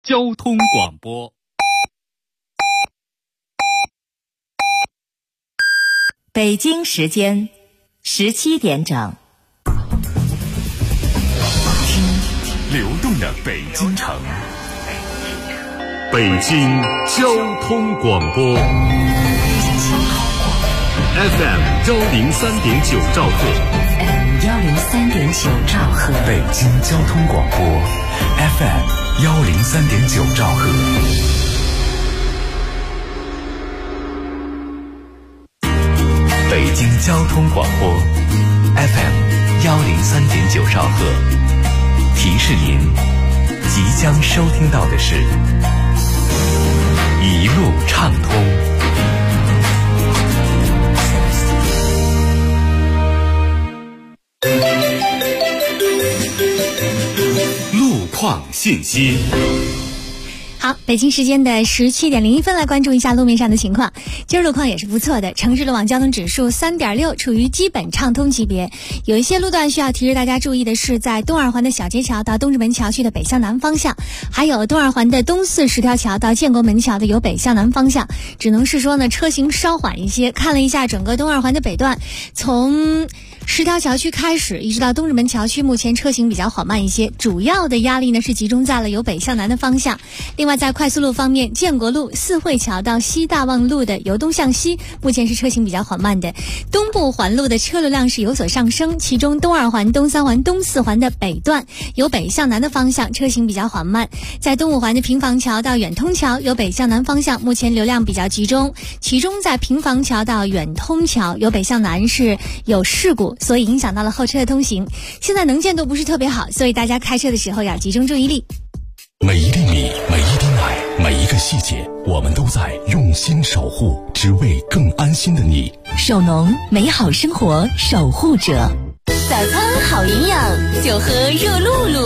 交通广播。 北京时间17点整。 听流动的北京城，北京交通广播 FM 103.9兆赫 103.9兆赫， 北京交通广播 FM 103.9兆赫。北京交通广播 FM 103.9兆赫，提示您即将收听到的是一路畅通。路况信息。 好，北京时间的17点01分，来关注一下路面上的情况。今儿路况也是不错的，城市路网交通指数3.6，处于基本畅通级别。有一些路段需要提示大家注意的是，在东二环的小街桥到东直门桥区的北向南方向，还有东二环的东四十条桥到建国门桥的由北向南方向，只能是说呢，车型稍缓一些。看了一下整个东二环的北段，从十条桥区开始一直到东直门桥区，目前车型比较缓慢一些，主要的压力呢是集中在了由北向南的方向。另外在快速路方面，建国路四惠桥到西大望路的由东向西，目前是车型比较缓慢的。东部环路的车流量是有所上升，其中东二环、东三环、东四环的北段由北向南的方向车型比较缓慢。在东五环的平房桥到远通桥由北向南方向，目前流量比较集中，其中在平房桥到远通桥由北向南是有事故，所以影响到了后车的通行。现在能见度不是特别好，所以大家开车的时候要集中注意力。 每一粒米，每一滴奶，每一个细节，我们都在用心守护，只为更安心的你。 首农，美好生活守护者。 早餐好营养，就喝热露露。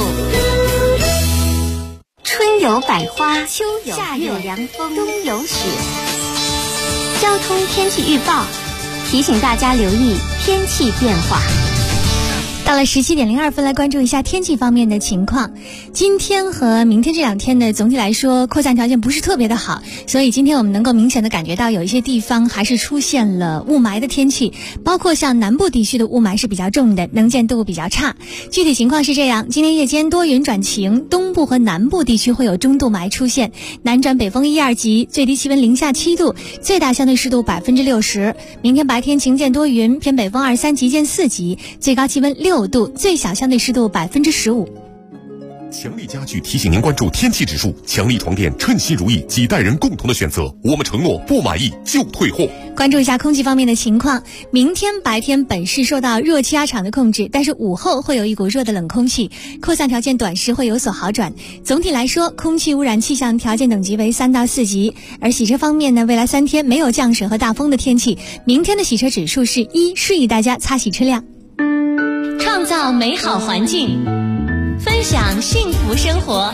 春有百花，秋有夏有凉风，冬有雪。交通天气预报提醒大家留意天气变化。 到了17点02分，来关注一下天气方面的情况。今天和明天这两天呢，总体来说扩散条件不是特别的好，所以今天我们能够明显的感觉到有一些地方还是出现了雾霾的天气，包括像南部地区的雾霾是比较重的，能见度比较差。具体情况是这样，今天夜间多云转晴，东部和南部地区会有中度霾出现，南转北风1、2级，最低气温零下7度，最大相对湿度60%。明天白天晴间多云，偏北风2、3级见4级，最高气温6度，最小相对湿度15%。 强力家具提醒您关注天气指数，强力床垫称心如意，几代人共同的选择。我们承诺不满意就退货。 关注一下空气方面的情况，明天白天本市受到热气压场的控制，但是午后会有一股热的冷空气，扩散条件短时会有所好转。总体来说，空气污染气象条件等级为3到4级。而洗车方面呢，未来3天没有降水和大风的天气，明天的洗车指数是1，示意大家擦洗车辆。 创造美好环境，分享幸福生活。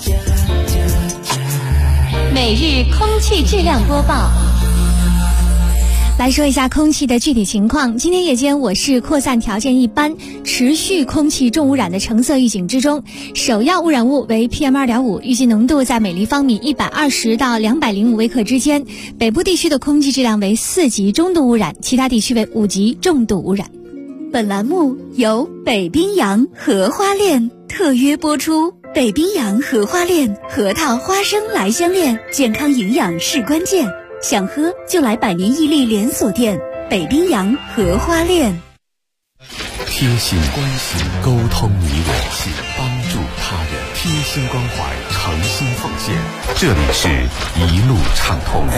每日空气质量播报。 来说一下空气的具体情况。今天夜间我市扩散条件一般，持续空气重污染的橙色预警之中，首要污染物为 PM2.5， 预计浓度在每立方米120到205微克之间。北部地区的空气质量为4级中度污染，其他地区为5级重度污染。 本栏目由北冰洋荷花恋特约播出。北冰洋荷花恋，核桃花生来相恋，健康营养是关键。想喝就来百年伊利连锁店，北冰洋荷花恋。 贴心关心，沟通你我，帮助他人，贴心关怀，诚心奉献。这里是一路畅通。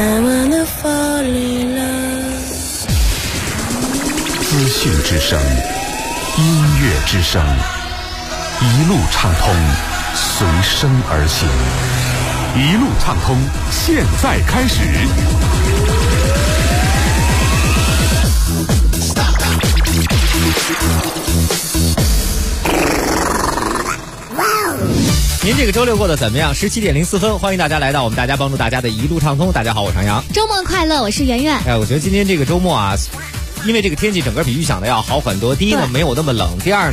资讯之声，音乐之声，一路畅通，随声而行。一路畅通，现在开始。 您这个周六过得怎么样？17点04分，欢迎大家来到我们大家帮助大家的一路畅通。大家好，我是常阳。 周末快乐，我是圆圆。 我觉得今天这个周末啊，因为这个天气整个比预想的要好很多。第一呢，没有那么冷；第二呢，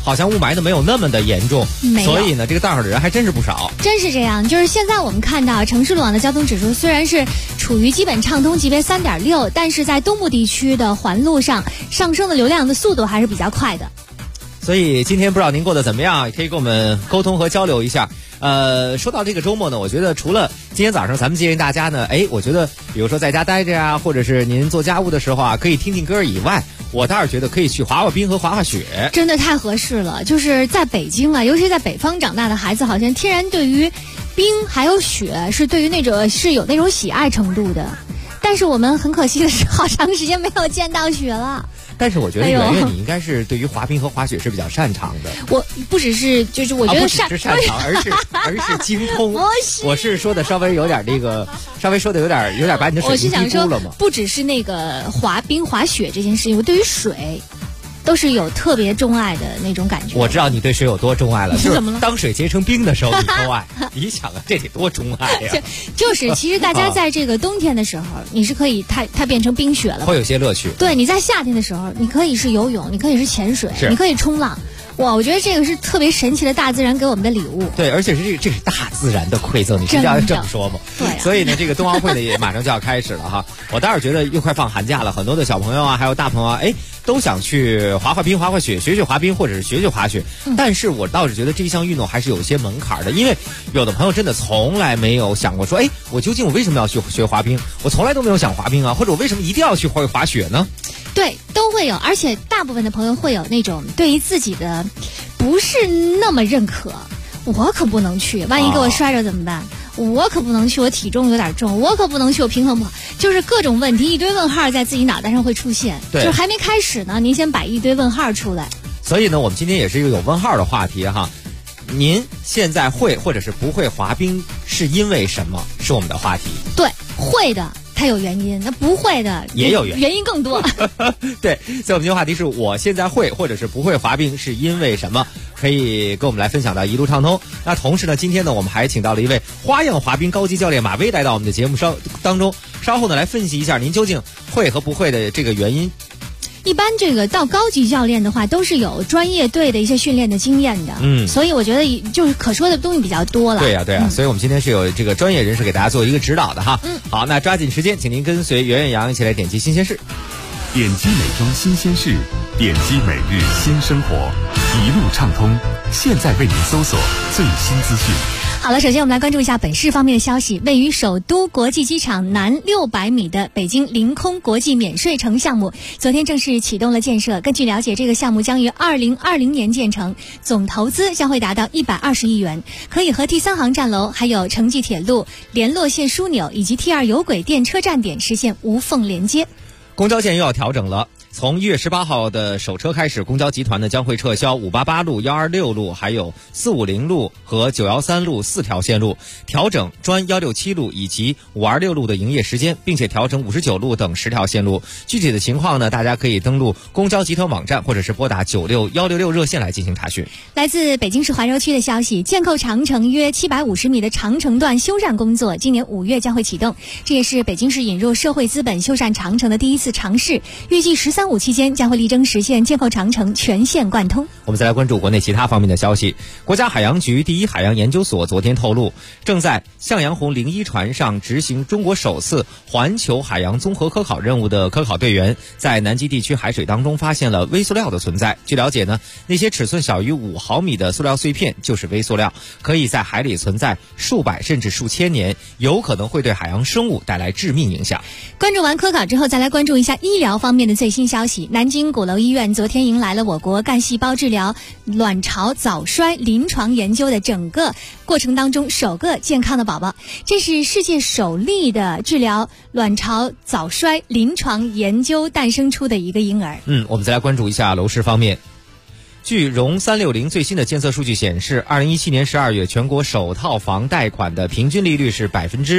好像雾霾的没有那么的严重，所以呢，这个道上的人还真是不少。 真是这样，就是现在我们看到城市路网的交通指数虽然是处于基本畅通级别3.6，但是在东部地区的环路上上升的流量的速度还是比较快的。 所以今天不知道您过得怎么样，也可以跟我们沟通和交流一下。说到这个周末呢，我觉得除了今天早上咱们建议大家呢，我觉得比如说在家待着呀，或者是您做家务的时候啊，可以听听歌以外，我倒是觉得可以去滑滑冰和滑滑雪， 真的太合适了。就是在北京啊，尤其在北方长大的孩子，好像天然对于冰还有雪是对于是有那种喜爱程度的。但是我们很可惜的是，好长时间没有见到雪了。 但是我觉得圆圆你应该是对于滑冰和滑雪是比较擅长的。 我不只是就是我觉得不只是擅长，而是精通。我是说的稍微有点稍微说的有点把你的水平低估了嘛。 不只是那个滑冰滑雪这件事情，我对于水都是有特别钟爱的那种感觉。 我知道你对水有多钟爱了， 是怎么了？ 当水结成冰的时候你钟爱，你想啊，这得多钟爱呀！ 就是其实大家在这个冬天的时候，你是可以它变成冰雪了， 会有些乐趣。 对，你在夏天的时候，你可以是游泳，你可以是潜水，你可以冲浪。哇，我觉得这个是特别神奇的大自然给我们的礼物。 对，而且这是大自然的馈赠，你是要这么说吗？ 对啊。 所以呢，这个冬奥会呢也马上就要开始了哈。我倒是觉得又快放寒假了，很多的小朋友啊，还有大朋友啊，都想去滑滑冰、滑滑雪，学滑冰或者是学滑雪。但是我倒是觉得这一项运动还是有一些门槛的，因为有的朋友真的从来没有想过说，我为什么要去学滑冰？我从来都没有想滑冰啊，或者我为什么一定要去会滑雪呢？ 对，都会有，而且大部分的朋友会有那种对于自己的不是那么认可，我可不能去，万一给我摔着怎么办？我可不能去，我体重有点重，我可不能去，我平衡不好，就是各种问题，一堆问号在自己脑袋上会出现。 对， 就是还没开始呢，您先摆一堆问号出来。 所以呢，我们今天也是一个有问号的话题哈。您现在会或者是不会滑冰，是因为什么？是我们的话题。 对，会的它有原因，那不会的也有原因更多。 对，所以我们今天话题是我现在会或者是不会滑冰是因为什么？可以跟我们来分享到一路畅通。那同时呢，今天呢我们还请到了一位花样滑冰高级教练马威来到我们的节目当中，稍后呢来分析一下您究竟会和不会的这个原因。 一般这个到高级教练的话，都是有专业队的一些训练的经验的，所以我觉得就是可说的东西比较多了。 对呀，所以我们今天是有这个专业人士给大家做一个指导的哈。好，那抓紧时间，请您跟随圆圆杨一起来点击新鲜事， 点击美妆新鲜事，点击每日新生活，一路畅通。现在为您搜索最新资讯。 好了，首先我们来关注一下本市方面的消息。位于首都国际机场南600米的北京临空国际免税城项目，昨天正式启动了建设。根据了解，这个项目将于2020年建成，总投资将会达到120亿元，可以和第3航站楼、还有城际铁路联络线枢纽以及 T2 有轨电车站点实现无缝连接。 公交线又要调整了。从1月18号的首车开始，公交集团呢将会撤销588路、126路、还有450路和913路4条线路，调整专167路以及526路的营业时间，并且调整59路等10条线路。具体的情况呢，大家可以登录公交集团网站或者是拨打96166热线来进行查询。 来自北京市怀柔区的消息，建构长城约750米的长城段修缮工作今年5月将会启动，这也是北京市引入社会资本修缮长城的第一次尝试，预计13午期间将会力争实现建构长城全线贯通。 我们再来关注国内其他方面的消息。国家海洋局第一海洋研究所昨天透露，正在向阳红01船上执行中国首次环球海洋综合科考任务的科考队员，在南极地区海水当中发现了微塑料的存在。据了解呢，那些尺寸小于5毫米的塑料碎片就是微塑料，可以在海里存在数百甚至数千年，有可能会对海洋生物带来致命影响。 关注完科考之后，再来关注一下医疗方面的最新消息。南京鼓楼医院昨天迎来了我国干细胞治疗卵巢早衰临床研究的整个过程当中首个健康的宝宝，这是世界首例的治疗卵巢早衰临床研究诞生出的一个婴儿。 我们再来关注一下楼市方面。据融360最新的监测数据显示，2017年12月全国首套房贷款的平均利率是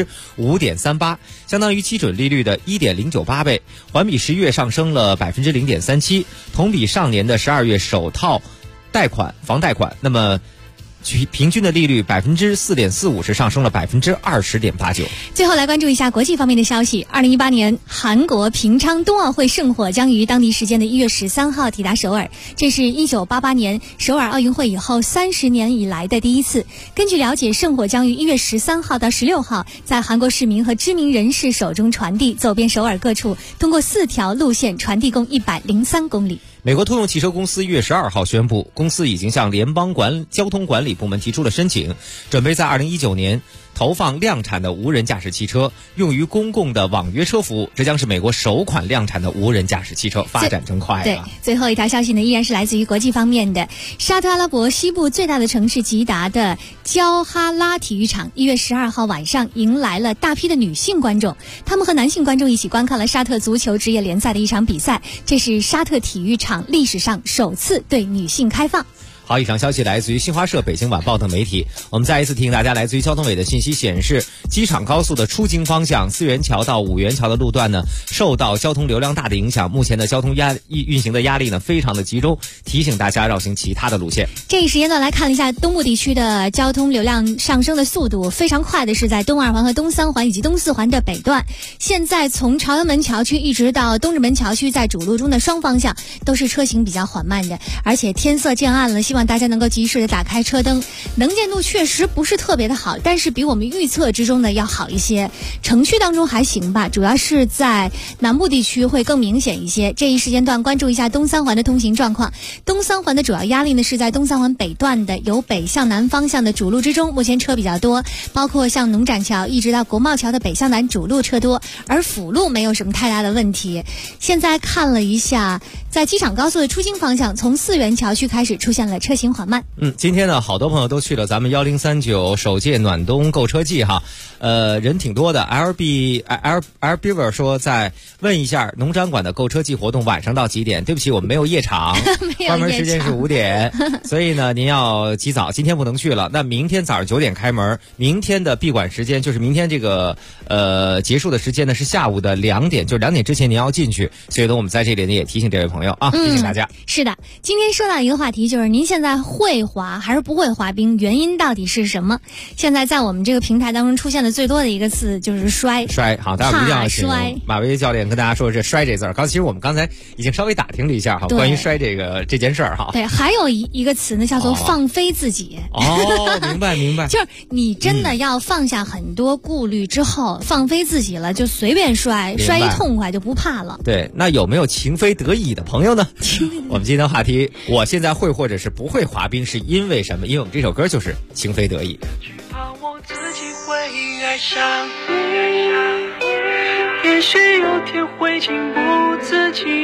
5.38%， 相当于基准利率的 1.098 倍，环比11月上升了 0.37%， 同比上年的12月首套房贷款，那么平均的利率4.45%是上升了20.89%。 最后来关注一下国际方面的消息。2018年韩国平昌冬奥会圣火将于当地时间的1月13号抵达首尔，这是1988年首尔奥运会以后30年以来的第一次。根据了解，圣火将于1月13号到16号在韩国市民和知名人士手中传递，走遍首尔各处，通过4条路线传递共103公里。 美国通用汽车公司1月12号宣布，公司已经向联邦交通管理部门提出了申请，准备在2019年投放量产的无人驾驶汽车，用于公共的网约车服务。这将是美国首款量产的无人驾驶汽车，发展真快啊！ 对，最后一条消息呢，依然是来自于国际方面的。沙特阿拉伯西部最大的城市吉达的焦哈拉体育场1月12号晚上迎来了大批的女性观众，他们和男性观众一起观看了沙特足球职业联赛的一场比赛，这是沙特体育场历史上首次对女性开放。 好，以上消息来自于新华社、北京晚报等媒体。我们再一次提醒大家，来自于交通委的信息显示，机场高速的出京方向4元桥到5元桥的路段呢，受到交通流量大的影响，目前的交通运行的压力呢非常的集中，提醒大家绕行其他的路线。 这一时间段来看了一下东部地区的交通流量上升的速度非常快的是在东2环和东3环以及东4环的北段。现在从朝阳门桥区一直到东直门桥区，在主路中的双方向都是车行比较缓慢的，而且天色渐暗了，希望大家能够及时的打开车灯。能见度确实不是特别的好，但是比我们预测之中的要好一些。城区当中还行吧，主要是在南部地区会更明显一些。这一时间段关注一下东3环的通行状况。东3环的主要压力呢是在东3环北段的由北向南方向的主路之中，目前车比较多，包括像农展桥一直到国贸桥的北向南主路车多，而辅路没有什么太大的问题。现在看了一下，在机场高速的出京方向，从4元桥区开始出现了车行缓慢。 今天呢，好多朋友都去了咱们1039首届暖冬购车季哈，人挺多的。Beaver 说在问一下农展馆的购车季活动晚上到几点？对不起，我们没有夜场，关门时间是5点，所以呢您要及早，今天不能去了。那明天早上9点开门，明天的闭馆时间就是明天这个结束的时间呢是下午的2点，就是2点之前您要进去。所以呢，我们在这里呢也提醒这位朋友啊，提醒大家。 是的，今天说到一个话题，就是您现在会滑还是不会滑冰，原因到底是什么？现在在我们这个平台当中出现的最多的一个词就是摔。 好，大家一定要请马薇教练跟大家说这摔这字儿。其实我们刚才已经稍微打听了一下哈，关于摔这件事儿哈。 对，还有一个词呢，叫做放飞自己。 明白。 就是你真的要放下很多顾虑之后，放飞自己了，就随便摔一痛快就不怕了。 对，那有没有情非得已的朋友呢？我们今天的话题，我现在会或者是不会滑冰是因为什么？因为我们这首歌就是情非得已。 我自己会爱上你，也许有天会情不自禁，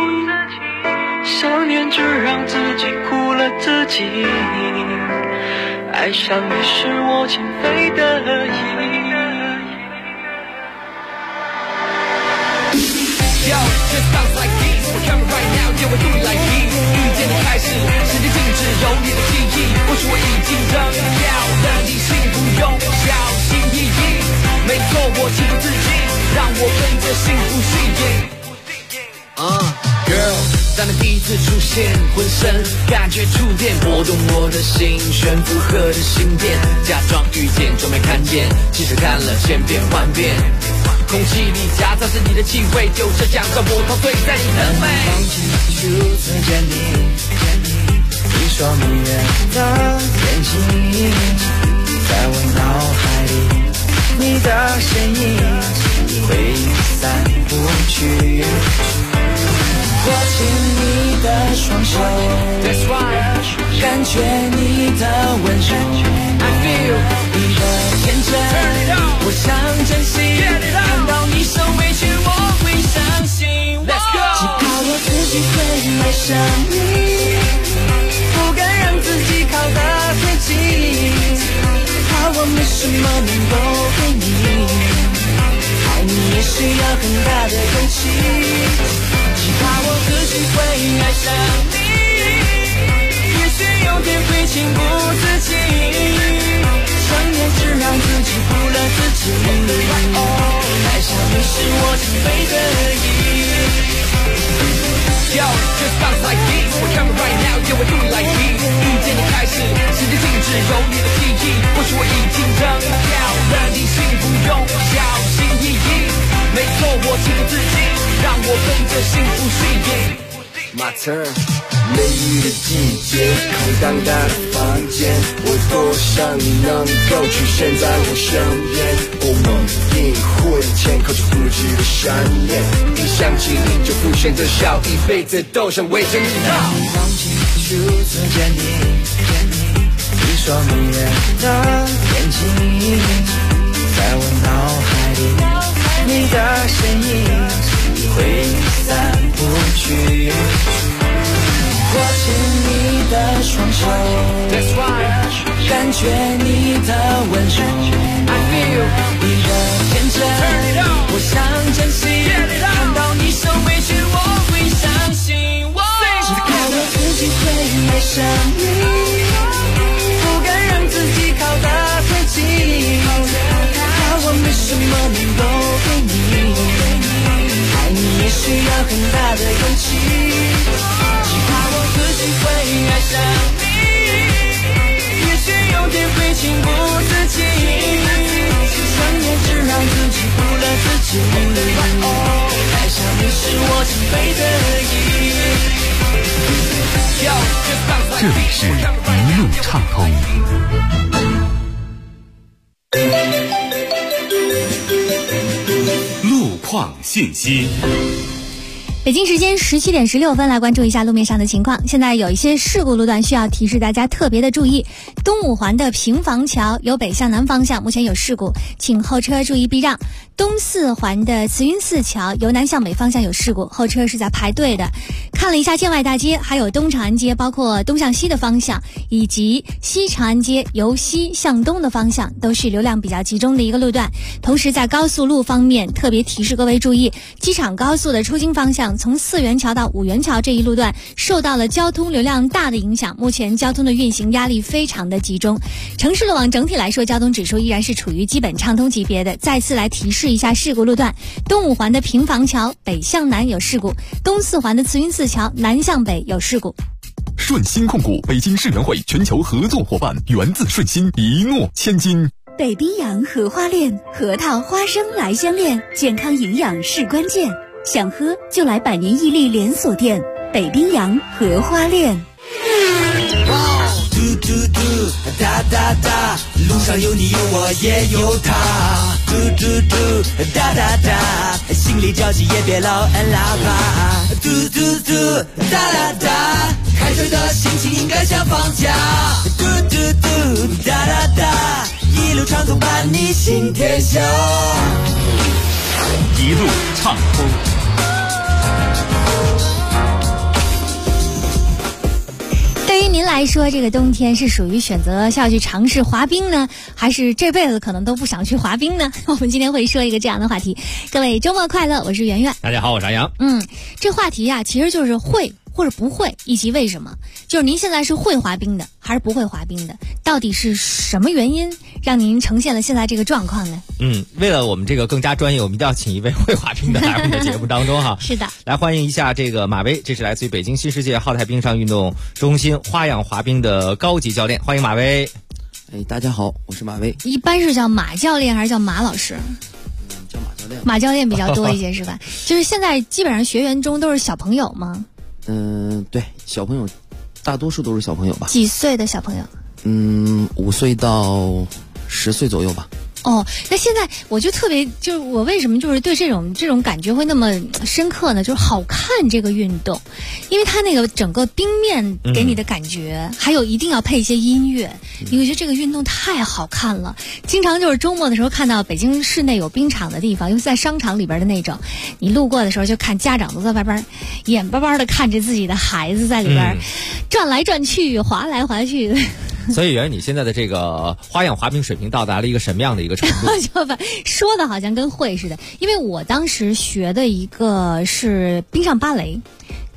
想念只让自己苦了自己，爱上你是我情非得已。Yo, just bounce like this, we're coming right now, yeah, we're doing like this. 遇见你开始，世界静止，有你的记忆，或许我已经扔掉了你，幸福用小心翼翼。没错，我情不自禁，让我跟着幸福吸引。Girl， 当你第一次出现，浑身感觉触电，拨动我的心，悬浮合的心电，假装遇见，装没看见，其实看了千遍万遍。空气里夹杂着你的气味，就这样让我陶醉在你的美。放弃初次见你，一双迷人的眼睛，在我脑海里，你的身影挥散不去。握紧你的双手， That's right， 感觉你的温柔， I feel 你的天真，我想珍惜，看到你受委屈我会相信。Let's go， 只怕我自己会爱上你，不敢让自己靠得太近，怕我没什么能够给你，爱你也需要很大的勇气。只怕我自己会爱上你，也许有天会情不自禁，想念只让自己苦了自己，爱上你是我情非得已。Yo, just bounce like this, we're coming right now, yeah, we're doing like this. 遇见你开始，世界静止， 有你的记忆，或许我已经扔掉了你，幸福用小心翼翼。没错，我欺负自己，让我跟着幸福吸引。My turn。雷雨的季节，空荡荡的房间，我多想你能够出现在我身边。我们灵魂前扣着不羁的闪电，一想起你就浮现着笑，一辈子都想围着你绕。忘记初次见你，一双迷人的眼睛，在我脑海里，你的身影挥散不去。握紧你的双手，感觉你的温柔，你的天真，我想珍惜。看到你受委屈，我会相信。只怕我自己会爱上你，不敢让自己靠得太近，怕我没什么能够给你，爱你也需要很大的勇气。自己会爱上你，也许有天会情不自禁，想也只让自己负了自己。爱上你是我情非得已。 这里是一路畅通。路况信息。 北京时间17点16分，来关注一下路面上的情况。现在有一些事故路段需要提示大家特别的注意。东五环的平房桥由北向南方向目前有事故，请后车注意避让。东四环的慈云寺桥由南向北方向有事故，后车是在排队的。看了一下建外大街，还有东长安街，包括东向西的方向，以及西长安街由西向东的方向，都是流量比较集中的一个路段。同时在高速路方面，特别提示各位注意，机场高速的出京方向从四元桥到五元桥这一路段受到了交通流量大的影响，目前交通的运行压力非常的集中。城市路网整体来说，交通指数依然是处于基本畅通级别的。再次来提示一下事故路段：东五环的平房桥北向南有事故，东四环的慈云寺桥南向北有事故。 顺鑫控股北京世园会全球合作伙伴，源自顺鑫，一诺千金。 北冰洋荷花恋，核桃花生来相恋，健康营养是关键。想喝就来百年屹立连锁店北冰洋荷花恋。 嘟嘟嘟哒哒哒，路上有你有我也有他，嘟嘟嘟哒哒哒，心里着急也别老按喇叭，嘟嘟嘟哒哒哒，开车的心情应该想放假，嘟嘟嘟哒哒哒，一路畅通伴你行天下， 一路畅通。 对于您来说，这个冬天是属于选择下去尝试滑冰呢，还是这辈子可能都不想去滑冰呢？我们今天会说一个这样的话题。各位周末快乐，我是圆圆。 大家好，我是安阳。 这话题呀，其实就是会或者不会，以及为什么。就是您现在是会滑冰的，还是不会滑冰的？到底是什么原因让您呈现了现在这个状况呢？ 为了我们这个更加专业，我们一定要请一位会滑冰的来我们的节目当中哈。 是的， 来欢迎一下这个马威，这是来自于北京新世界浩泰冰上运动中心花样滑冰的高级教练，欢迎马威。 大家好，我是马威。 一般是叫马教练还是叫马老师？ 叫马教练。 马教练比较多一些是吧？就是现在基本上学员中都是小朋友吗？ 对，小朋友，大多数都是小朋友吧。 几岁的小朋友 ？5岁到10岁左右吧。 哦，那现在我就特别，就是我为什么就是对这种感觉会那么深刻呢？就是好看这个运动，因为它那个整个冰面给你的感觉，还有一定要配一些音乐，你会觉得这个运动太好看了。经常就是周末的时候看到北京市内有冰场的地方，尤其在商场里边的那种，你路过的时候就看家长都在外边眼巴巴的看着自己的孩子在里边转来转去，滑来滑去的。 所以原来你现在的这个花样滑冰水平到达了一个什么样的一个程度？ 就把说的好像跟会似的，因为我当时学的一个是冰上芭蕾，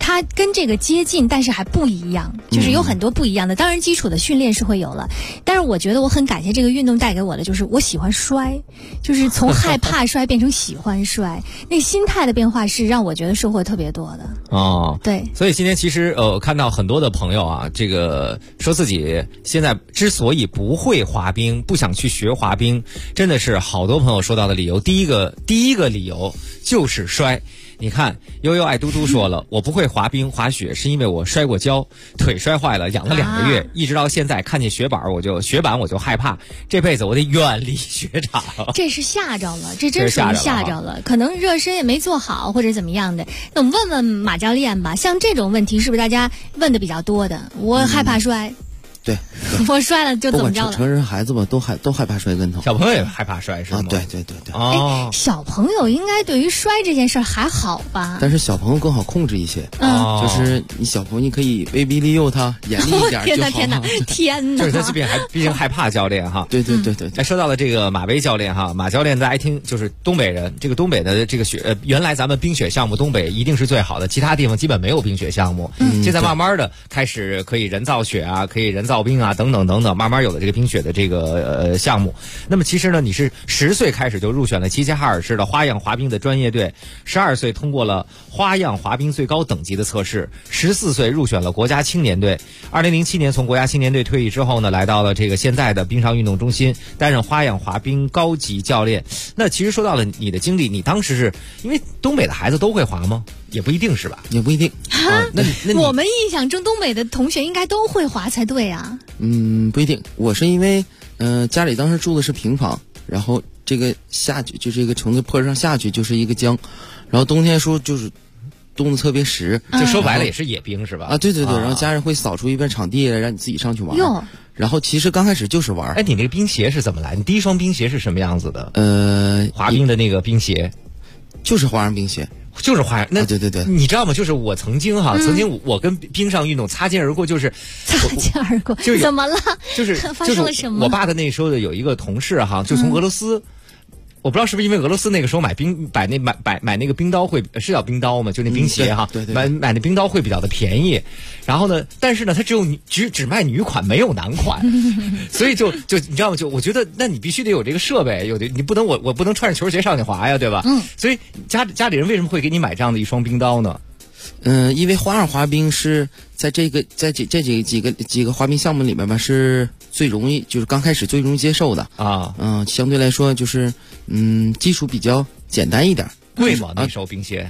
它跟这个接近，但是还不一样，就是有很多不一样的。当然基础的训练是会有了，但是我觉得我很感谢这个运动带给我的，就是我喜欢摔，就是从害怕摔变成喜欢摔，那心态的变化是让我觉得收获特别多的。 哦， 对， 所以今天其实看到很多的朋友啊，这个说自己现在之所以不会滑冰，不想去学滑冰，真的是好多朋友说到的理由。第一个理由就是摔。你看，悠悠爱嘟嘟说了，我不会滑冰滑雪是因为我摔过跤，腿摔坏了，养了2个月，一直到现在看见雪板我就害怕，这辈子我得远离雪场。 这是吓着了，这真属于吓着了，可能热身也没做好或者怎么样的。那我们问问马教练吧，像这种问题是不是大家问的比较多的？我害怕摔。 对， 我摔了就怎么着了？ 不管成人孩子吧，都害怕摔跟头。 小朋友也害怕摔是吗？ 对。 哦， 小朋友应该对于摔这件事还好吧？ 但是小朋友更好控制一些。就是你小朋友你可以威逼利诱他，严厉一点就好。 天哪！ 就是他毕竟害怕教练哈。 对。 说到了这个马威教练哈，马教练大家一听就是东北人，这个东北的这个原来咱们冰雪项目东北一定是最好的，其他地方基本没有冰雪项目。现在慢慢的开始可以人造雪啊，可以人造冰啊，等等，慢慢有了这个冰雪的这个项目。那么其实呢，你是10岁开始就入选了齐齐哈尔市的花样滑冰的专业队，12岁通过了花样滑冰最高等级的测试，14岁入选了国家青年队。2007年从国家青年队退役之后呢，来到了这个现在的冰上运动中心，担任花样滑冰高级教练。那其实说到了你的经历，你当时是因为东北的孩子都会滑吗？也不一定是吧？ 也不一定。 那我们印象中东北的同学应该都会滑才对啊。 不一定。我是因为家里当时住的是平房，然后这个下去就这个从这坡上下去就是一个江，然后冬天说就是冻得特别实， 就说白了也是野冰是吧？ 啊，对，然后家人会扫出一片场地来让你自己上去玩。然后其实刚开始就是玩。 哎，你那个冰鞋是怎么来？你第一双冰鞋是什么样子的？滑冰的那个冰鞋， 就是花样冰鞋。 就是花样，那对， 你知道吗？就是我曾经我跟冰上运动擦肩而过，就是就怎么了？ 就是发生了什么？ 我爸的那时候的有一个同事哈，就从俄罗斯。我不知道是不是因为俄罗斯那个时候买那个冰刀会是叫冰刀嘛，就那冰鞋哈， 对， 买那冰刀会比较的便宜。然后呢，但是呢，它只卖女款，没有男款，所以就你知道吗？就我觉得，那你必须得有这个设备，你不能我不能穿着球鞋上去滑呀，对吧？所以家里人为什么会给你买这样的一双冰刀呢？ 因为花样滑冰是在这几个滑冰项目里面吧，是最容易，就是刚开始最容易接受的啊。相对来说就是基础比较简单一点。 贵吗？那时候冰鞋？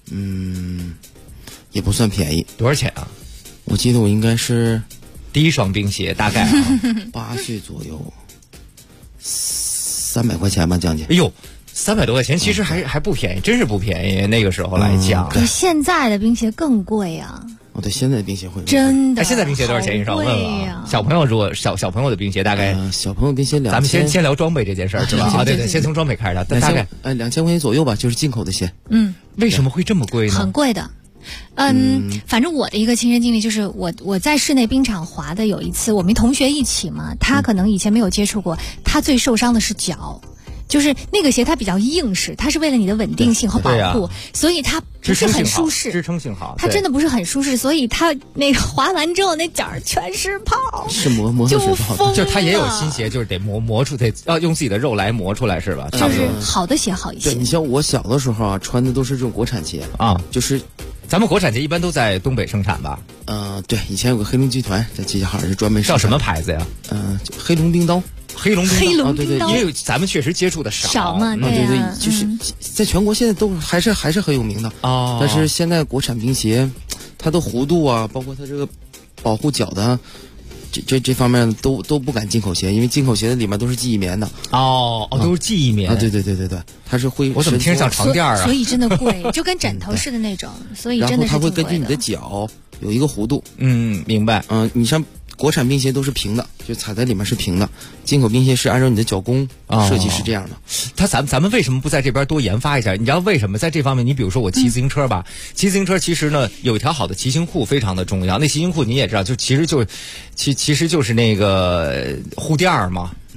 也不算便宜。 多少钱啊？ 我记得我应该是第一双冰鞋，大概 8岁左右，300块钱吧，将近。 哎呦，300多块钱，其实还不便宜，真是不便宜。那个时候来讲， 比现在的冰鞋更贵啊。 对，现在的冰鞋会真的。 现在冰鞋多少钱？你稍问问啊。小朋友如果小朋友的冰鞋大概， 小朋友冰鞋2000。 咱们先聊装备这件事儿是吧？对，先从装备开始聊。大概 2000块钱左右吧，就是进口的鞋。 为什么会这么贵呢？ 很贵的。反正我的一个亲身经历就是我在室内冰场滑的有一次，我们同学一起嘛，他可能以前没有接触过，他最受伤的是脚。就是那个鞋它比较硬实，它是为了你的稳定性和保护，所以它不是很舒适， 支撑性好， 它真的不是很舒适，所以它那个滑完之后那脚全是泡， 是磨水泡， 就它也有新鞋，就是得磨出，得要用自己的肉来磨出来是吧？差不多。 好的鞋好一些。 对，你像我小的时候啊，穿的都是这种国产鞋啊， 就是咱们国产鞋一般都在东北生产吧？ 对，以前有个黑龙集团在齐齐哈尔是专门叫什么牌子呀？ 黑龙冰刀。 黑龙冰刀， 因为咱们确实接触的少嘛， 对，就是在全国现在都还是很有名的哦。 但是现在国产冰鞋，它的弧度啊，包括它这个保护脚的，这方面都不敢进口鞋，因为进口鞋的里面都是记忆棉的。 都是记忆棉啊，对，它是会。 我怎么听着像床垫啊？ 所以真的贵，就跟枕头似的那种，所以真的是挺贵的。 然后它会根据你的脚有一个弧度。 明白。 你像。国产冰鞋都是平的，就踩在里面是平的。进口冰鞋是按照你的脚弓设计是这样的。 咱们为什么不在这边多研发一下？你知道为什么在这方面？你比如说我骑自行车吧，骑自行车其实呢有一条好的骑行裤非常的重要。那骑行裤你也知道，其实就是那个护垫嘛。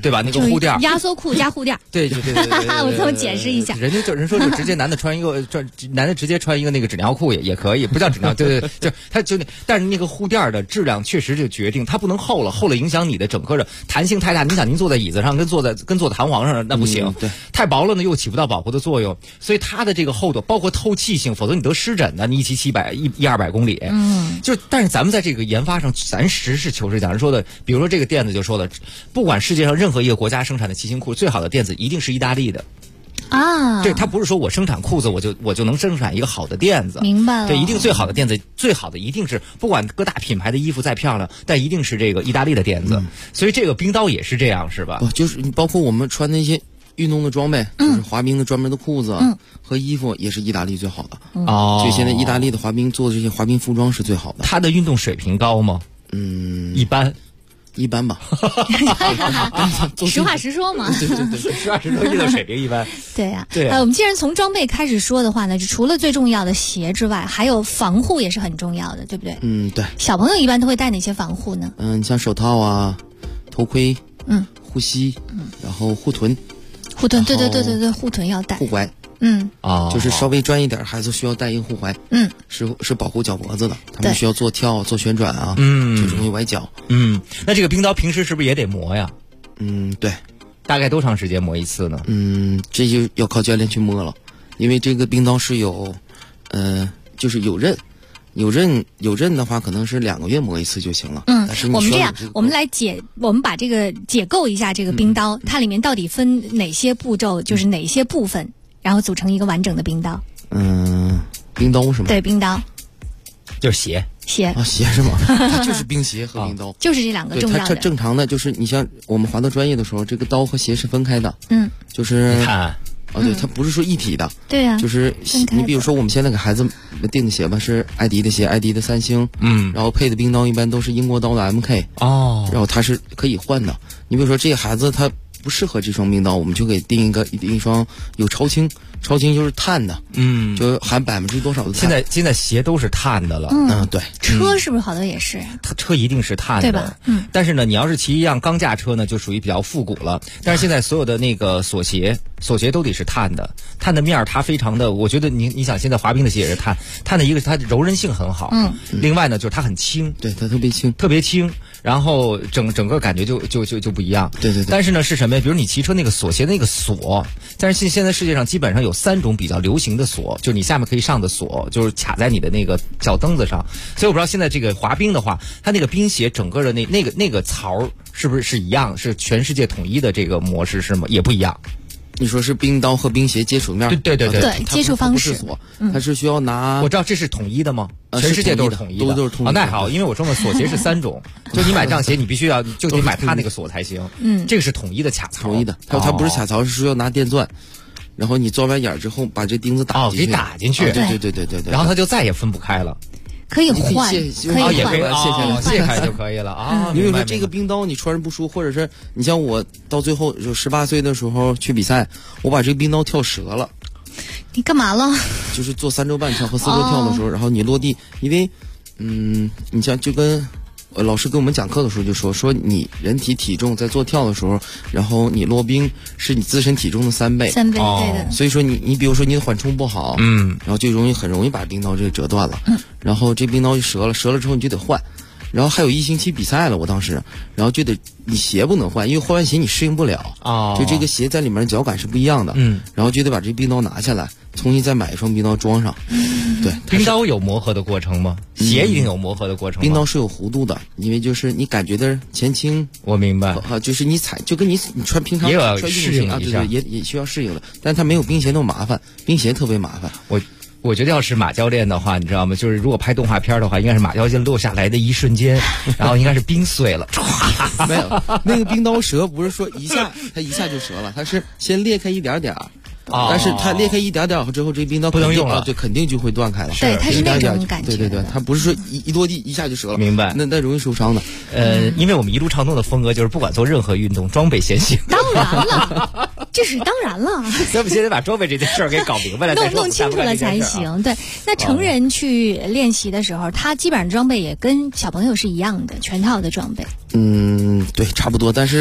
对吧？那个护垫， 压缩裤加护垫。 对， 我这么解释一下。 人说就直接男的穿一个，男的直接穿一个那个纸尿裤也可以，不叫纸尿，对，就他就那，但是那个护垫的质量确实就决定它不能厚了影响你的整个的弹性太大。你想您坐在椅子上跟坐在弹簧上那不行， 对， 太薄了呢又起不到保护的作用，所以它的这个厚度包括透气性，否则你得湿疹的，你一骑100-200公里，但是咱们在这个研发上，咱实事求是讲，人说的，比如说这个垫子就说了，不管世界上任何一个国家生产的骑行裤，最好的垫子一定是意大利的。对，它不是说我生产裤子我就能生产一个好的垫子， 明白了。 对，一定最好的垫子，最好的一定是不管各大品牌的衣服再漂亮，但一定是这个意大利的垫子。所以这个冰刀也是这样，是吧？ 就是包括我们穿那些运动的装备，就是滑冰的专门的裤子和衣服，也是意大利最好的。所以现在意大利的滑冰做的这些滑冰服装是最好的。 它的运动水平高吗？一般吧。 实话实说嘛。 对，实话实说，运动水平一般。 对呀，我们既然从装备开始说的话呢，就除了最重要的鞋之外，还有防护也是很重要的，对不对？ 对。 小朋友一般都会带哪些防护呢？ 你像手套啊、头盔、护膝，然后护臀。 对，护臀要带。 护踝。就是稍微专一点，孩子需要带一个护踝。是保护脚脖子的，他们需要做跳、做旋转啊，就容易崴脚。 那这个冰刀平时是不是也得磨呀？ 对。 大概多长时间磨一次呢？ 这就要靠教练去摸了，因为这个冰刀是有，就是有刃的话，可能是2个月磨一次就行了。但是我们这样，我们把这个解构一下这个冰刀，它里面到底分哪些步骤，就是哪些部分，然后组成一个完整的冰刀。 冰刀是吗？ 对，冰刀就是鞋是吗？它就是冰鞋和冰刀， 就是这2个重要的。 它正常的就是你像我们滑到专业的时候，这个刀和鞋是分开的。就是你看。 对，它不是说一体的。 对呀， 就是你比如说我们现在给孩子订的鞋吧，是艾迪的鞋，艾迪的3星，然后配的冰刀一般都是英国刀的 MK，然后它是可以换的。你比如说这个孩子他不适合这双冰刀，我们就给订一双有超轻就是碳的，就含%多少的碳。 现在鞋都是碳的了， 对。 车是不是好多也是？ 车一定是碳的， 对吧？ 但是呢，你要是骑一辆钢架车呢，就属于比较复古了。但是现在所有的那个锁鞋都得是碳的，碳的面儿它非常的，我觉得你想现在滑冰的鞋也是碳的一个是它的柔韧性很好，另外呢就是它很轻， 对，它特别轻。 然后整个感觉就不一样。 对。 但是呢是什么呀？比如你骑车那个锁鞋那个锁，但是现在世界上基本上有3种比较流行的锁，就是你下面可以上的锁，就是卡在你的那个脚蹬子上。所以我不知道现在这个滑冰的话，它那个冰鞋整个的那个槽是不是一样？是全世界统一的这个模式是吗？也不一样。 你说是冰刀和冰鞋接触面？ 对， 接触方式。 它是需要拿。 我知道这是统一的吗？全世界都是统一的， 都是统一的。 那好，因为我说的锁鞋是3种，就你买这样鞋，你必须要就得买它那个锁才行。这个是统一的卡槽。 统一的，它不是卡槽，是需要拿电钻，然后你钻完眼之后把这钉子打进去。 给打进去。 对。 然后它就再也分不开了。 可以换， 也可以卸开就可以了啊。 你比如说这个冰刀你穿着不舒服，或者是你像我到最后就18岁的时候去比赛，我把这个冰刀跳折了。 你干嘛了？ 就是做3周半跳和4周跳的时候，然后你落地，因为你像就跟老师跟我们讲课的时候就说你人体体重在做跳的时候，然后你落冰是你自身体重的3倍。 3倍，对的。 所以说你比如说你的缓冲不好，然后就很容易把冰刀这个折断了，然后这冰刀就折了之后你就得换，然后还有1星期比赛了，我当时，然后就得你鞋不能换，因为换完鞋你适应不了，就这个鞋在里面脚感是不一样的，然后就得把这冰刀拿下来，重新再买一双冰刀装上。对， 冰刀有磨合的过程吗？鞋一定有磨合的过程吗？ 冰刀是有弧度的，因为就是你感觉的前倾， 我明白， 就是你踩就跟你穿平常也有适应一下， 对，也需要适应的，但它没有冰鞋那么麻烦，冰鞋特别麻烦。 我觉得要是马教练的话，你知道吗？就是如果拍动画片的话，应该是马教练落下来的一瞬间，然后应该是冰碎了。 没有，那个冰刀折不是说它一下就折了，它是先裂开一点点。但是它裂开一点点之后，这冰刀不能用了， 对，肯定就会断开了。 对，它是那种感觉。 对，它不是说一落地一下就折了。 明白？ 那容易受伤的。 因为我们一路畅通的风格就是不管做任何运动，装备先行。 当然了，这是当然了。 咱们先得把装备这件事儿给搞明白了， 弄清楚了才行。对，那成人去练习的时候，他基本上装备也跟小朋友是一样的，全套的装备。 对，差不多，但是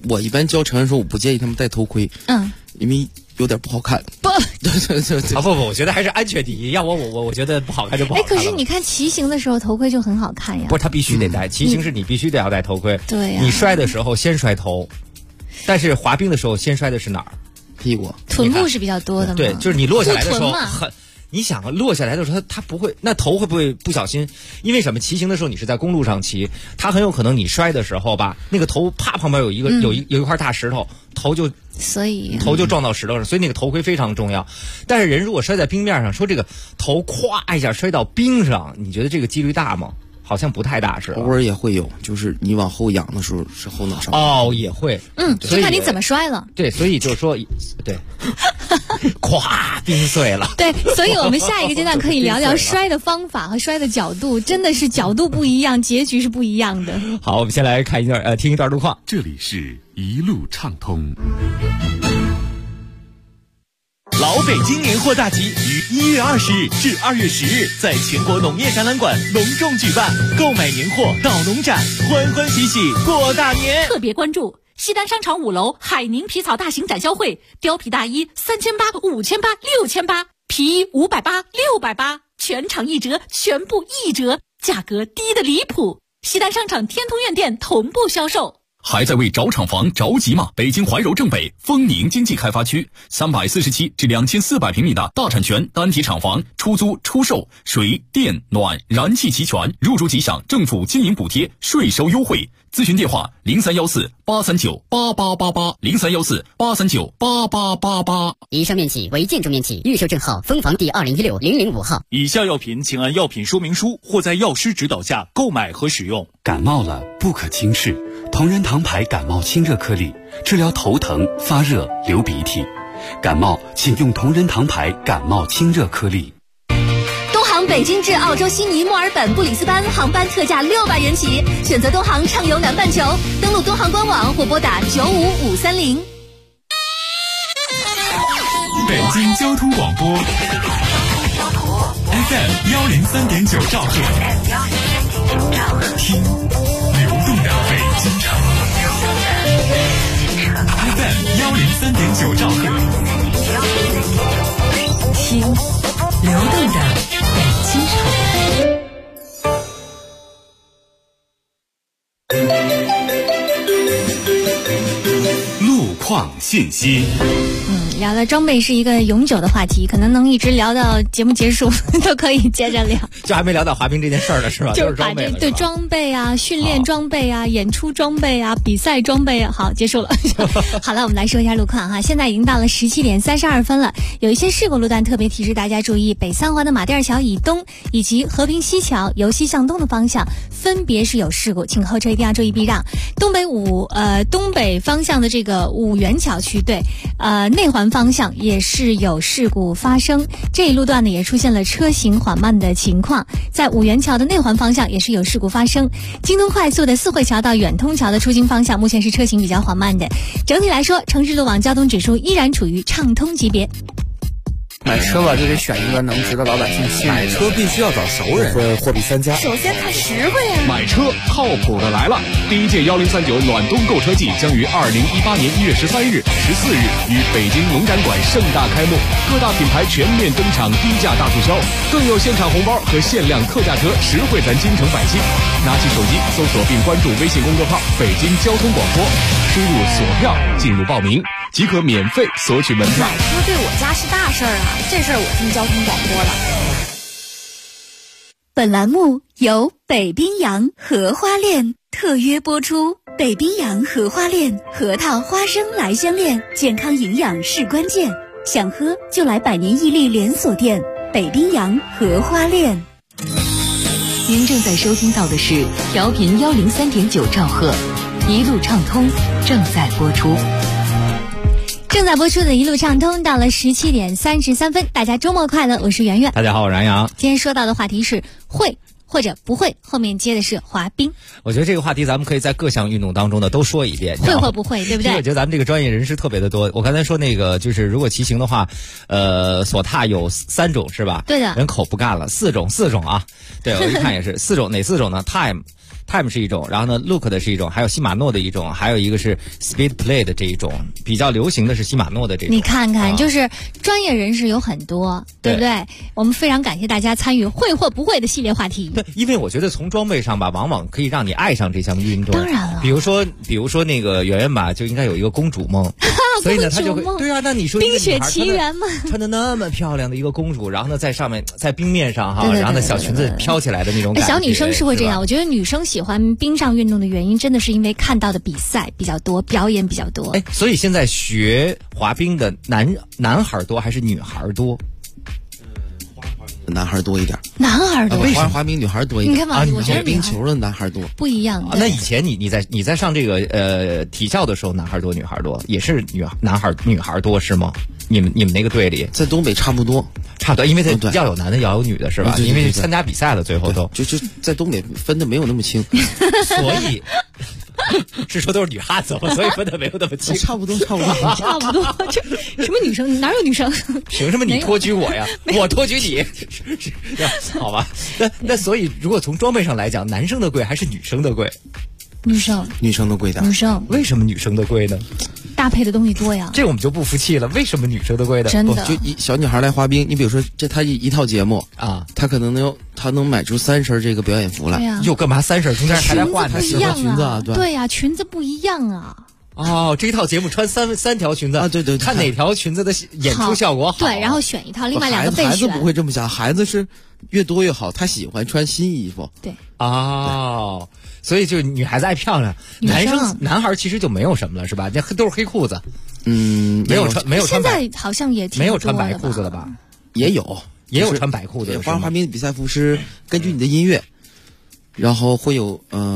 我一般教成人说我不建议他们戴头盔，因为有点不好看。 不， 不，我觉得还是安全第一。要我觉得不好看就不好看。 可是你看骑行的时候头盔就很好看呀。 不是，他必须得戴，骑行是你必须得要戴头盔。 对呀。 你摔的时候先摔头，但是滑冰的时候先摔的是哪儿？ 屁股。 臀部是比较多的嘛。 对，就是你落下来的时候你想啊，落下来的时候它不会，那头会不会不小心？因为什么？骑行的时候你是在公路上骑，它很有可能你摔的时候吧，那个头啪旁边有一块大石头，头就撞到石头上，所以那个头盔非常重要。但是人如果摔在冰面上，说这个头咵一下摔到冰上，你觉得这个几率大吗？好像不太大是吧？ 偶尔也会有，就是你往后仰的时候是后脑勺。 也会。 就看你怎么摔了。 对，所以就是说，对，咵，冰碎了。 对，所以我们下一个阶段可以聊聊摔的方法和摔的角度，真的是角度不一样，结局是不一样的。 好，我们先来看听一段路况。 这里是一路畅通。 老北京年货大集于1月20日至2月10日在全国农业展览馆隆重举办，购买年货到农展，欢欢喜喜过大年。 特别关注西单商场5楼海宁皮草大型展销会，貂皮大衣3800、5800、6800，皮衣580、680，全场1折，全部1折，价格低得离谱。西单商场天通苑店同步销售。 还在为找厂房着急吗？北京怀柔正北丰宁经济开发区347至2400平米的大产权单体厂房，出租出售，水电暖燃气齐全，入住即享政府经营补贴，税收优惠。咨询电话0314-839-8888，0314-839-8888。 以上面积为建筑面积，预售证号分房第2016005号。 以下药品请按药品说明书或在药师指导下购买和使用。 感冒了不可轻视，同仁堂牌感冒清热颗粒，治疗头疼、发热、流鼻涕。感冒请用同仁堂牌感冒清热颗粒。 东航北京至澳洲悉尼、墨尔本、布里斯班航班特价600元起，选择东航畅游南半球，登录东航官网或拨打95530。 北京交通广播 FM 103.9兆赫，听流动的北京城。FM 103.9兆赫， 听流动的北京城。 路况信息。 聊聊装备是一个永久的话题，可能能一直聊到节目结束都可以接着聊。 就还没聊到滑冰这件事儿呢，是吧？ 就是把这对装备啊、训练装备啊、演出装备啊、比赛装备啊，好，结束了。好了，我们来说一下路况哈。现在已经到了17点32分了，有一些事故路段特别提示大家注意：北三环的马甸桥以东以及和平西桥由西向东的方向分别是有事故，请后车一定要注意避让。东北方向的这个五元桥区对内环方向也是有事故发生，这一路段呢也出现了车行缓慢的情况，在五元桥的内环方向也是有事故发生。京东快速的四惠桥到远通桥的出京方向目前是车行比较缓慢的。整体来说，城市路网交通指数依然处于畅通级别。 买车吧，就得选一个能值得老百姓信任。 买车必须要找熟人，货比三家。 首先看实惠呀。 买车靠谱的来了！第一届1039暖冬购车季将于2018年1月13日、14日于北京农展馆盛大开幕，各大品牌全面登场，低价大促销，更有现场红包和限量特价车，实惠咱京城百姓。拿起手机搜索并关注微信公众号“北京交通广播”，输入索票进入报名，即可免费索取门票。 买车对我家是大事儿啊，这事儿我听交通广播了。 本栏目由北冰洋荷花恋特约播出。北冰洋荷花恋，核桃花生来相恋，健康营养是关键。想喝就来百年屹立连锁店北冰洋荷花恋。 您正在收听到的是调频103.9兆赫，一路畅通正在播出。 正在播出的一路畅通到了17点33分，大家周末快乐，我是圆圆。 大家好，我是杨洋。 今天说到的话题是会或者不会，后面接的是滑冰。 我觉得这个话题咱们可以在各项运动当中呢都说一遍， 会或不会，对不对？ 因为我觉得咱们这个专业人士特别的多。我刚才说那个就是如果骑行的话，索踏有3种是吧？ 对的。 人口不干了，4种啊。对，我一看也是4种，哪4种呢？ Time 是一种，然后呢 Look 的是一种，还有西马诺的一种，还有一个是 Speed Play 的这一种，比较流行的是西马诺的这种。 你看看，就是专业人士有很多，对不对？我们非常感谢大家参与会或不会的系列话题。 对，因为我觉得从装备上吧，往往可以让你爱上这项运动。 当然了， 比如说那个圆圆吧，就应该有一个公主梦，所以呢，她就会对啊。那你说冰雪奇缘吗？ 穿的那么漂亮的一个公主，然后呢，在上面在冰面上哈，然后呢，小裙子飘起来的那种感觉。 小女生是会这样，我觉得女生喜欢冰上运动的原因，真的是因为看到的比赛比较多，表演比较多。 所以现在学滑冰的男孩多还是女孩多？ 男孩多一点， 男孩多， 滑冰女孩多一点。 你看嘛，我觉得冰球的男孩多， 不一样。 那以前你在上这个体校的时候，男孩多女孩多，也是男孩女孩多是吗？你们那个队里， 在东北差不多， 因为他要有男的要有女的是吧？因为参加比赛了，最后都就在东北分的没有那么清， 所以。是说都是女汉子吗？所以分的没有那么清。 差不多。这什么女生哪有女生？ 凭什么你托举我呀？我托举你，好吧？那所以，如果从装备上来讲，男生的贵还是女生的贵？ 女生的贵的。 女生为什么女生的贵呢？ 搭配的东西多呀。 这我们就不服气了，为什么女生的贵的？ 真的， 就小女孩来滑冰，你比如说她一套节目啊，她可能能买出3身这个表演服来， 又干嘛3身？中间还来换她喜欢裙子啊？ 对呀，裙子不一样啊。 哦，这一套节目穿三条裙子啊，对， 看哪条裙子的演出效果好。 对，然后选一套，另外2个备选。 孩子不会这么想，孩子是越多越好，他喜欢穿新衣服。 对。 哦。所以就女孩子爱漂亮，男孩其实就没有什么了，是吧？这都是黑裤子，没有穿。 现在好像也挺没有穿白裤子了吧？ 也有穿白裤子的。 滑冰比赛服是根据你的音乐，然后会有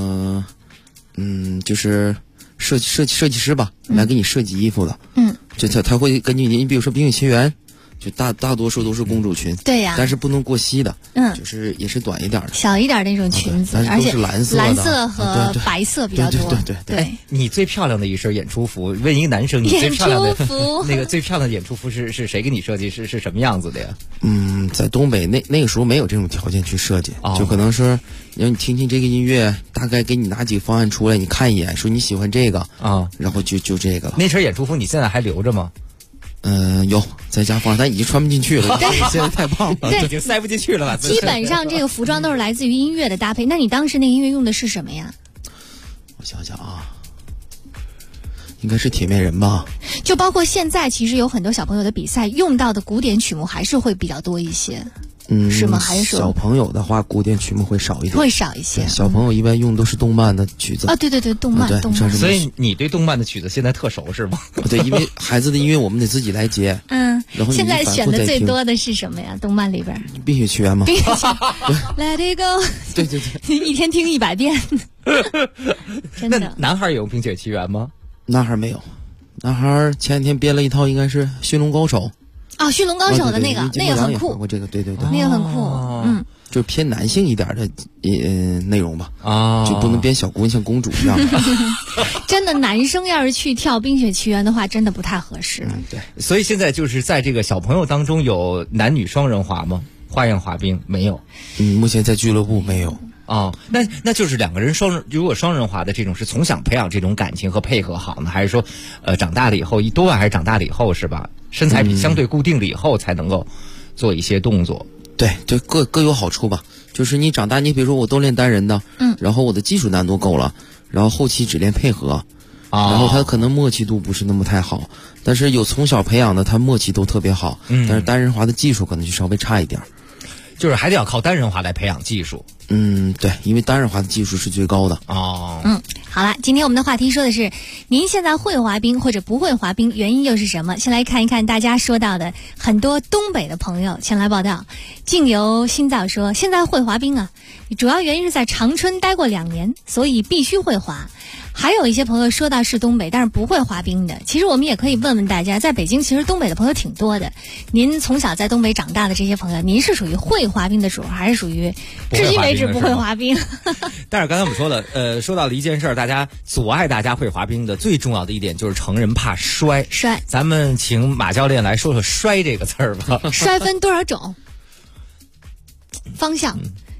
就是设计师吧来给你设计衣服的。就他会根据你比如说《冰雪奇缘》。就大多数都是公主裙， 对呀， 但是不能过膝的，就是也是短一点的， 小一点那种裙子， 而且都是蓝色和白色比较多。 对。 你最漂亮的一身演出服，问一个男生，你最漂亮的那个最漂亮的演出服是谁给你设计？是什么样子的呀？ 在东北那个时候没有这种条件去设计，就可能是让你听听这个音乐，大概给你拿几个方案出来，你看一眼，说你喜欢这个啊，然后就这个了。 那身演出服你现在还留着吗？ 有在家放，但已经穿不进去了，现在太胖了， 已经塞不进去了吧？ 基本上这个服装都是来自于音乐的搭配。那你当时那个音乐用的是什么呀？ 我想想啊，应该是铁面人吧。 就包括现在，其实有很多小朋友的比赛用到的古典曲目还是会比较多一些。是吗？还是说小朋友的话，古典曲目会少一点， 会少一些。 小朋友一般用都是动漫的曲子啊，对，动漫。 所以你对动漫的曲子现在特熟是吗？ 对，因为孩子的音乐我们得自己来接。 然后现在选的最多的是什么呀？动漫里边 《冰雪奇缘》吗？ 冰雪奇缘，Let it go。 对， 一天听100遍。真的。 那男孩有《冰雪奇缘》吗？ 男孩没有，男孩前2天编了一套，应该是《驯龙高手》。 驯龙高手的那个很酷， 我这个对， 那个很酷， 就是偏男性一点的内容吧，就不能编小姑娘像公主一样。 真的，男生要是去跳《冰雪奇缘》的话，真的不太合适。 对，所以现在就是在这个小朋友当中有男女双人滑吗？花样滑冰没有？ 目前在俱乐部没有。 那就是2个人如果双人滑的这种是从小培养这种感情和配合好呢，还是说长大了以后多半还是长大了以后是吧？身材相对固定了以后才能够做一些动作。 对，就各有好处吧。就是你长大，你比如说我都练单人的，然后我的技术难度够了，然后后期只练配合，然后他可能默契度不是那么太好，但是有从小培养的，他默契都特别好，但是单人滑的技术可能就稍微差一点。 就是还得要靠单人滑来培养技术。 对，因为单人滑的技术是最高的。 好了，今天我们的话题说的是您现在会滑冰或者不会滑冰，原因又是什么？先来看一看大家说到的很多东北的朋友前来报道。静游新造说，现在会滑冰啊，主要原因是在长春待过2年，所以必须会滑。还有一些朋友说到是东北，但是不会滑冰的。其实我们也可以问问大家，在北京其实东北的朋友挺多的。您从小在东北长大的这些朋友，您是属于会滑冰的主，还是属于至今为止不会滑冰？ 但是刚才我们说了，说到了一件事儿，大家阻碍大家会滑冰的最重要的一点就是成人怕摔。咱们请马教练来说说摔这个词儿吧。 摔分多少种？方向。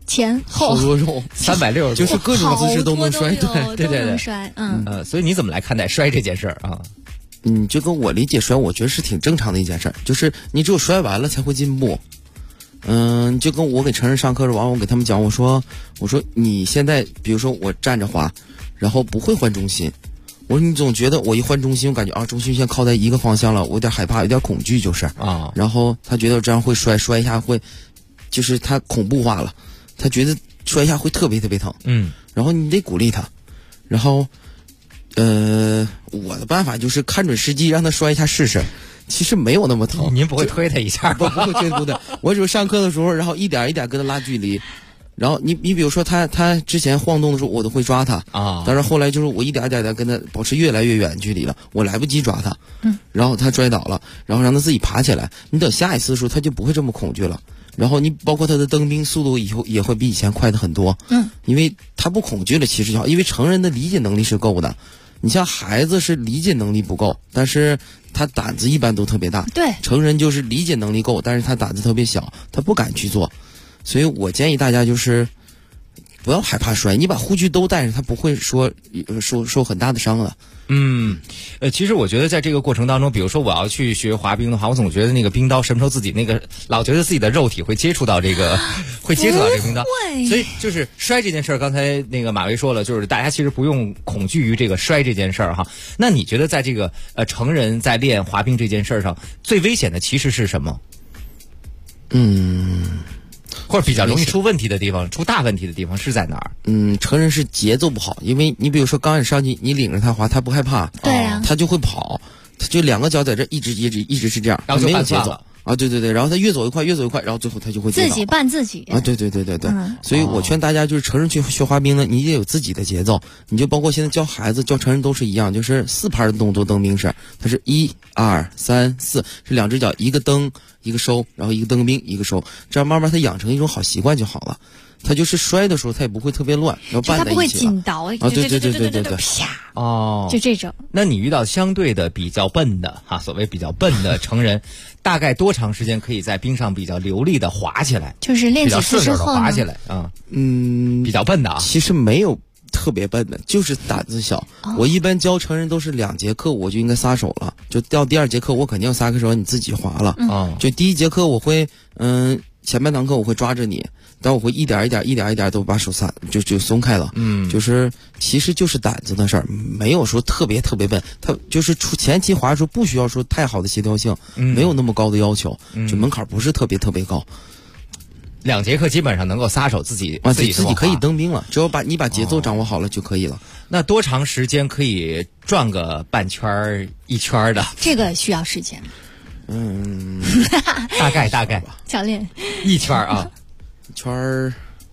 前后多肉 360度， 就是各种姿势都能摔， 对， 摔， 所以你怎么来看待摔这件事儿啊？ 就跟我理解摔，我觉得是挺正常的一件事儿，就是你只有摔完了才会进步。就跟我给成人上课的时候，我给他们讲，我说你现在比如说我站着滑，然后不会换重心，我说你总觉得我一换重心，我感觉啊重心线靠在一个方向了，我有点害怕，有点恐惧就是啊。然后他觉得我这样会摔一下会，就是他恐怖化了，他觉得摔一下会特别特别疼。然后你得鼓励他，然后我的办法就是看准时机让他摔一下试试。其实没有那么疼， 您不会推他一下吧？不会推不的，我只是上课的时候，然后一点一点跟他拉距离，然后你比如说他之前晃动的时候，我都会抓他啊，但是后来就是我一点一点的跟他保持越来越远距离了，我来不及抓他，然后他摔倒了，然后让他自己爬起来，你等下一次的时候他就不会这么恐惧了，然后你包括他的蹬冰速度以后也会比以前快的很多，因为他不恐惧了，其实就好，因为成人的理解能力是够的。你像孩子是理解能力不够，但是他胆子一般都特别大。 对， 成人就是理解能力够，但是他胆子特别小，他不敢去做。所以我建议大家就是不要害怕摔，你把护具都带上，他不会说受很大的伤的。 其实我觉得在这个过程当中，比如说我要去学滑冰的话，我总觉得那个冰刀什么时候自己那个老觉得自己的肉体会接触到这个冰刀，所以就是摔这件事儿，刚才那个马薇说了，就是大家其实不用恐惧于这个摔这件事儿哈。那你觉得在这个成人在练滑冰这件事儿上，最危险的其实是什么？或者比较容易出问题的地方，出大问题的地方是在哪儿？ 成人是节奏不好，因为你比如说刚开始上去，你领着他滑，他不害怕， 对啊， 他就会跑，他就两个脚在这一直是这样， 然后就没有节奏啊，对，然后他越走越快，然后最后他就会自己绊自己啊，对，所以我劝大家就是成人去学滑冰呢，你得有自己的节奏，你就包括现在教孩子教成人都是一样，就是4拍的动作蹬冰式，它是1、2、3、4，是2只脚一个蹬一个收，然后一个蹬冰一个收，这样慢慢他养成一种好习惯就好了。他就是摔的时候他也不会特别乱，然后绊在一起了， 他不会紧倒啊，对， 啪哦， 就这种。 那你遇到相对的比较笨的所谓比较笨的成人，大概多长时间可以在冰上比较流利的滑起来？ 就是练几次之后滑起来啊？比较笨的啊， 其实没有特别笨的，就是胆子小。我一般教成人都是2节课我就应该撒手了，就到第2节课我肯定要撒开手，你自己滑了。就第1节课我会前半堂课我会抓着你，但我会一点一点都把手就松开了。就是其实就是胆子的事儿，没有说特别特别笨。他就是前期滑的时候不需要说太好的协调性，没有那么高的要求，就门槛不是特别特别高。 2节课基本上能够撒手自己可以蹬冰了，只要你把节奏掌握好了就可以了。 那多长时间可以转个半圈一圈的？ 这个需要时间。 大概吧。 教练， 一圈啊， 一圈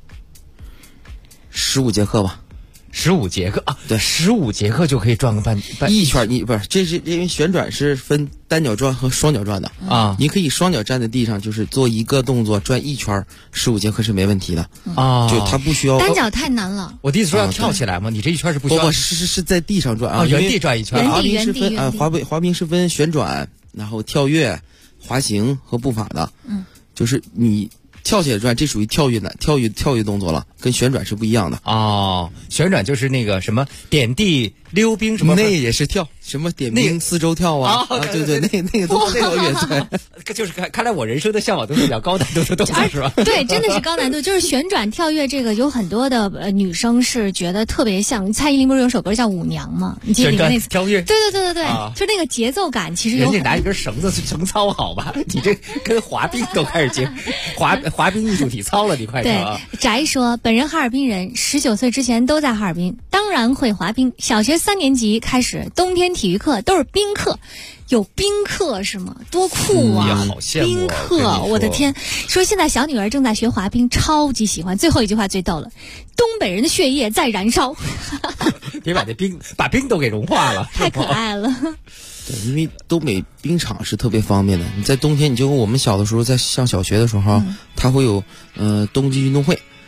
15节课吧。 15节课啊， 对 ，15节课就可以转个半一圈。你不是，这是因为旋转是分单脚转和双脚转的啊。你可以双脚站在地上，就是做一个动作转一圈，15节课是没问题的啊。就它不需要单脚太难了。 我第一次说要跳起来嘛，你这一圈是不需要。 是在地上转啊， 原地转一圈。 滑冰是分滑冰是分旋转，然后跳跃、滑行和步法的。就是你跳起来转，这属于跳跃动作了，跟旋转是不一样的。 旋转就是那个什么点地溜冰什么， 那也是跳，什么点冰4周跳啊，对，那个都我也在。 就是看来我人生的向往都是比较高难度的动作，是吧？ 对，真的是高难度。就是旋转跳跃这个，有很多的女生是觉得特别像。蔡依林不是有首歌叫《舞娘》吗？你记得那次跳跃？ 对，就那个节奏感，其实有。 人家拿一根绳子去绳操好吧？你这跟滑冰都开始滑冰艺术体操了，你快说啊！ 对，翟说，本人哈尔滨人，19岁之前都在哈尔滨，当然会滑冰。小学3年级开始，冬天体育课都是冰课。有冰课是吗？多酷啊！ 好羡慕冰课，我的天！说现在小女儿正在学滑冰，超级喜欢。最后一句话最逗了，东北人的血液在燃烧。 别把冰都给融化了， 太可爱了。 对，因为东北冰场是特别方便的。你在冬天，你就跟我们小的时候在上小学的时候，它会有冬季运动会。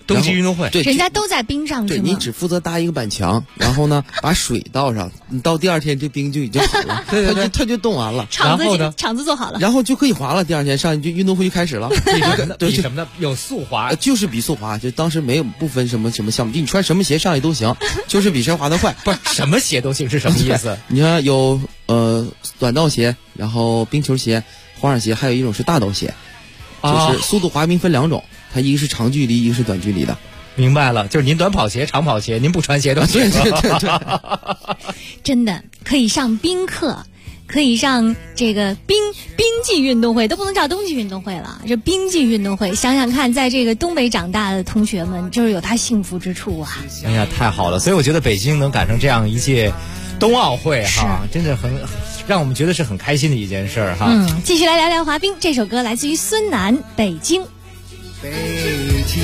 冬季运动会， 对， 人家都在冰上， 对，你只负责搭一个板墙，然后呢把水倒上，你到第二天这冰就已经好了，对，它就冻完了， 场子做好了， 然后就可以滑了。第二天上就运动会就开始了， 比什么呢？有速滑， 就是比速滑，就当时没有不分什么项目，你穿什么鞋上去都行，就是比谁滑得快。 不是什么鞋都行是什么意思？ 你看有短道鞋，然后冰球鞋、滑板鞋，还有一种是大道鞋，就是速度滑冰分2种，它一个是长距离，一个是短距离的。 明白了，就是您短跑鞋、长跑鞋，您不穿鞋都行。 对， 真的可以上冰课，可以上这个冰季运动会，都不能叫冬季运动会了，这冰季运动会，想想看，在这个东北长大的同学们，就是有他幸福之处啊！ 哎呀，太好了！所以我觉得北京能赶上这样一届冬奥会哈，真的很让我们觉得是很开心的一件事哈。 继续来聊聊滑冰，这首歌来自于孙楠，《北京》。 北京，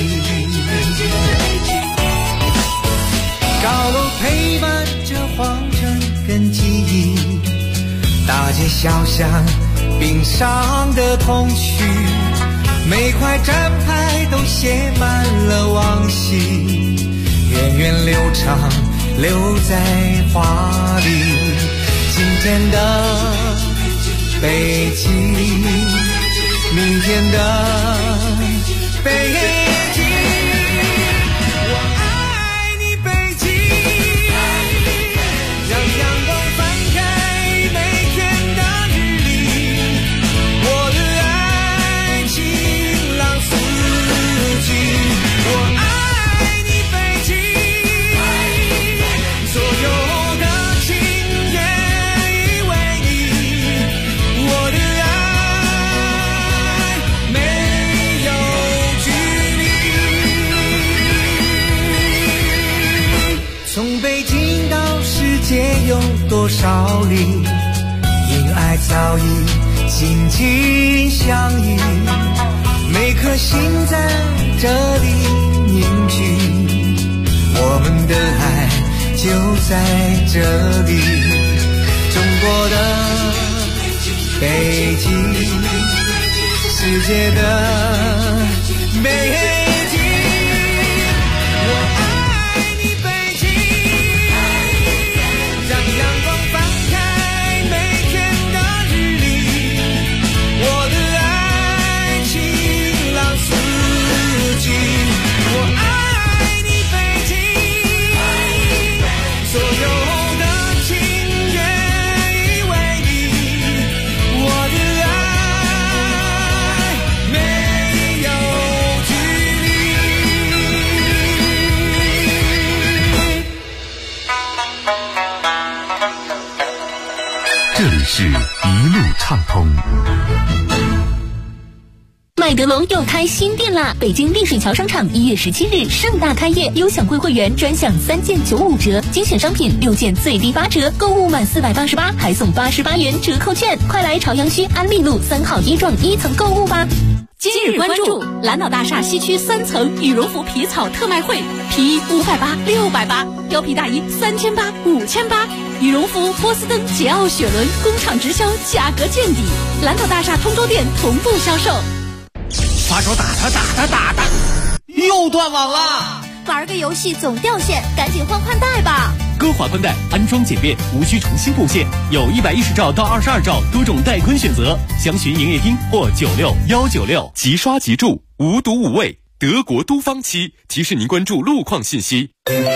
高楼陪伴着皇城跟记忆，大街小巷冰上的童趣，每块站牌都写满了往昔，源远流长留在画里。今天的北京，明天的北京，我爱你北京，让阳光翻开每天的日历，我的爱晴朗四季，我爱你北京，所有的情愿已为你，我的爱没有从北京到世界有多少里，因爱早已紧紧相依，每颗心在这里凝聚，我们的爱就在这里。中国的北京，世界的北京，我爱你北京，让阳光翻开每天的日历，我的爱晴朗四季，我爱你北京，所有的情愿已为你，我的爱没有距离。 这里是一路畅通。 麦德龙又开新店啦！北京丽水桥商场1月17日盛大开业，优享会会员专享3件95折，精选商品6件最低8折，购物满488还送88元折扣券，快来朝阳区安利路3号一幢1层购物吧！今日关注蓝岛大厦西区3层羽绒服皮草特卖会，皮衣580、680，貂皮大衣3800、5800，羽绒服波司登、捷奥雪伦工厂直销，价格见底，蓝岛大厦通州店同步销售。 发烧打他，又断网了。 玩个游戏总掉线，赶紧换宽带吧。 歌华宽带安装简便，无需重新布线，有110兆到22兆多种带宽选择，详询营业厅或96196。 即刷即住，无毒无味，德国都方漆提示您关注路况信息。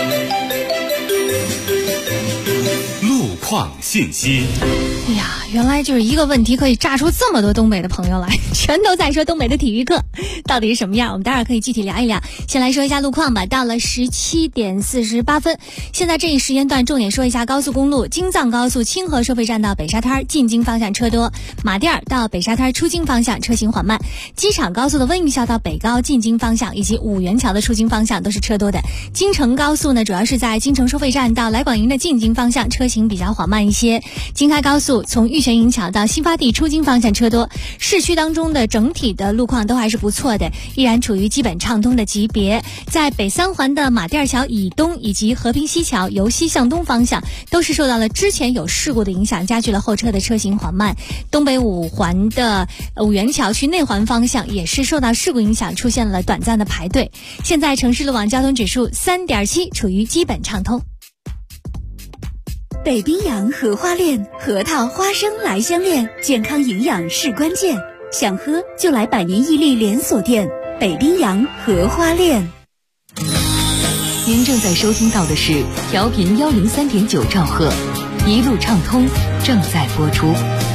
路况信息。 哎呀，原来就是一个问题可以炸出这么多东北的朋友来，全都在说东北的体育课到底是什么样，我们待会儿可以具体聊一聊。先来说一下路况吧，到了17点48分，现在这一时间段重点说一下高速公路京藏高速清河收费站到北沙滩进京方向车多，马甸儿到北沙滩出京方向车行缓慢，机场高速的温榆校到北高进京方向以及五元桥的出京方向都是车多的。京承高速呢，主要是在京承收费站到来广营的进京方向车行比较缓慢一些。京开高速从玉玉泉营桥到新发地出京方向车多，市区当中的整体的路况都还是不错的，依然处于基本畅通的级别。在北三环的马甸桥以东以及和平西桥由西向东方向都是受到了之前有事故的影响，加剧了后车的车行缓慢。东北五环的五元桥去内环方向也是受到事故影响，出现了短暂的排队。现在城市路网交通指数3.7，处于基本畅通。 北冰洋荷花恋，核桃花生来相恋，健康营养是关键。想喝就来百年屹立连锁店北冰洋荷花恋。 您正在收听到的是调频103.9兆赫，一路畅通正在播出。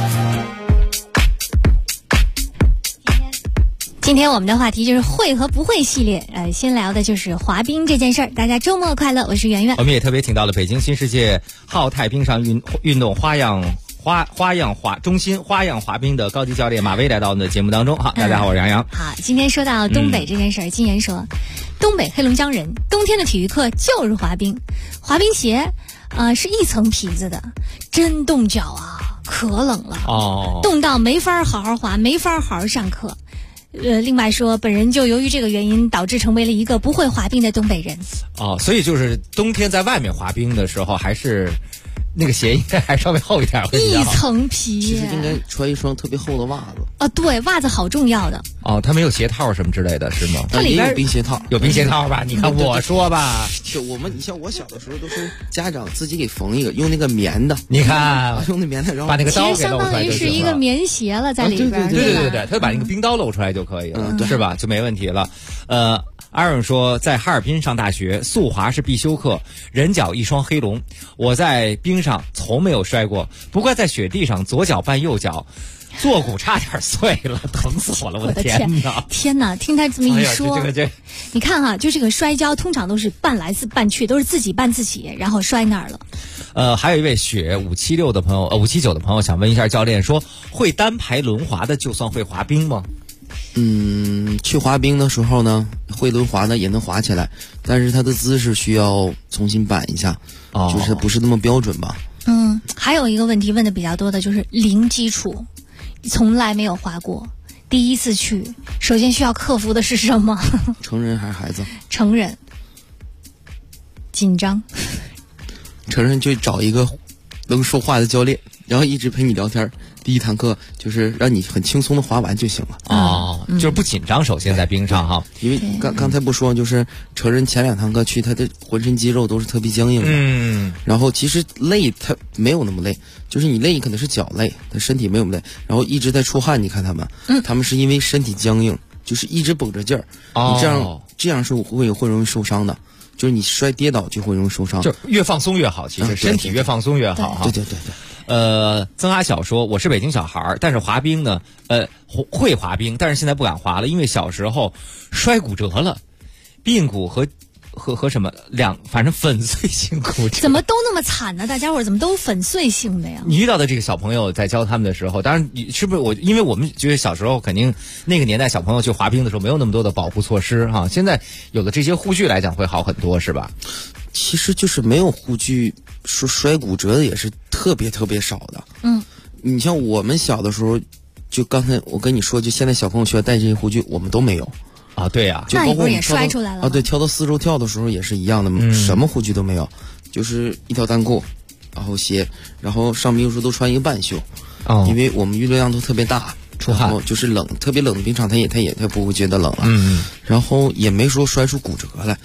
今天我们的话题就是会和不会系列，先聊的就是滑冰这件事儿。大家周末快乐，我是圆圆。 我们也特别请到了北京新世界浩泰冰上运动花样中心花样滑冰的高级教练马威来到我们的节目当中。好，大家好，我是杨洋。 好，今天说到东北这件事儿，金岩说，东北黑龙江人冬天的体育课就是滑冰，滑冰鞋是一层皮子的，真冻脚啊，可冷了哦，冻到没法好好滑，没法好好上课。另外说，本人就由于这个原因导致成为了一个不会滑冰的东北人。哦， 所以就是冬天在外面滑冰的时候，还是那个鞋应该还稍微厚一点会比较好。 一层皮， 其实应该穿一双特别厚的袜子。 对，袜子好重要的。 哦，它没有鞋套什么之类的是吗？ 它里边有冰鞋套， 有冰鞋套吧？你看我说吧， 就你像我小的时候都是家长自己给缝一个，用那个棉的。 你看， 用那棉的，然后把那个刀给露出来就行了。 相当于是一个棉鞋了，在里边。 对，他就把那个冰刀露出来就可以了，是吧？就没问题了。Aaron 说，在哈尔滨上大学，速滑是必修课，人脚一双黑龙。我在冰上从没有摔过，不过在雪地上左脚绊右脚，坐骨差点碎了，疼死我了！我的天哪！ 天哪！听他这么一说， 这你看哈，就这个摔跤通常都是绊来绊去，都是自己绊自己，然后摔那儿了。 还有一位雪579的朋友想问一下教练，说会单排轮滑的就算会滑冰吗？ 去滑冰的时候呢，会轮滑的也能滑起来，但是他的姿势需要重新摆一下，就是不是那么标准吧。 还有一个问题问的比较多的就是零基础，从来没有滑过，第一次去，首先需要克服的是什么？ 成人还是孩子？ 成人。紧张。 成人就找一个能说话的教练，然后一直陪你聊天。第一堂课就是让你很轻松的滑完就行了。 就是不紧张。首先在冰上哈， 因为刚才不说，就是成人前2堂课去，他的浑身肌肉都是特别僵硬的。然后其实累，他没有那么累，就是你累可能是脚累，他身体没有那么累。然后一直在出汗，你看他们，他们是因为身体僵硬，就是一直绷着劲儿。你这样是会容易受伤的。就是你摔跌倒就会容易受伤， 就越放松越好。其实身体越放松越好哈。 对。 曾阿晓说，我是北京小孩，但是滑冰呢，会滑冰，但是现在不敢滑了，因为小时候摔骨折了，髌骨和什么反正粉碎性骨折。 怎么都那么惨呢？大家伙怎么都粉碎性的呀？ 你遇到的这个小朋友在教他们的时候，当然你是不是因为我们觉得小时候肯定那个年代小朋友去滑冰的时候没有那么多的保护措施哈，现在有的这些护具来讲会好很多，是吧？ 其实就是没有护具，说摔骨折的也是特别特别少的。你像我们小的时候，就刚才我跟你说，就现在小朋友需要带这些护具，我们都没有。 对呀， 那你不是也摔出来了？ 对，跳到4周跳的时候也是一样的，什么护具都没有，就是一条单裤，然后鞋，然后上冰时候都穿一个半袖，因为我们运动量都特别大， 出汗， 然后就是冷，特别冷的冰场，他也不会觉得冷了，然后也没说摔出骨折来。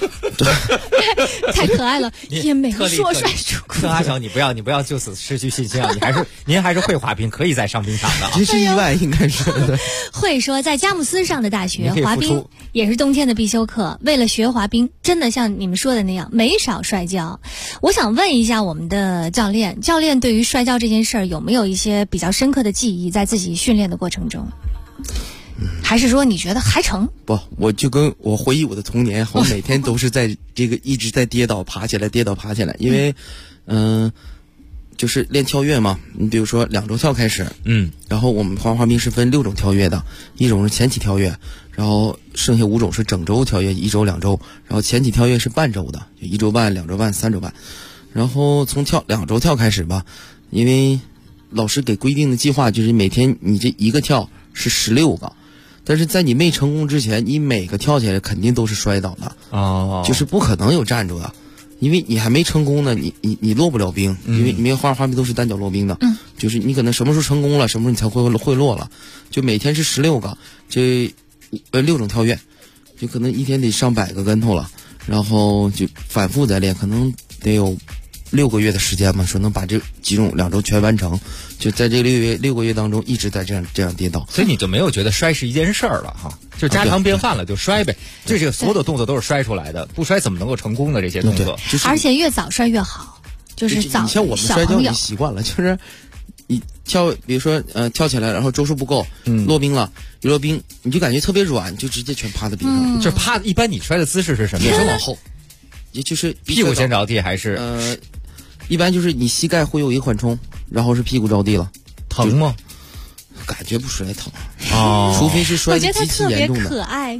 太可爱了，也没说摔出骨折。 阿晓，你不要就此失去信心啊！您还是会滑冰，可以再上冰场的。 这是意外，应该是会说在佳木斯上的大学，滑冰也是冬天的必修课。为了学滑冰，真的像你们说的那样，没少摔跤。我想问一下我们的教练对于摔跤这件事儿有没有一些比较深刻的记忆，在自己训练的过程中？还是说你觉得还成？ 不，我就跟我回忆我的童年，我每天都是在这个一直在跌倒爬起来，因为就是练跳跃嘛。你比如说2周跳开始，然后我们滑冰是分6种跳跃的，一种是前起跳跃，然后剩下5种是整周跳跃，1周2周，然后前起跳跃是半周的，就1周半、2周半、3周半，然后从2周跳开始吧，因为老师给规定的计划，就是每天你这一个跳是16个，但是在你没成功之前，你每个跳起来肯定都是摔倒的就是不可能有站住的，因为你还没成功呢，你落不了冰，因为你们滑冰都是单脚落冰的，就是你可能什么时候成功了，什么时候你才会落了，就每天是16个，这6种跳跃，就可能一天得上100个跟头了，然后就反复在练，可能得有6个月的时间嘛，说能把这几种2周全完成，就在这6个月当中一直在这样跌倒， 所以你就没有觉得摔是一件事儿了哈，就家常便饭了，就摔呗，这个所有的动作都是摔出来的，不摔怎么能够成功的这些动作？ 而且越早摔越好，就是早你像我们摔跤已经习惯了，就是你跳，比如说跳起来，然后周数不够，落冰了，一落冰你就感觉特别软，就直接全趴在冰上， 就是趴。一般你摔的姿势是什么？ 也是往后，也就是屁股先着地还是？ 一般就是你膝盖会有一个缓冲，然后是屁股着地了， 疼吗？ 感觉不摔疼除非是摔得极其严重的。 我觉得他特别可爱，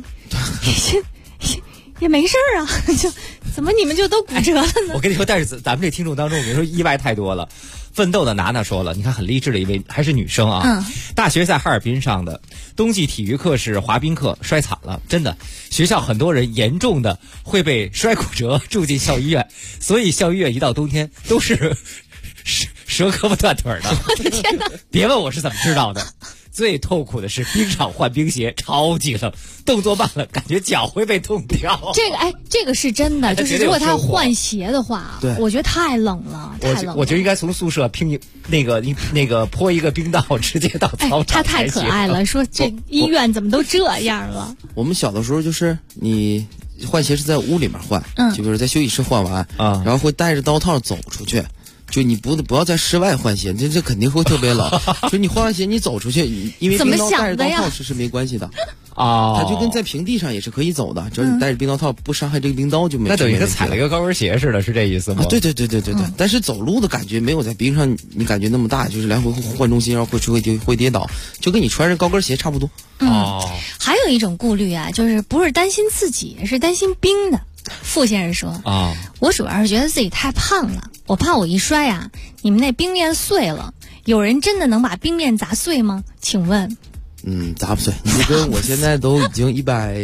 也没事儿啊，就怎么你们就都骨折了呢？ 我跟你说，但是咱们这听众当中，我跟你说意外太多了。奋斗的娜娜说了，你看很励志的一位，还是女生啊。大学在哈尔滨上的，冬季体育课是滑冰课，摔惨了，真的。学校很多人严重的会被摔骨折，住进校医院，所以校医院一到冬天都是折胳膊断腿的。 我的天哪！ 别问我是怎么知道的。最痛苦的是冰场换冰鞋，超级冷，动作慢了，感觉脚会被冻掉。 这个是真的，就是如果他要换鞋的话，我觉得太冷了，太冷了。 我觉得应该从宿舍拼那个坡一个冰道，直接到操场。 他太可爱了，说这医院怎么都这样了？ 我们小的时候就是你换鞋是在屋里面换，就比如在休息室换完然后会带着刀套走出去。就你不要在室外换鞋，这肯定会特别冷。就你换完鞋，你走出去，因为冰刀带着刀套是没关系的它就跟在平地上也是可以走的，只要你带着冰刀套不伤害这个冰刀就没。 那等于他踩了一个高跟鞋似的，是这意思吗？ 对。但是走路的感觉没有在冰上你感觉那么大，就是来回换中心，然后会跌倒，就跟你穿着高跟鞋差不多。 还有一种顾虑啊，就是不是担心自己，是担心冰的。傅先生说我主要是觉得自己太胖了，我怕我一摔啊，你们那冰面碎了。有人真的能把冰面砸碎吗？请问？ 砸不碎。你就跟我现在都已经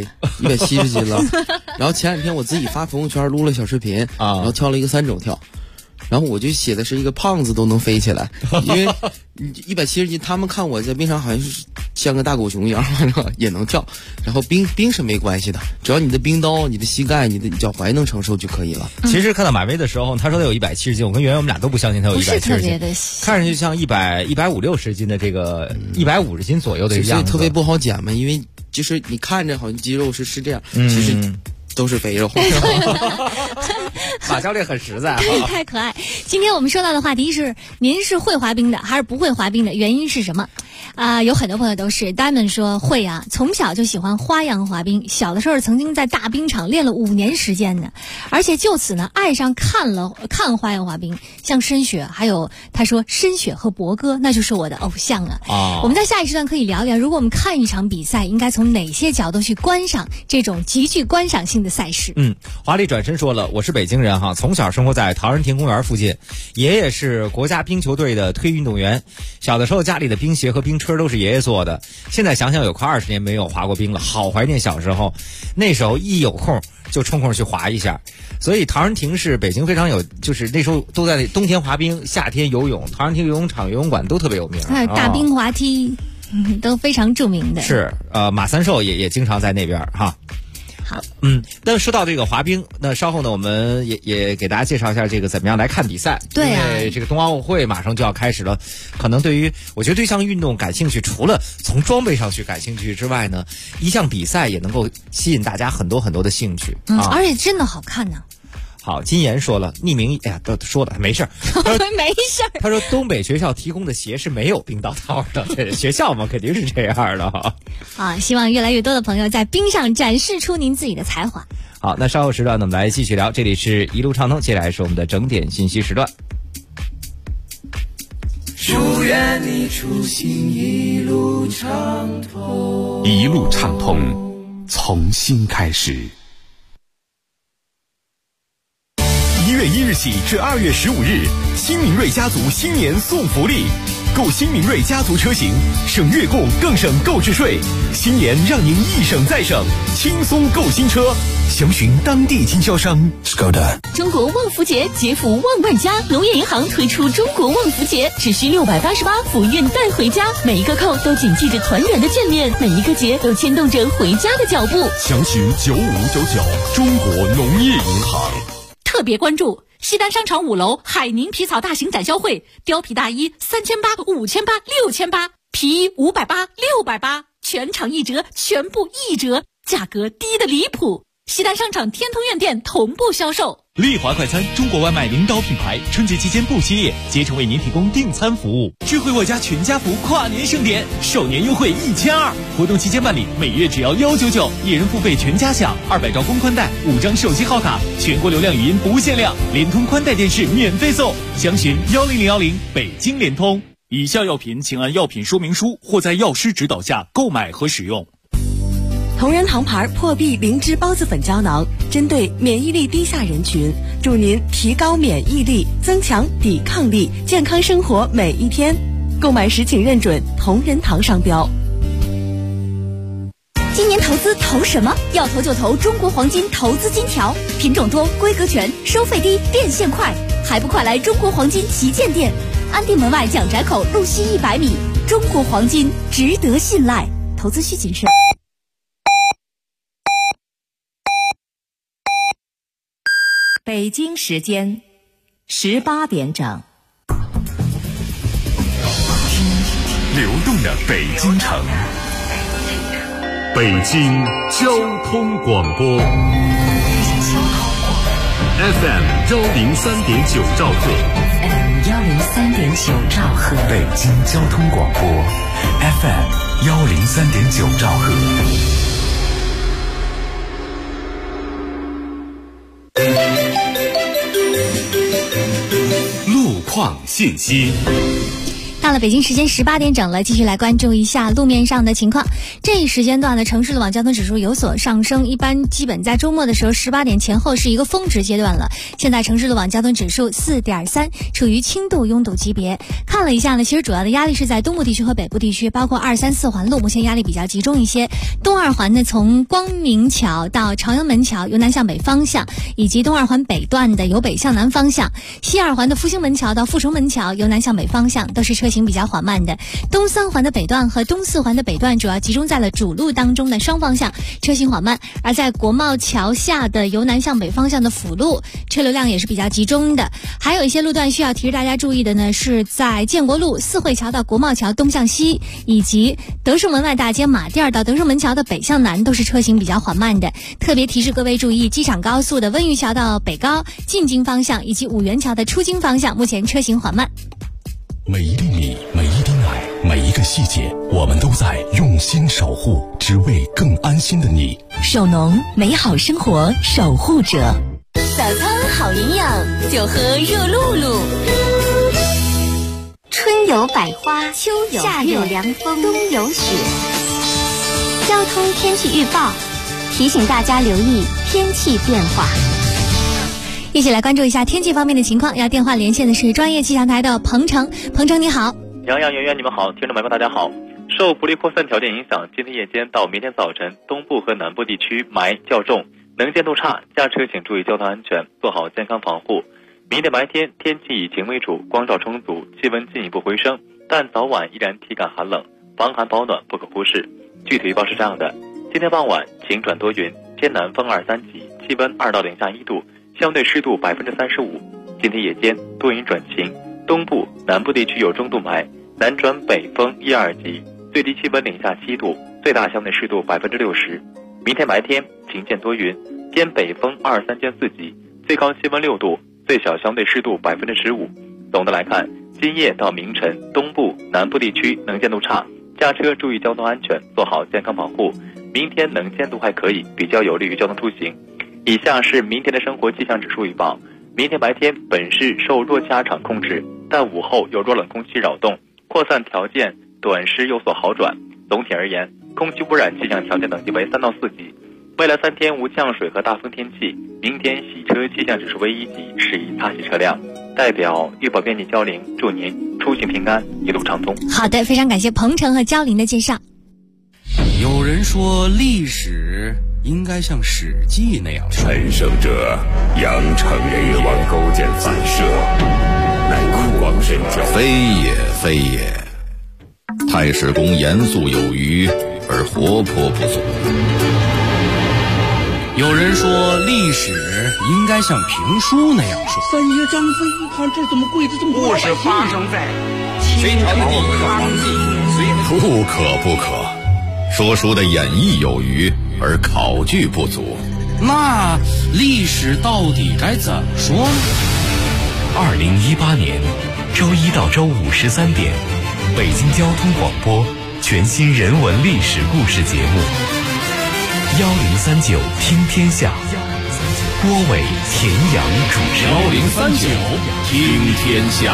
170斤了，然后前2天我自己发朋友圈录了小视频然后跳了一个3肘跳，然后我就写的是一个胖子都能飞起来，因为170斤，他们看我在冰上好像是像个大狗熊一样，也能跳。然后冰是没关系的，只要你的冰刀、你的膝盖、你的脚踝能承受就可以了。 其实看到马薇的时候，他说他有170斤，我跟圆圆我们俩都不相信他有170斤，看上去像150-160斤的这个150斤左右的样子， 特别不好减嘛，因为就是你看着好像肌肉是这样，其实都是肥肉。 马教练很实在太可爱。今天我们说到的话题是您是会滑冰的还是不会滑冰的，原因是什么有很多朋友都是 Diamond 说会啊，从小就喜欢花样滑冰，小的时候曾经在大冰场练了5年时间呢，而且就此呢爱上看花样滑冰，像申雪，还有他说申雪和博哥那就是我的偶像啊。我们在下一时段可以聊聊，如果我们看一场比赛应该从哪些角度去观赏这种极具观赏性的赛事。 华丽转身说了，我是北京人从小生活在陶然亭公园附近，爷爷是国家冰球队的退役运动员，小的时候家里的冰鞋和冰车都是爷爷做的，现在想想有快20年没有滑过冰了，好怀念小时候，那时候一有空就抽空去滑一下。所以陶然亭是北京非常有，就是那时候都在冬天滑冰，夏天游泳，陶然亭游泳场、游泳馆都特别有名， 还有大冰滑梯都非常著名的。 是马三寿也经常在那边哈。 好， 那说到这个滑冰，那稍后呢，我们也给大家介绍一下这个怎么样来看比赛。 对啊， 因为这个冬奥会马上就要开始了，可能我觉得对一项运动感兴趣，除了从装备上去感兴趣之外呢，一项比赛也能够吸引大家很多很多的兴趣。 而且真的好看呢。 好，金岩说了，匿名，哎呀，都说了，没事儿， 没事儿。 他说东北学校提供的鞋是没有冰刀套的，学校嘛肯定是这样的哈。 希望越来越多的朋友在冰上展示出您自己的才华。 好，那稍后时段呢，我们来继续聊，这里是一路畅通，接下来是我们的整点信息时段。 祝愿你出行一路畅通， 一路畅通，从新开始。 1月1日起至2月15日，新明锐家族新年送福利， 购新明锐家族车型，省月供更省购置税。新年让您一省再省，轻松购新车。详询当地经销商。Skoda。 中国旺福节，节福万万家。农业银行推出中国旺福节，只需688福运带回家，每一个扣都谨记着团圆的眷恋，每一个节都牵动着回家的脚步。 详询9599，中国农业银行。 特别关注西单商场5楼海宁皮草大型展销会，貂皮大衣3800、5800、6800，皮衣580、680，全场1折，全部1折，价格低得离谱。西单商场天通苑店同步销售。 丽华快餐，中国外卖领导品牌，春节期间不歇业，竭诚为您提供订餐服务。智慧我家全家福跨年盛典，首年优惠1200，活动期间办理，每月只要199，一人付费全家享，200兆公宽带，5张手机号卡，全国流量语音不限量，联通宽带电视免费送。详询10010，北京联通。以下药品请按药品说明书或在药师指导下购买和使用。 同仁堂牌破壁灵芝孢子粉胶囊，针对免疫力低下人群，助您提高免疫力，增强抵抗力，健康生活每一天。购买时请认准同仁堂商标。 今年投资投什么？要投就投中国黄金投资金条，品种多，规格全，收费低，变现快，还不快来中国黄金旗舰店，安定门外蒋宅口路西100米。中国黄金值得信赖，投资需谨慎。 北京时间18点整。 流动的北京城，北京交通广播 FM 103.9兆赫 FM 103.9兆赫， 北京交通广播 FM 103.9兆赫。 路况信息。 到了北京时间18点整了，继续来关注一下路面上的情况。这一时间段的城市路网交通指数有所上升，一般基本在周末的时候18点前后是一个峰值阶段了。现在城市路网交通指数4.3，处于轻度拥堵级别。看了一下呢，其实主要的压力是在东部地区和北部地区，包括2、3、4环路，目前压力比较集中一些。东2环呢，从光明桥到朝阳门桥由南向北方向，以及东2环北段的由北向南方向，西2环的复兴门桥到阜成门桥由南向北方向，都是车型比较缓慢的。东3环的北段和东4环的北段主要集中在了主路当中的双方向，车型缓慢。而在国贸桥下的由南向北方向的辅路，车流量也是比较集中的。还有一些路段需要提示大家注意的呢，是在建国路四惠桥到国贸桥东向西，以及德胜门外大街马甸到德胜门桥的北向南，都是车型比较缓慢的。特别提示各位注意，机场高速的温榆桥到北高进京方向以及五原桥的出京方向，目前车型缓慢。 每一粒米，每一滴奶，每一个细节，我们都在用心守护，只为更安心的你。 首农，美好生活守护者。 早餐好营养，就喝热露露。春有百花，秋有夏有凉风，冬有雪。交通天气预报提醒大家留意天气变化。 一起来关注一下天气方面的情况。要电话连线的是专业气象台的彭程。彭程你好。 杨洋、圆圆，你们好，听众朋友们大家好。受不利扩散条件影响，今天夜间到明天早晨，东部和南部地区霾较重，能见度差，驾车请注意交通安全，做好健康防护。明天白天天气以晴为主，光照充足，气温进一步回升，但早晚依然体感寒冷，防寒保暖不可忽视。具体预报是这样的：今天傍晚晴转多云，偏南风2、3级，气温2到零下1度，相对湿度35%。今天夜间多云转晴，东部、南部地区有中度霾，南转北风1、2级，最低气温零下7度，最大相对湿度60%。明天白天晴间多云，偏北风2、3兼4级，最高气温6度，最小相对湿度15%。总的来看，今夜到明晨，东部、南部地区能见度差，驾车注意交通安全，做好健康防护。明天能见度还可以，比较有利于交通出行。以下是明天的生活气象指数预报。明天白天本市受弱气压场控制，但午后有弱冷空气扰动，扩散条件短时有所好转。总体而言，空气污染气象条件等级为3到4级。未来3天无降水和大风天气，明天洗车气象指数为1级，适宜擦洗车辆。 代表玉宝编辑焦玲，祝您出行平安，一路畅通。 好的，非常感谢鹏程和焦玲的介绍。 有人说历史应该像《史记》那样， 陈胜者阳城人也，勾践反射，乃酷王神教， 非也非也。太史公严肃有余，而活泼不足。 有人说历史应该像评书那样说。 三爷张飞一看这怎么跪着这么多？ 故事发生在隋朝的第一个皇帝。 不可。说书的演绎有余，而考据不足。 那历史到底该怎么说呢 ？2018年周一到周五13点，北京交通广播全新人文历史故事节目1039听天下，郭伟、田阳主持。 1039听天下。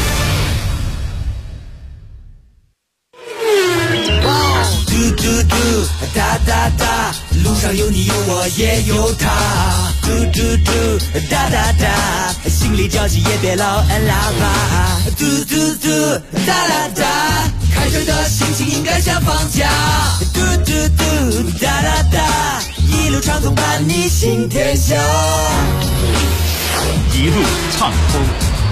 嘟嘟哒哒哒，路上有你有我也有他。嘟嘟嘟哒哒哒，心里着急也别老按喇叭。嘟嘟嘟哒哒哒，开车的心情应该像放假。嘟嘟嘟哒哒哒，一路畅通伴你行天下。 一路畅通。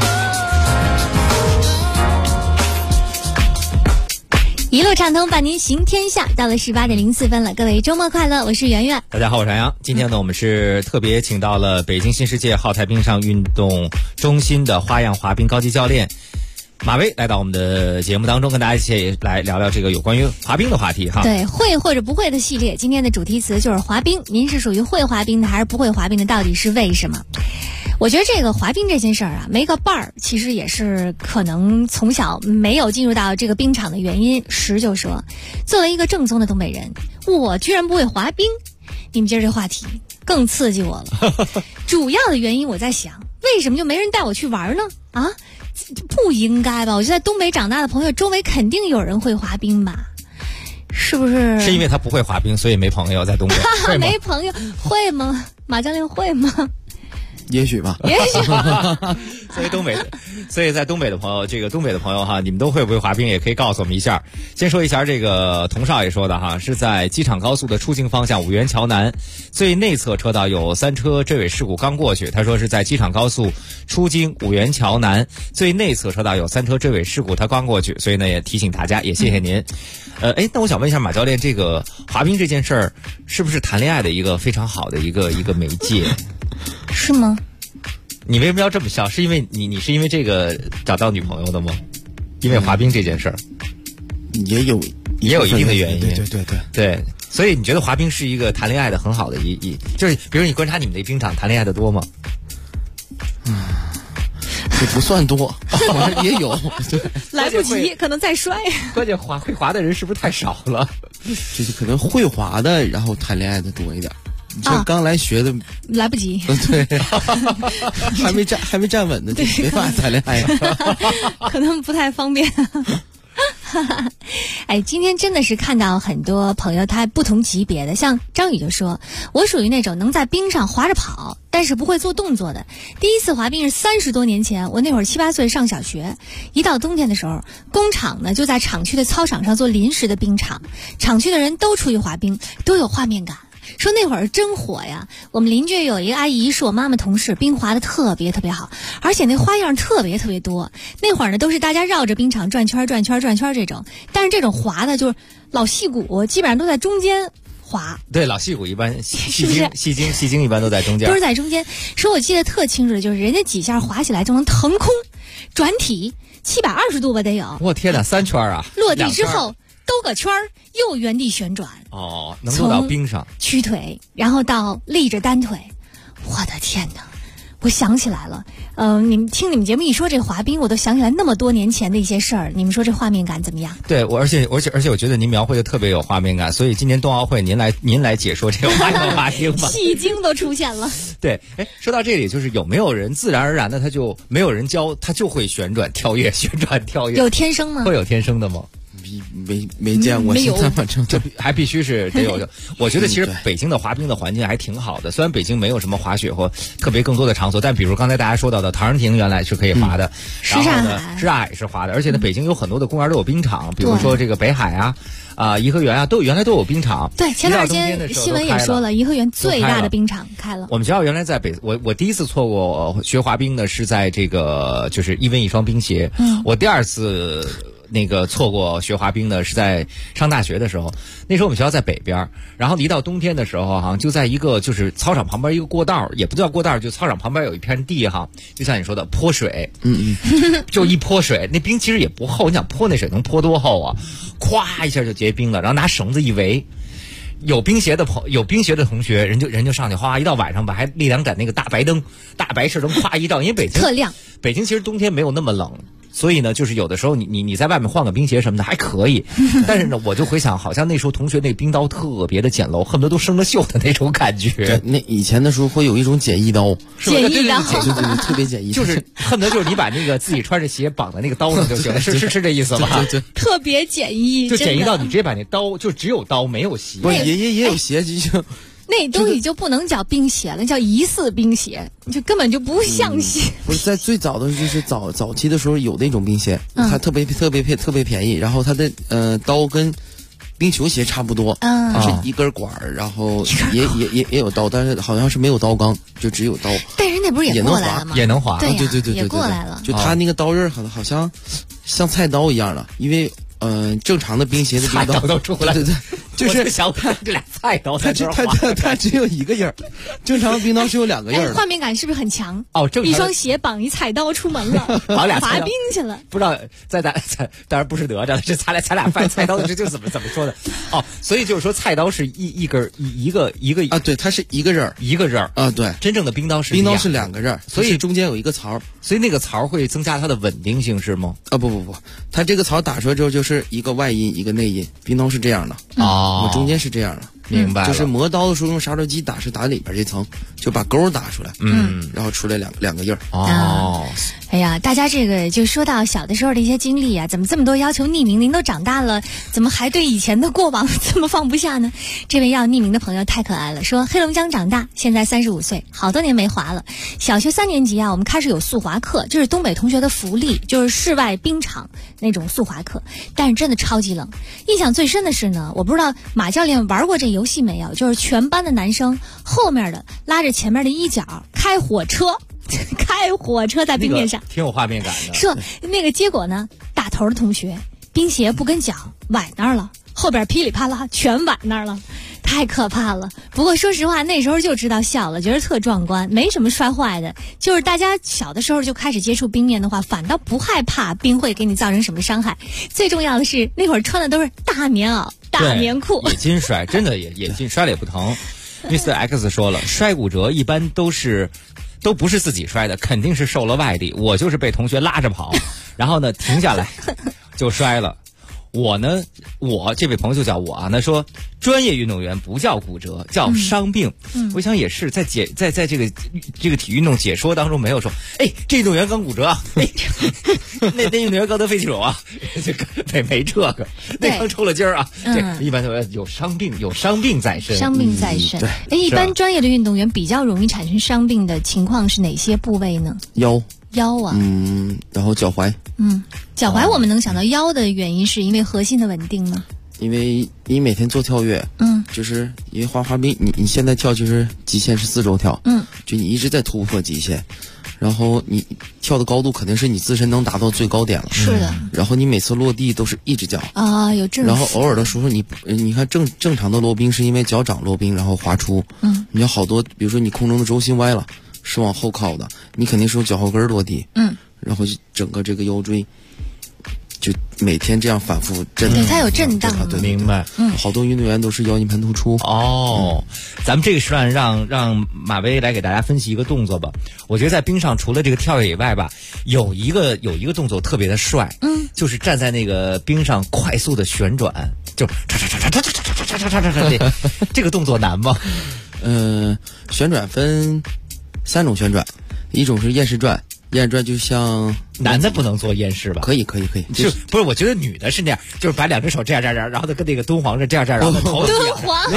一路畅通伴您行天下，到了18点04分了，各位周末快乐，我是圆圆。 大家好，我是杨洋。今天呢，我们是特别请到了北京新世界浩台冰上运动中心的花样滑冰高级教练马威来到我们的节目当中，跟大家一起来聊聊这个有关于滑冰的话题哈。 对，会或者不会的系列，今天的主题词就是滑冰。您是属于会滑冰的还是不会滑冰的？到底是为什么？我觉得这个滑冰这件事儿啊，没个伴儿，其实也是可能从小没有进入到这个冰场的原因。实就说，作为一个正宗的东北人，我居然不会滑冰。你们今儿这话题更刺激我了。主要的原因我在想，为什么就没人带我去玩呢？啊，不应该吧？我觉得在东北长大的朋友周围肯定有人会滑冰吧？是不是？ 是因为他不会滑冰，所以没朋友在东北。 没朋友会吗？马教练会吗？ 也许吧， 也许吧。 所以在东北的朋友，这个东北的朋友哈，你们都会不会滑冰？也可以告诉我们一下。先说一下这个童少爷说的哈，是在机场高速的出境方向五元桥南最内侧车道有3车追尾事故刚过去。他说是在机场高速出京五元桥南最内侧车道有3车追尾事故，他刚过去，所以呢也提醒大家，也谢谢您。那我想问一下马教练，这个滑冰这件事儿是不是谈恋爱的一个非常好的一个媒介？ 是吗？ 你为什么要这么笑？是因为你是因为这个找到女朋友的吗？因为滑冰这件事儿， 也有一定的原因。 对， 所以你觉得滑冰是一个谈恋爱的很好的就是比如你观察你们那冰场谈恋爱的多吗？ 也不算多，也有。 来不及，可能再摔。 关键会滑的人是不是太少了？ 就是可能会滑的，然后谈恋爱的多一点。你像刚来学的， 来不及。 对，还没站稳呢，就没法谈恋爱。 可能不太方便。哎，今天真的是看到很多朋友他不同级别的，像张宇就说，我属于那种能在冰上滑着跑，但是不会做动作的。第一次滑冰是30多年前，我那会儿7、8岁上小学，一到冬天的时候，工厂呢就在厂区的操场上做临时的冰场，厂区的人都出去滑冰，都有画面感。说那会儿真火呀！我们邻居有一个阿姨是我妈妈同事，冰滑的特别特别好，而且那花样特别特别多。那会儿呢都是大家绕着冰场转圈这种，但是这种滑的就是老戏骨基本上都在中间滑。 对，老戏骨一般戏精一般都在中间， 都是在中间。说我记得特清楚的就是人家几下滑起来就能腾空转体720度吧得有。 我天哪，3圈啊！ 落地之后兜个圈又原地旋转。 哦，能落到冰上， 屈腿，然后到立着单腿。我的天哪！我想起来了，你们听你们节目一说这滑冰，我都想起来那么多年前的一些事儿。你们说这画面感怎么样？ 对，而且我觉得您描绘的特别有画面感，所以今年冬奥会您来解说这个滑冰吧。 戏精都出现了。 对，说到这里，就是有没有人自然而然的他就没有人教，他就会旋转跳跃？ 有天生吗？ 会有天生的吗？ 没见过，现在反正这还必须是得有。我觉得其实北京的滑冰的环境还挺好的，虽然北京没有什么滑雪或特别更多的场所，但比如刚才大家说到的唐人亭原来是可以滑的，然后呢，什刹海是滑的，而且呢，北京有很多的公园都有冰场，比如说这个北海啊，颐和园啊，原来都有冰场。 对，前段时间新闻也说了，颐和园最大的冰场开了。 我们学校原来在我第一次错过学滑冰呢，是在这个就是一文一双冰鞋。我第二次那个错过学滑冰呢，是在上大学的时候。那时候我们学校在北边，然后一到冬天的时候哈，就在一个就是操场旁边一个过道，也不叫过道，就操场旁边有一片地哈，就像你说的泼水，就一泼水，那冰其实也不厚，你想泼那水能泼多厚啊？咵一下就结冰了，然后拿绳子一围。有冰鞋的同学，人就上去，哗，一到晚上吧，还立两盏那个大白灯、大白炽灯，咵一照，因为北京特亮。 北京其实冬天没有那么冷，所以呢，就是有的时候你在外面换个冰鞋什么的还可以，但是呢，我就回想，好像那时候同学那冰刀特别的简陋，恨不得都生了锈的那种感觉。 对，那以前的时候会有一种简易刀， 简易刀， 对，特别简易， 就是恨不得就是你把那个自己穿着鞋绑在那个刀上就行了，是这意思吧？ 对， 特别简易， 就简易到你直接把那刀就只有刀没有鞋， 不是也有鞋就。 那东西就不能叫冰鞋了，叫疑似冰鞋，就根本就不像鞋。 不是在最早的就是早期的时候有那种冰鞋，它特别便宜，然后它的刀跟冰球鞋差不多，是一根管儿，然后也有刀，但是好像是没有刀缸，就只有刀。 但是那不是也过来了吗？ 也能滑， 对对， 也过来了。 就它那个刀刃好像像菜刀一样了，因为正常的冰鞋的冰刀都出来， 对，就是想看这俩菜刀在这儿它只有一个印儿，正常的冰刀是有2个印儿的。 画面感是不是很强？ 正常一双鞋绑一菜刀出门了， 绑俩滑冰去了。 不知道当然不是哪吒，这咱俩犯菜刀的这就怎么说的？所以就是说菜刀是一根一个啊， 对，它是一个刃啊，对， 真正的冰刀是 2个刃， 所以中间有一个槽， 所以那个槽会增加它的稳定性是吗？ 不，它这个槽打出来之后就是一个外音一个内音，冰刀是这样的中间是这样的。 明白了， 就是磨刀的时候用砂轮机打是打里边这层，就把钩打出来，然后出来两个印儿。 哎呀，大家这个就说到小的时候的一些经历啊，怎么这么多要求匿名？您都长大了，怎么还对以前的过往这么放不下呢？这位要匿名的朋友太可爱了，说黑龙江长大，现在35岁，好多年没滑了。小学3年级啊，我们开始有速滑课，这是东北同学的福利，就是室外冰场那种速滑课，但是真的超级冷。印象最深的是呢，我不知道马教练玩过这游戏没有，就是全班的男生后面的拉着前面的一角开火车在冰面上， 挺有画面感的。 说那个结果呢，打头的同学冰鞋不跟脚崴那儿了，后边噼里啪啦全崴那儿了，太可怕了。不过说实话，那时候就知道笑了，觉得特壮观，没什么摔坏的。就是大家小的时候就开始接触冰面的话，反倒不害怕冰会给你造成什么伤害。最重要的是那会儿穿的都是大棉袄、大棉裤， 也金摔，真的也金摔了也不疼。Mr. X 说了，摔骨折一般都不是自己摔的，肯定是受了外力。我就是被同学拉着跑，然后呢停下来就摔了。我这位朋友就叫我啊，那说专业运动员不叫骨折，叫伤病。我想也是在这个体育运动解说当中没有说，这运动员刚骨折啊，那运动员刚得肺气肿啊，没这个，那刚抽了筋儿啊，这一般都有伤病在身。 伤病在身。对，一般专业的运动员比较容易产生伤病的情况是哪些部位呢？腰啊， 然后脚踝， 脚踝我们能想到腰的原因是因为核心的稳定吗？ 因为你每天做跳跃，就是因为滑冰，你现在跳就是极限是4周跳，就你一直在突破极限，然后你跳的高度肯定是你自身能达到最高点了， 是的， 然后你每次落地都是一只脚啊，有这种， 然后偶尔的时候你看正常的落冰是因为脚掌落冰然后滑出，你要好多，比如说你空中的轴心歪了。是往后靠的，你肯定是用脚后跟落地，然后整个这个腰椎就每天这样反复震荡， 对，它有震荡， 对， 明白。 好多运动员都是腰间盘突出。 咱们这个时段让马威来给大家分析一个动作吧。我觉得在冰上除了这个跳跃以外吧，有一个动作特别的帅，就是站在那个冰上快速的旋转，就这个动作难吗？ 旋转分3种旋转，一种是燕式转， 延展转就像男的不能做燕式吧？ 可以， 不是？我觉得女的是那样，就是把2只手这样，然后跟那个敦煌是这样，然后头敦煌，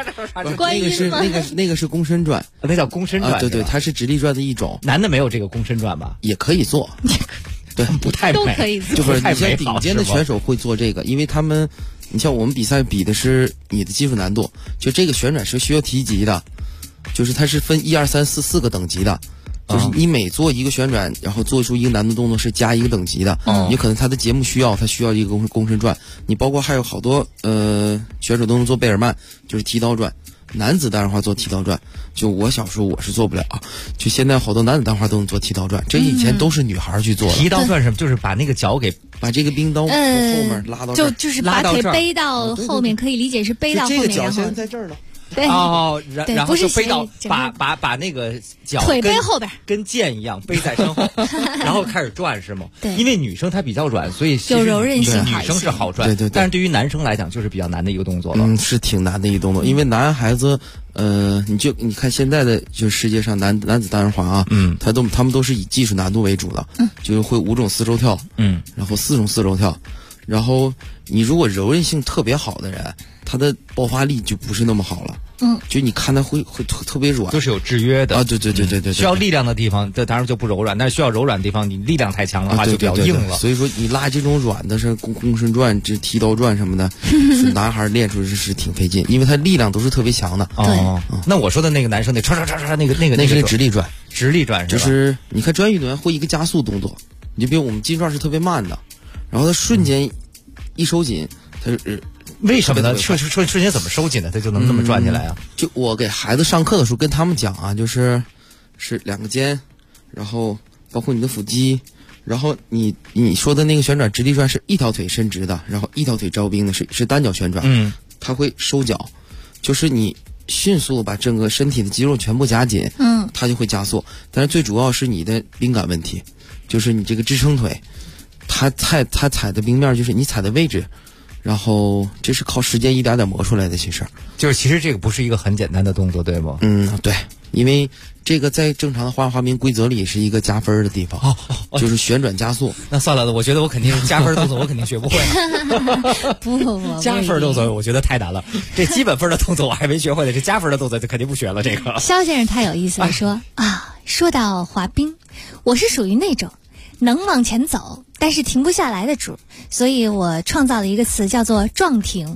那个是躬身转， 那叫躬身转， 对，它是直立转的一种。 男的没有这个躬身转吧？ 也可以做，对， 不太美， 都可以做， 就是你像顶尖的选手会做这个，因为他们，你像我们比赛比的是你的技术难度，就这个旋转是需要提级的，就是它是分1、2、3、4 4个等级的。就是你每做一个旋转，然后做出一个难度动作是加1个等级的。也可能他的节目需要，他需要一个躬身转。你包括还有好多选手都能做贝尔曼，就是提刀转。男子单人花做提刀转，就我小时候我是做不了，就现在好多男子单人花都能做提刀转，这以前都是女孩去做的。 提刀转什么？就是把那个脚给把这个冰刀从后面拉到这儿， 就是把腿背到后面，可以理解是背到后面， 这个脚现在在这儿呢。 对然后就背到把那个脚腿背后边， 跟剑一样背在身后，然后开始转是吗？ 对， 因为女生她比较软，所以有柔韧性， 女生是好转。 对。 但是对于男生来讲，就是比较难的一个动作了。 是挺难的一个动作，因为男孩子，你看现在的就是世界上男子单人滑啊，他们都是以技术难度为主的，就是会5种4周跳，然后4种4周跳，然后你如果柔韧性特别好的人，他的爆发力就不是那么好了。就你看他会特别软， 就是有制约的啊。对， 需要力量的地方，这当然就不柔软；但是需要柔软的地方，你力量太强的话就比较硬了。 所以说你拉这种软的是躬身转、这提刀转什么的，是男孩练出是挺费劲，因为他力量都是特别强的。 那我说的那个男生那唰那是直立转， 直立转就是你看专业运动员会一个加速动作，你就比如我们金转是特别慢的，然后他瞬间一收紧，他是。 为什么呢？瞬间怎么收紧的？他就能那么转起来啊？ 就我给孩子上课的时候跟他们讲啊，是2个肩，然后包括你的腹肌，然后你说的那个旋转直立转是一条腿伸直的，然后一条腿招冰的是单脚旋转，它会收脚，就是你迅速把整个身体的肌肉全部夹紧，它就会加速。但是最主要是你的冰感问题，就是你这个支撑腿，它踩的冰面就是你踩的位置。然后这是靠时间一点点磨出来的，其实这个不是一个很简单的动作，对吗？ 对，因为这个在正常的滑冰规则里是一个加分的地方，就是旋转加速。 那算了，我觉得我肯定加分动作我肯定学不会。 不， 加分动作我觉得太难了。这基本分的动作我还没学会呢，这加分的动作就肯定不学了。这个肖先生太有意思了，说说到滑冰，我是属于那种能往前走但是停不下来的主，所以我创造了一个词叫做撞停，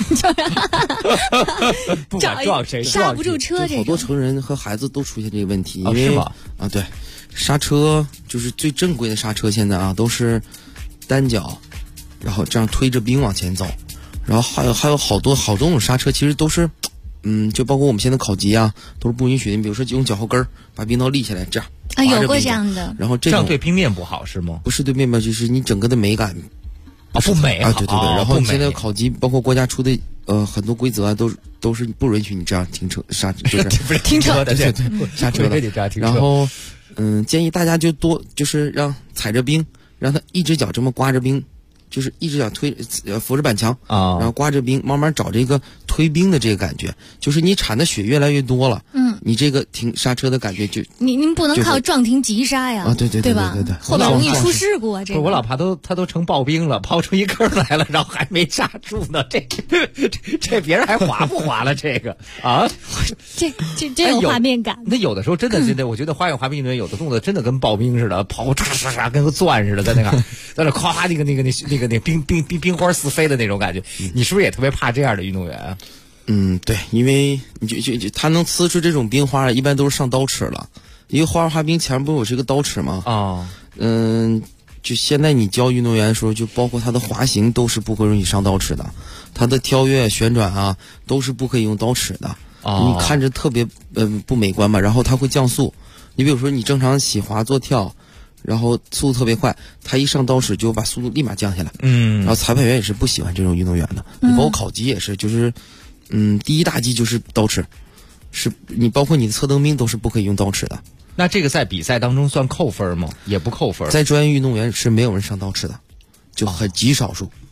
不管撞谁刹不住车。 好多成人和孩子都出现这个问题，因为对，刹车就是最正规的刹车，现在都是单脚，然后这样推着冰往前走，然后还有好多种刹车，其实都是就包括我们现在考级都是不允许的。你比如说用脚后跟把冰刀立起来这样。 有过这样的， 然后这样对冰面不好是吗？ 不是对冰面，就是你整个的美感不美对。然后现在考级，包括国家出的很多规则都是不允许你这样停车刹，就是不是停车的，对刹车的。然后建议大家就是让踩着冰，让他一只脚这么刮着冰，就是一只脚扶着板墙然后刮着冰，慢慢找这个推冰的这个感觉，就是你产的血越来越多了，你这个停刹车的感觉就您不能靠撞停急刹呀， 对吧？后面容易出事故啊！这我老怕他都成刨冰了，刨出一坑来了，然后还没刹住呢，这别人还滑不滑了？这个这有画面感。 那有的时候真的，我觉得花样滑冰运动员有的动作真的跟刨冰似的，刨唰跟个钻似的，在那夸那个冰花四飞的那种感觉，你是不是也特别怕这样的运动员啊？ 对，因为你就他能呲出这种冰花，一般都是上刀尺了。因为花样滑冰前面不是有这个刀尺吗？就现在你教运动员的时候，就包括他的滑行都是不可以上刀尺的，他的跳跃、旋转都是不可以用刀尺的。你看着特别不美观嘛。然后他会降速，你比如说你正常起滑做跳。然后速度特别快，他一上刀尺就把速度立马降下来。然后裁判员也是不喜欢这种运动员的。你包括考级也是，就是第一大忌就是刀尺，是你包括你的侧蹬冰都是不可以用刀尺的。 那这个在比赛当中算扣分吗？也不扣分。 在专业运动员是没有人上刀尺的，就很极少数。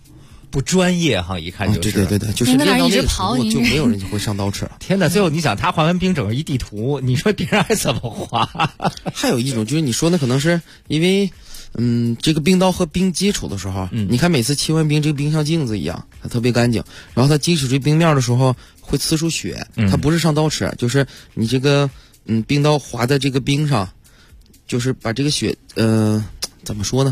不专业哈，一看就是。 对，就是练到那个程度就没有人会上刀尺。 天哪！最后你想他滑完冰整个一地图，你说别人还怎么滑？ 还有一种就是你说的可能是因为。这个冰刀和冰接触的时候，你看每次切完冰，这个冰像镜子一样，它特别干净。然后它接触这冰面的时候会呲出血，它不是上刀尺，就是你这个冰刀划在这个冰上，就是把这个血怎么说呢？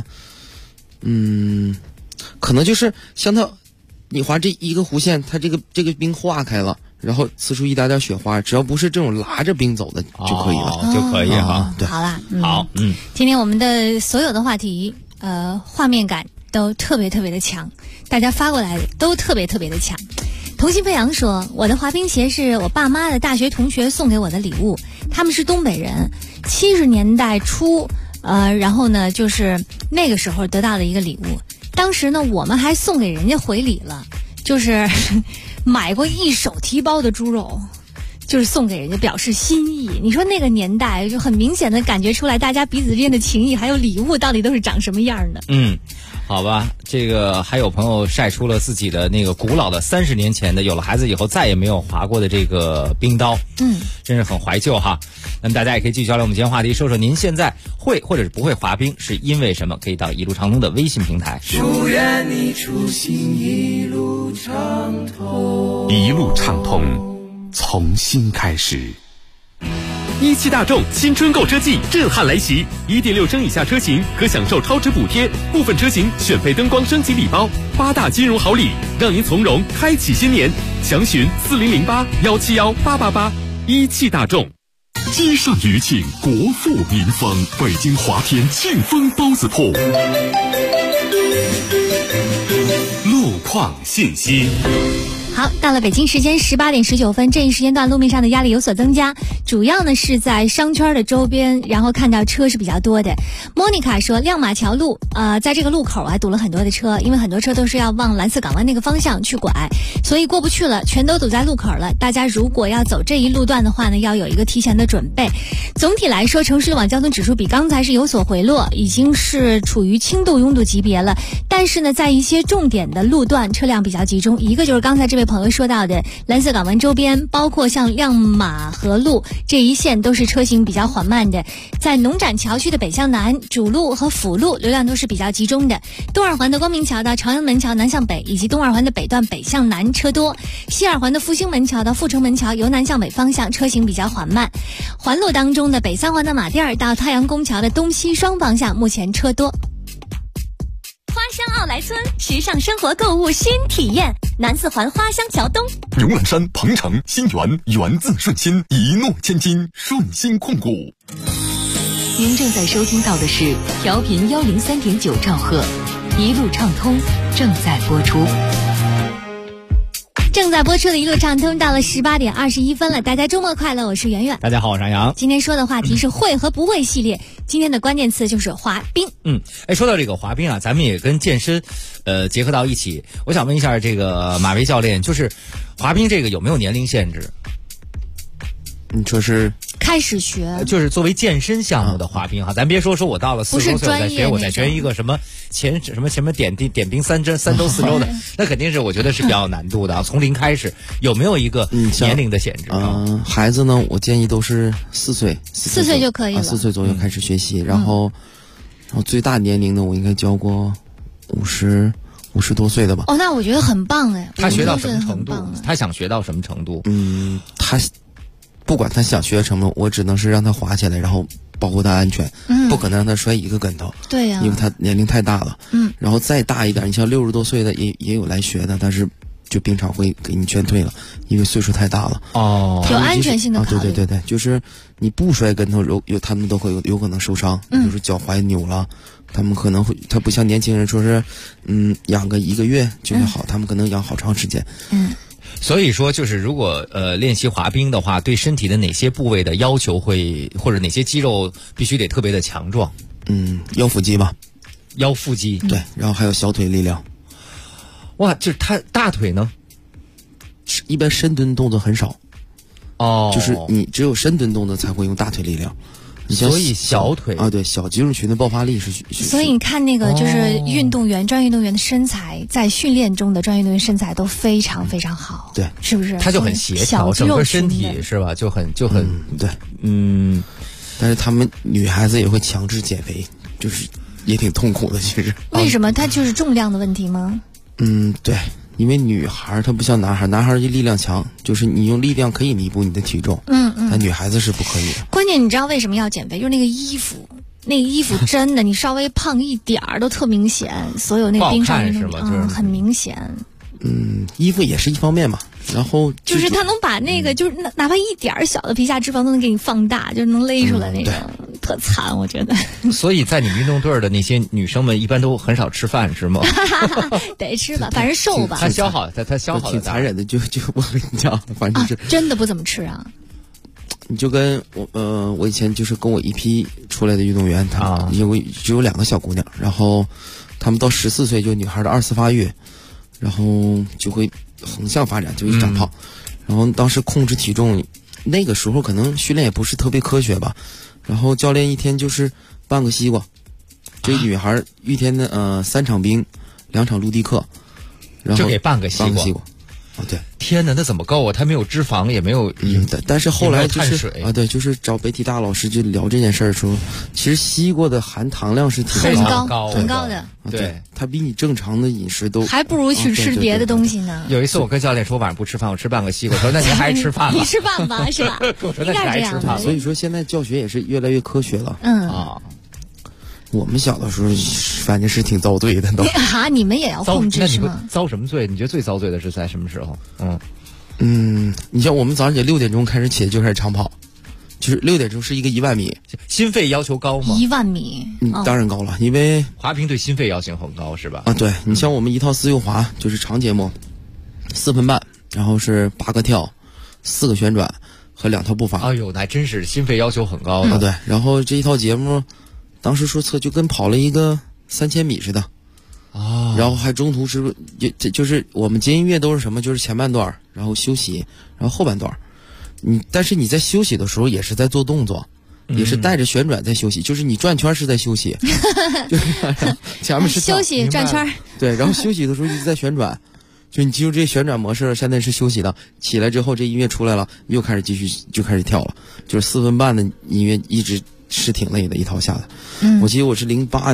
可能就是像你划这一个弧线，它这个冰化开了。然后呲出一点点雪花，只要不是这种拉着冰走的就可以了， 就可以哈。 对， 好啦， 好， 今天我们的所有的话题，画面感都特别特别的强，大家发过来都特别特别的强。童心飞扬说，我的滑冰鞋是我爸妈的大学同学送给我的礼物，他们是东北人，70年代初，然后呢，就是那个时候得到的一个礼物。当时呢，我们还送给人家回礼了，就是买过一手提包的猪肉，就是送给人家表示心意。你说那个年代就很明显的感觉出来，大家彼此之间的情谊还有礼物到底都是长什么样的。 好吧，这个还有朋友晒出了自己的那个古老的30年前的有了孩子以后再也没有滑过的这个冰刀，真是很怀旧哈。那么大家也可以继续交流我们今天话题，说说您现在会或者是不会滑冰是因为什么？可以到一路畅通的微信平台。 祝愿你出行一路畅通， 一路畅通，从新开始。 17大众新春购车季震撼来袭，1.6升以下车型可享受超值补贴，部分车型选配灯光升级礼包，8大金融好礼，让您从容开启新年。详询4008-171-888。17大众。 积善余庆，国富民丰。北京华天庆丰包子铺。 路况信息。 好，到了北京时间18点19分，这一时间段路面上的压力有所增加，主要呢是在商圈的周边，然后看到车是比较多的。莫妮卡说，亮马桥路在这个路口堵了很多的车，因为很多车都是要往蓝色港湾那个方向去拐，所以过不去了，全都堵在路口了。大家如果要走这一路段的话呢，要有一个提前的准备。总体来说，城市路网交通指数比刚才是有所回落，已经是处于轻度拥堵级别了。但是呢，在一些重点的路段车辆比较集中，一个就是刚才这位朋友说到的蓝色港湾周边，包括像亮马河路这一线都是车行比较缓慢的。在农展桥区的北向南、主路和辅路流量都是比较集中的。东二环的光明桥到朝阳门桥南向北，以及东二环的北段北向南车多。西二环的复兴门桥到阜成门桥由南向北方向车行比较缓慢。环路当中的北三环的马甸儿到太阳宫桥的东西双方向目前车多。 花乡奥莱村，时尚生活购物新体验。南四环花乡桥东， 牛栏山、鹏城、新源，源自顺心，一诺千金，顺心控股。 您正在收听到的是调频103.9兆赫，一路畅通正在播出。 正在播出的一路畅通到了18点21分了，大家周末快乐，我是圆圆。 大家好，我是杨洋。 今天说的话题是会和不会系列，今天的关键词就是滑冰。 说到这个滑冰啊，咱们也跟健身结合到一起。我想问一下这个马维教练，就是滑冰这个有没有年龄限制？ 你说是开始学， 就是作为健身项目的滑冰哈，咱别说我到了40多岁我再学一个什么前什么点冰3周4周的，那肯定是我觉得是比较有难度的啊。从零开始，有没有一个年龄的限制？ 孩子呢，我建议都是4岁就可以了 ，4岁左右开始学习，然后最大年龄呢，我应该教过50多岁的吧。 那我觉得很棒哎。 他学到什么程度？他想学到什么程度？ 他不管他想学什么，我只能是让他滑起来，然后保护他安全，不可能让他摔一个跟头。 对呀， 因为他年龄太大了。然后再大一点，你像60多岁的也有来学的，但是就冰场会给你劝退了，因为岁数太大了。 有安全性的考虑。 对，就是你不摔跟头，他们都会有可能受伤，就是脚踝扭了。他们可能会，他不像年轻人说是，养个1个月就会好，他们可能养好长时间。 所以说，就是如果练习滑冰的话，对身体的哪些部位的要求会，或者哪些肌肉必须得特别的强壮？ 腰腹肌吧。 腰腹肌， 对，然后还有小腿力量。 哇，就是他大腿呢？ 一般深蹲动作很少。就是你只有深蹲动作才会用大腿力量， 所以小腿啊，对，小肌肉群的爆发力是。 所以你看那个就是运动员、专业运动员的身材，在训练中的专业运动员身材都非常非常好， 对， 是不是？ 他就很协调，整个身体是吧？就很对，但是他们女孩子也会强制减肥，就是也挺痛苦的，其实。 为什么？它就是重量的问题吗？ 对。因为女孩她不像男孩，男孩就力量强，就是你用力量可以弥补你的体重，但女孩子是不可以的。 关键你知道为什么要减肥？就是那个衣服真的，你稍微胖一点儿都特明显，所有那个冰上运动很明显。 衣服也是一方面嘛，然后就是它能把那个就是哪怕一点儿小的皮下脂肪都能给你放大，就是能勒出来那种，特惨，我觉得。 所以在你们运动队的那些女生们一般都很少吃饭，是吗？ 得吃吧，反正瘦吧。 她消耗的挺残忍的，就我跟你讲，反正是真的不怎么吃啊。 你就跟我以前就是跟我一批出来的运动员，他们只有2个小姑娘，然后他们到14岁就女孩的2次发育。然后就会横向发展，就会长胖。然后当时控制体重，那个时候可能训练也不是特别科学吧。然后教练一天就是半个西瓜，这女孩一天的3场冰，2场陆地课，然后就给半个西瓜。 对， 天哪，那怎么够啊？它没有脂肪，也没有但是后来就是水对，就是找北体大老师就聊这件事儿说，其实西瓜的含糖量是挺很高的，对，它比你正常的饮食都还不如去吃别的东西呢。 有一次我跟教练说晚上不吃饭，我吃半个西瓜，说那您还是吃饭吧。 你吃饭吧，是吧？ 我说那你还是吃饭。 所以说现在教学也是越来越科学了。我们小的时候反正是挺遭罪的都。 你们也要控制是吗？ 遭什么罪？你觉得最遭罪的是在什么时候？ 你像我们早上起6点钟开始起就开始长跑，就是6点钟是一个1万米。 心肺要求高吗 ？1万米， 当然高了，因为滑冰对心肺要求很高，是吧？ 对，你像我们一套自由滑就是长节目，4分半，然后是8个跳，4个旋转和2套步伐。 哎呦，那还真是心肺要求很高的。 对，然后这一套节目。当时说测就跟跑了一个3000米似的，然后还中途就是我们接音乐都是什么，就是前半段，然后休息，然后后半段，但是你在休息的时候也是在做动作，也是带着旋转在休息，就是你转圈是在休息，就是前面是休息转圈， 对，然后休息的时候一直在旋转，就你进入这旋转模式，现在是休息的，起来之后这音乐出来了，又开始继续就开始跳了，就是4分半的音乐一直。是挺累的，一套下来。我记得我是07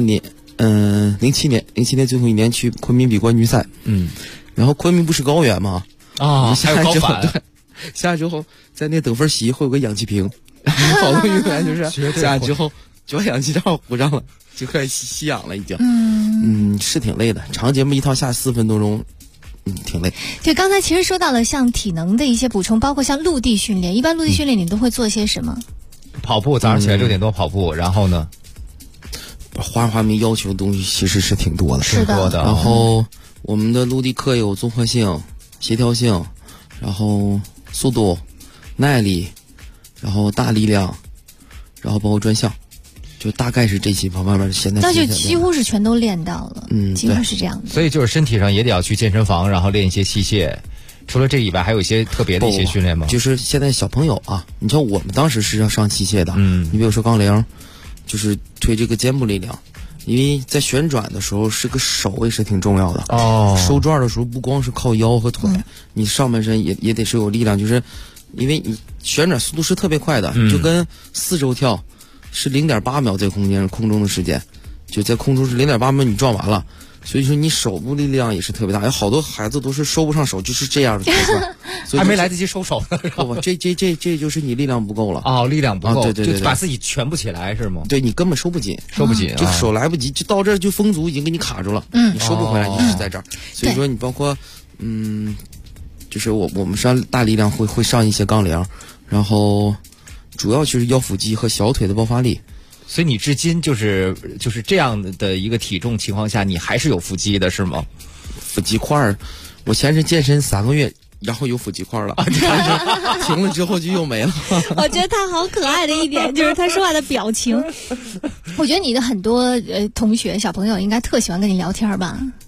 年最后一年去昆明比冠军赛。然后昆明不是高原吗？下来之后，对，下来之后在那得分席会有个氧气瓶，然后好多运动员就是下来之后就把氧气罩糊上了，就开始吸氧了，已经。是挺累的，长节目一套下4分多钟。挺累。 对，刚才其实说到了像体能的一些补充，包括像陆地训练，一般陆地训练你都会做些什么？ 跑步，早上起来6点多跑步，然后呢， 滑冰要求的东西其实是挺多的， 是的。 然后我们的陆地课有综合性、协调性，然后速度、耐力，然后大力量，然后包括专项，就大概是这些方面。现在那就几乎是全都练到了，几乎是这样的。 所以就是身体上也得要去健身房，然后练一些器械。除了这以外，还有一些特别的一些训练吗？ 就是现在小朋友啊，你像我们当时是要上器械的，你比如说杠铃，就是推这个肩部力量，因为在旋转的时候是个手也是挺重要的。收转的时候不光是靠腰和腿，你上半身也得是有力量，就是因为你旋转速度是特别快的，就跟4周跳是0.8秒在空中的时间，就在空中是0.8秒你转完了。所以说你手部力量也是特别大，有好多孩子都是收不上手，就是这样的情况， 还没来得及收手呢。 不，这就是你力量不够了。 力量不够， 对， 就把自己全部起来是吗？ 对，你根本收不紧，就手来不及，就到这儿就风阻已经给你卡住了，你收不回来，你是在这儿。所以说你包括就是我们上大力量会上一些杠铃，然后主要就是腰腹肌和小腿的爆发力。 所以你至今就是这样的一个体重情况下，你还是有腹肌的是吗？ 腹肌块儿，我前是健身3个月，然后有腹肌块了，停了之后就又没了。 我觉得他好可爱的一点就是他说话的表情。我觉得你的很多同学小朋友应该特喜欢跟你聊天吧。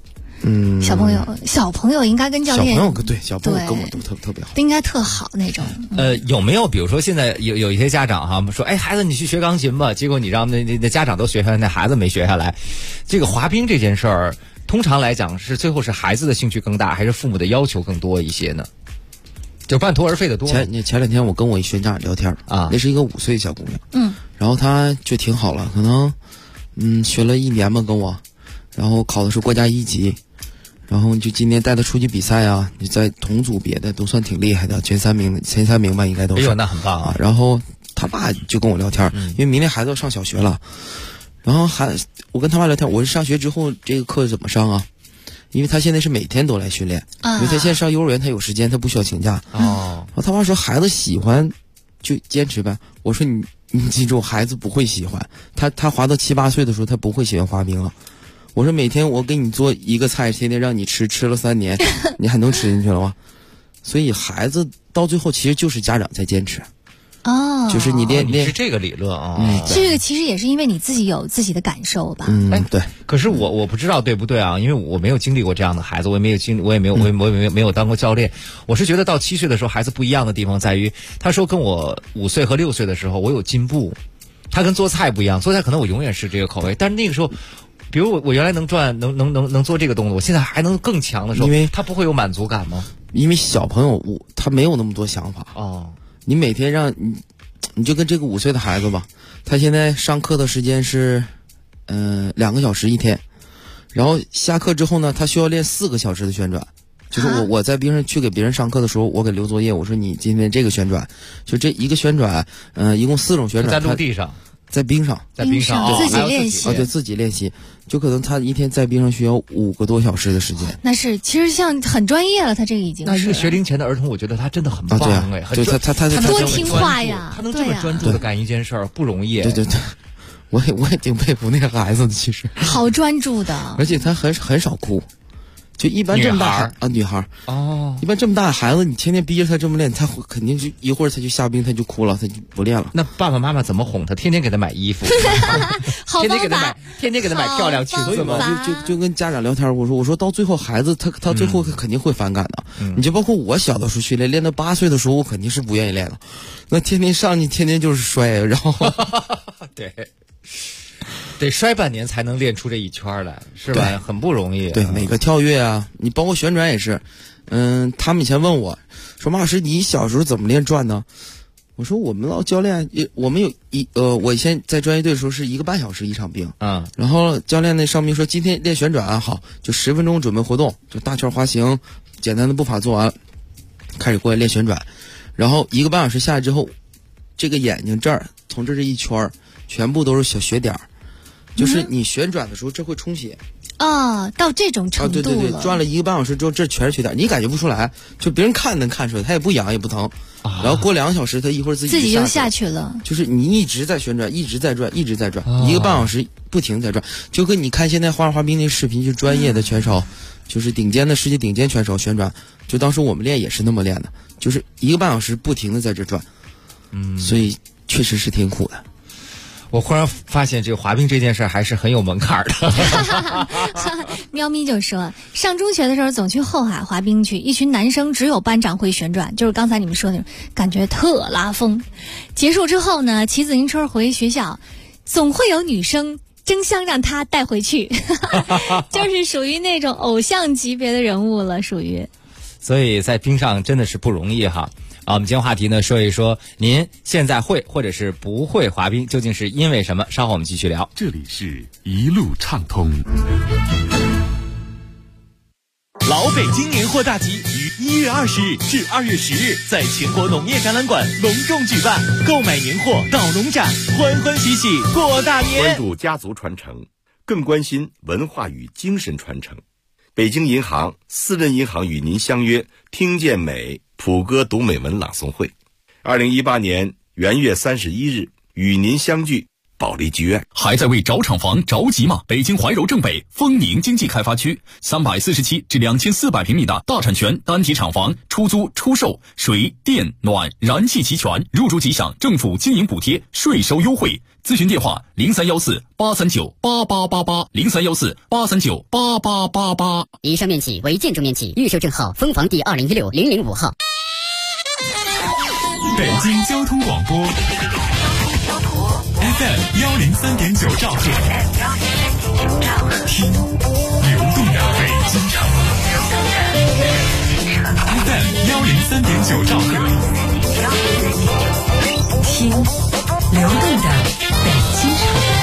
小朋友应该跟教练， 小朋友跟我都特别好， 应该特好那种。 有没有比如说现在有一些家长哈说，哎，孩子你去学钢琴吧，结果你让那家长都学下来，那孩子没学下来。这个滑冰这件事儿，通常来讲是最后是孩子的兴趣更大，还是父母的要求更多一些呢？就半途而废的多。 前2天我跟我一学长聊天啊，那是一个5岁的小姑娘，然后她就挺好了，可能学了1年吧跟我，然后考的是国家1级，然后就今年带她出去比赛啊，你在同组别的都算挺厉害的，前三名吧应该都是。 哎呦，那很棒啊！ 然后他爸就跟我聊天，因为明天孩子要上小学了，然后我跟他爸聊天，我是上学之后这个课怎么上啊？因为他现在是每天都来训练，因为他现在上幼儿园，他有时间，他不需要请假。然后他爸说孩子喜欢就坚持呗。我说你记住，孩子不会喜欢，他滑到7、8岁的时候，他不会喜欢滑冰了。我说每天我给你做一个菜，天天让你吃了3年，你还能吃进去了吗？所以孩子到最后其实就是家长在坚持。就是你是这个理论啊。 这个其实也是因为你自己有自己的感受吧。 对。 可是我不知道对不对啊？因为我没有经历过这样的孩子，我也没有当过教练。我是觉得到7岁的时候，孩子不一样的地方在于，他说跟我5岁和6岁的时候，我有进步。他跟做菜不一样，做菜可能我永远是这个口味，但是那个时候，比如我原来能转能做这个动作，我现在还能更强的时候， 因为他不会有满足感吗？ 因为小朋友他没有那么多想法你每天让你就跟这个5岁的孩子吧，他现在上课的时间是2个小时一天，然后下课之后呢，他需要练4个小时的旋转。就是我在冰上去给别人上课的时候，我给留作业，我说你今天这个旋转，就这一个旋转，一共4种旋转。 在陆地上， 在冰上， 自己练习对，自己练习，就可能他一天在冰上需要5个多小时的时间。 那是其实像很专业了，他这个已经是。 那一个学龄前的儿童，我觉得他真的很棒哎， 他多听话呀， 他能这么专注的干一件事儿，不容易。 对，我也挺佩服那个孩子的，其实好专注的， 而且他很少哭。就一般这么大女孩一般这么大的孩子，你天天逼着他这么练，他肯定就一会儿他就下冰，他就哭了，他就不练了。 那爸爸妈妈怎么哄他？天天给他买衣服，天天给他买漂亮裙子吗？ 就跟家长聊天，我说到最后孩子他最后肯定会反感的。你就包括我小的时候训练到8岁的时候，我肯定是不愿意练了。那天天上去，天天就是摔，然后对。得摔半年才能练出这一圈来，是吧？很不容易。 对，每个跳跃啊，你包括旋转也是。他们以前问我说：“马老师，你小时候怎么练转呢？”我说：“我们老教练，我们有我以前在专业队的时候是1个半小时一场冰然后教练那上面说今天练旋转好，就10分钟准备活动，就大圈滑行，简单的步伐做完，开始过来练旋转，然后1个半小时下来之后，这个眼睛这儿从这一圈全部都是小血点儿。”就是你旋转的时候，这会充血到这种程度了。 对，转了1个半小时之后，这全是血点，你感觉不出来，就别人看能看出来，它也不痒也不疼。然后过2个小时，它一会儿自己就下去了。 就是你一直在旋转，一直在转，1个半小时不停在转，就跟你看现在滑冰那视频，就专业的选手，就是世界顶尖选手旋转，就当时我们练也是那么练的，就是1个半小时不停的在这转，所以确实是挺苦的。 我忽然发现这个滑冰这件事还是很有门槛的。 喵咪就说，上中学的时候总去后海滑冰去，一群男生只有班长会旋转，就是刚才你们说的那种，感觉特拉风。结束之后呢，骑自行车回学校，总会有女生争相让他带回去，就是属于那种偶像级别的人物了，属于。 所以在冰上真的是不容易哈。我们今天话题呢，说一说您现在会或者是不会滑冰，究竟是因为什么？稍后我们继续聊。 这里是一路畅通。 老北京年货大集于1月20日至2月10日在全国农业展览馆隆重举办，购买年货到农展，欢欢喜喜过大年。 关注家族传承，更关心文化与精神传承。北京银行、私人银行与您相约听见美普歌读美文朗诵会，2018年元月31日与您相聚， 保利剧院。 还在为找厂房着急吗？北京怀柔正北丰宁经济开发区347至2400平米的大产权单体厂房出租出售，水电暖燃气齐全，入住即享政府经营补贴，税收优惠。咨询电话0314-839-8888，0314-839-8888。 以上面积为建筑面积，预售证号分房第2016-005号。 北京交通广播 FM 103.9兆赫，听流动的北京城。FM 103.9兆赫，听流动的北京城。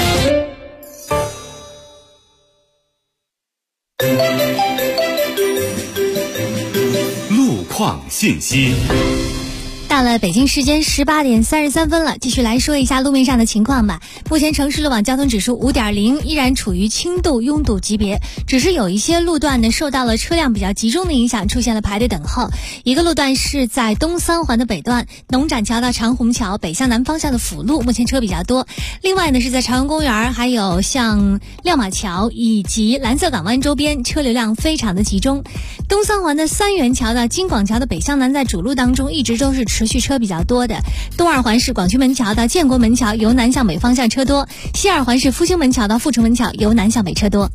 路况信息。 到了北京时间18点33分了，继续来说一下路面上的情况吧。目前城市路网交通指数5.0，依然处于轻度拥堵级别，只是有一些路段呢受到了车辆比较集中的影响，出现了排队等候。一个路段是在东三环的北段，农展桥到长虹桥北向南方向的辅路，目前车比较多。另外呢是在朝阳公园，还有像亮马桥以及蓝色港湾周边，车流量非常的集中。东三环的三元桥到金广桥的北向南，在主路当中一直都是持续车比较多的。东二环是广渠门桥到建国门桥由南向北方向车多，西二环是复兴门桥到阜成门桥由南向北车多。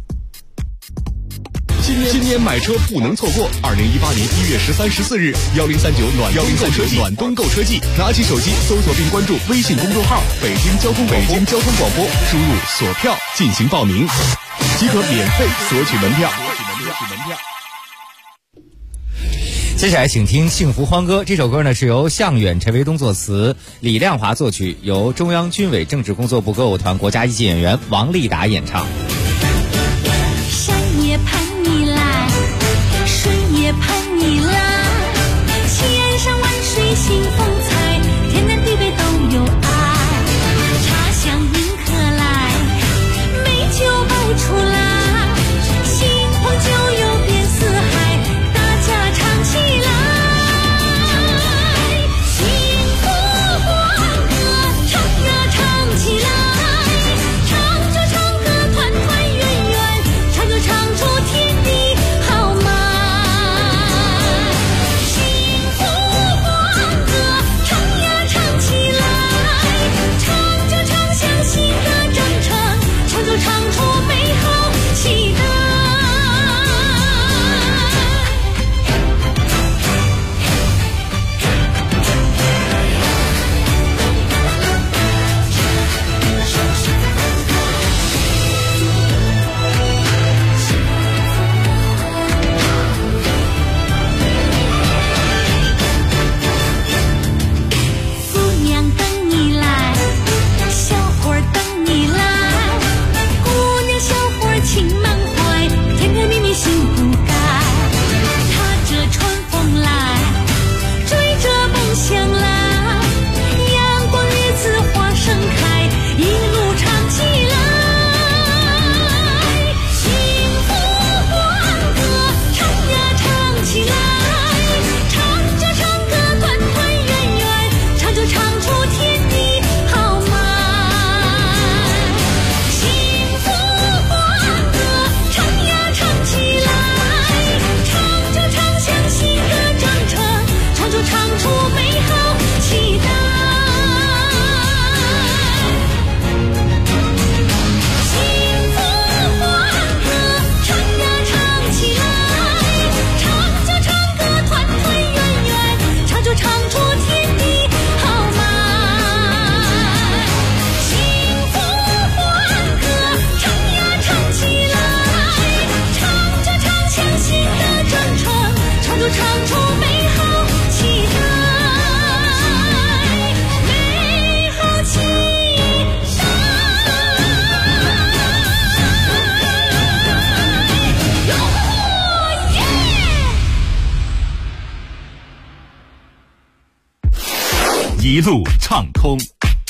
今年买车不能错过！2018年1月13、14日，1039暖冬购车季，拿起手机搜索并关注微信公众号“北京交通广播”，输入锁票进行报名，即可免费索取门票。 接下来请听《幸福欢歌》，这首歌呢是由向远、陈维东作词，李亮华作曲，由中央军委政治工作部歌舞团国家一级演员王丽达演唱。 山也盼你来，水也盼你来，千山万水新风采，天南地北都有爱，茶香迎客来，美酒爆出来，新红酒有遍四海，大家唱起来，幸福欢歌，唱呀唱起来，唱着唱歌团团圆圆，唱就唱出天地豪迈，幸福欢歌，唱呀唱起来，唱就唱向新的征程，唱就唱出美好期待。姑娘等你来，小伙儿等你来，姑娘小伙儿情满怀，甜甜蜜蜜心不改，踏着春风来，追着梦想来，阳光日子花盛开，一路唱起来，幸福欢歌，唱呀唱起来，唱着唱歌团团圆圆，唱就唱出天地豪迈，幸福欢歌，唱呀唱起来，唱就唱向新的征程，唱就唱出美好期待，幸福欢歌，唱呀唱起来，唱着唱歌团团圆圆，唱就唱出天地豪迈，幸福欢歌，唱呀唱起来，唱着唱向新的征程，唱就唱出美好期待，美好期待。 一路畅通。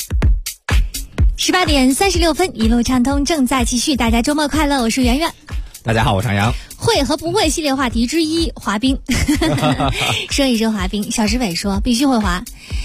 18点36分，一路畅通正在继续，大家周末快乐，我是圆圆。 大家好，我是杨洋。 会和不会系列话题之一，滑冰。说一说滑冰，小石伟说必须会滑。大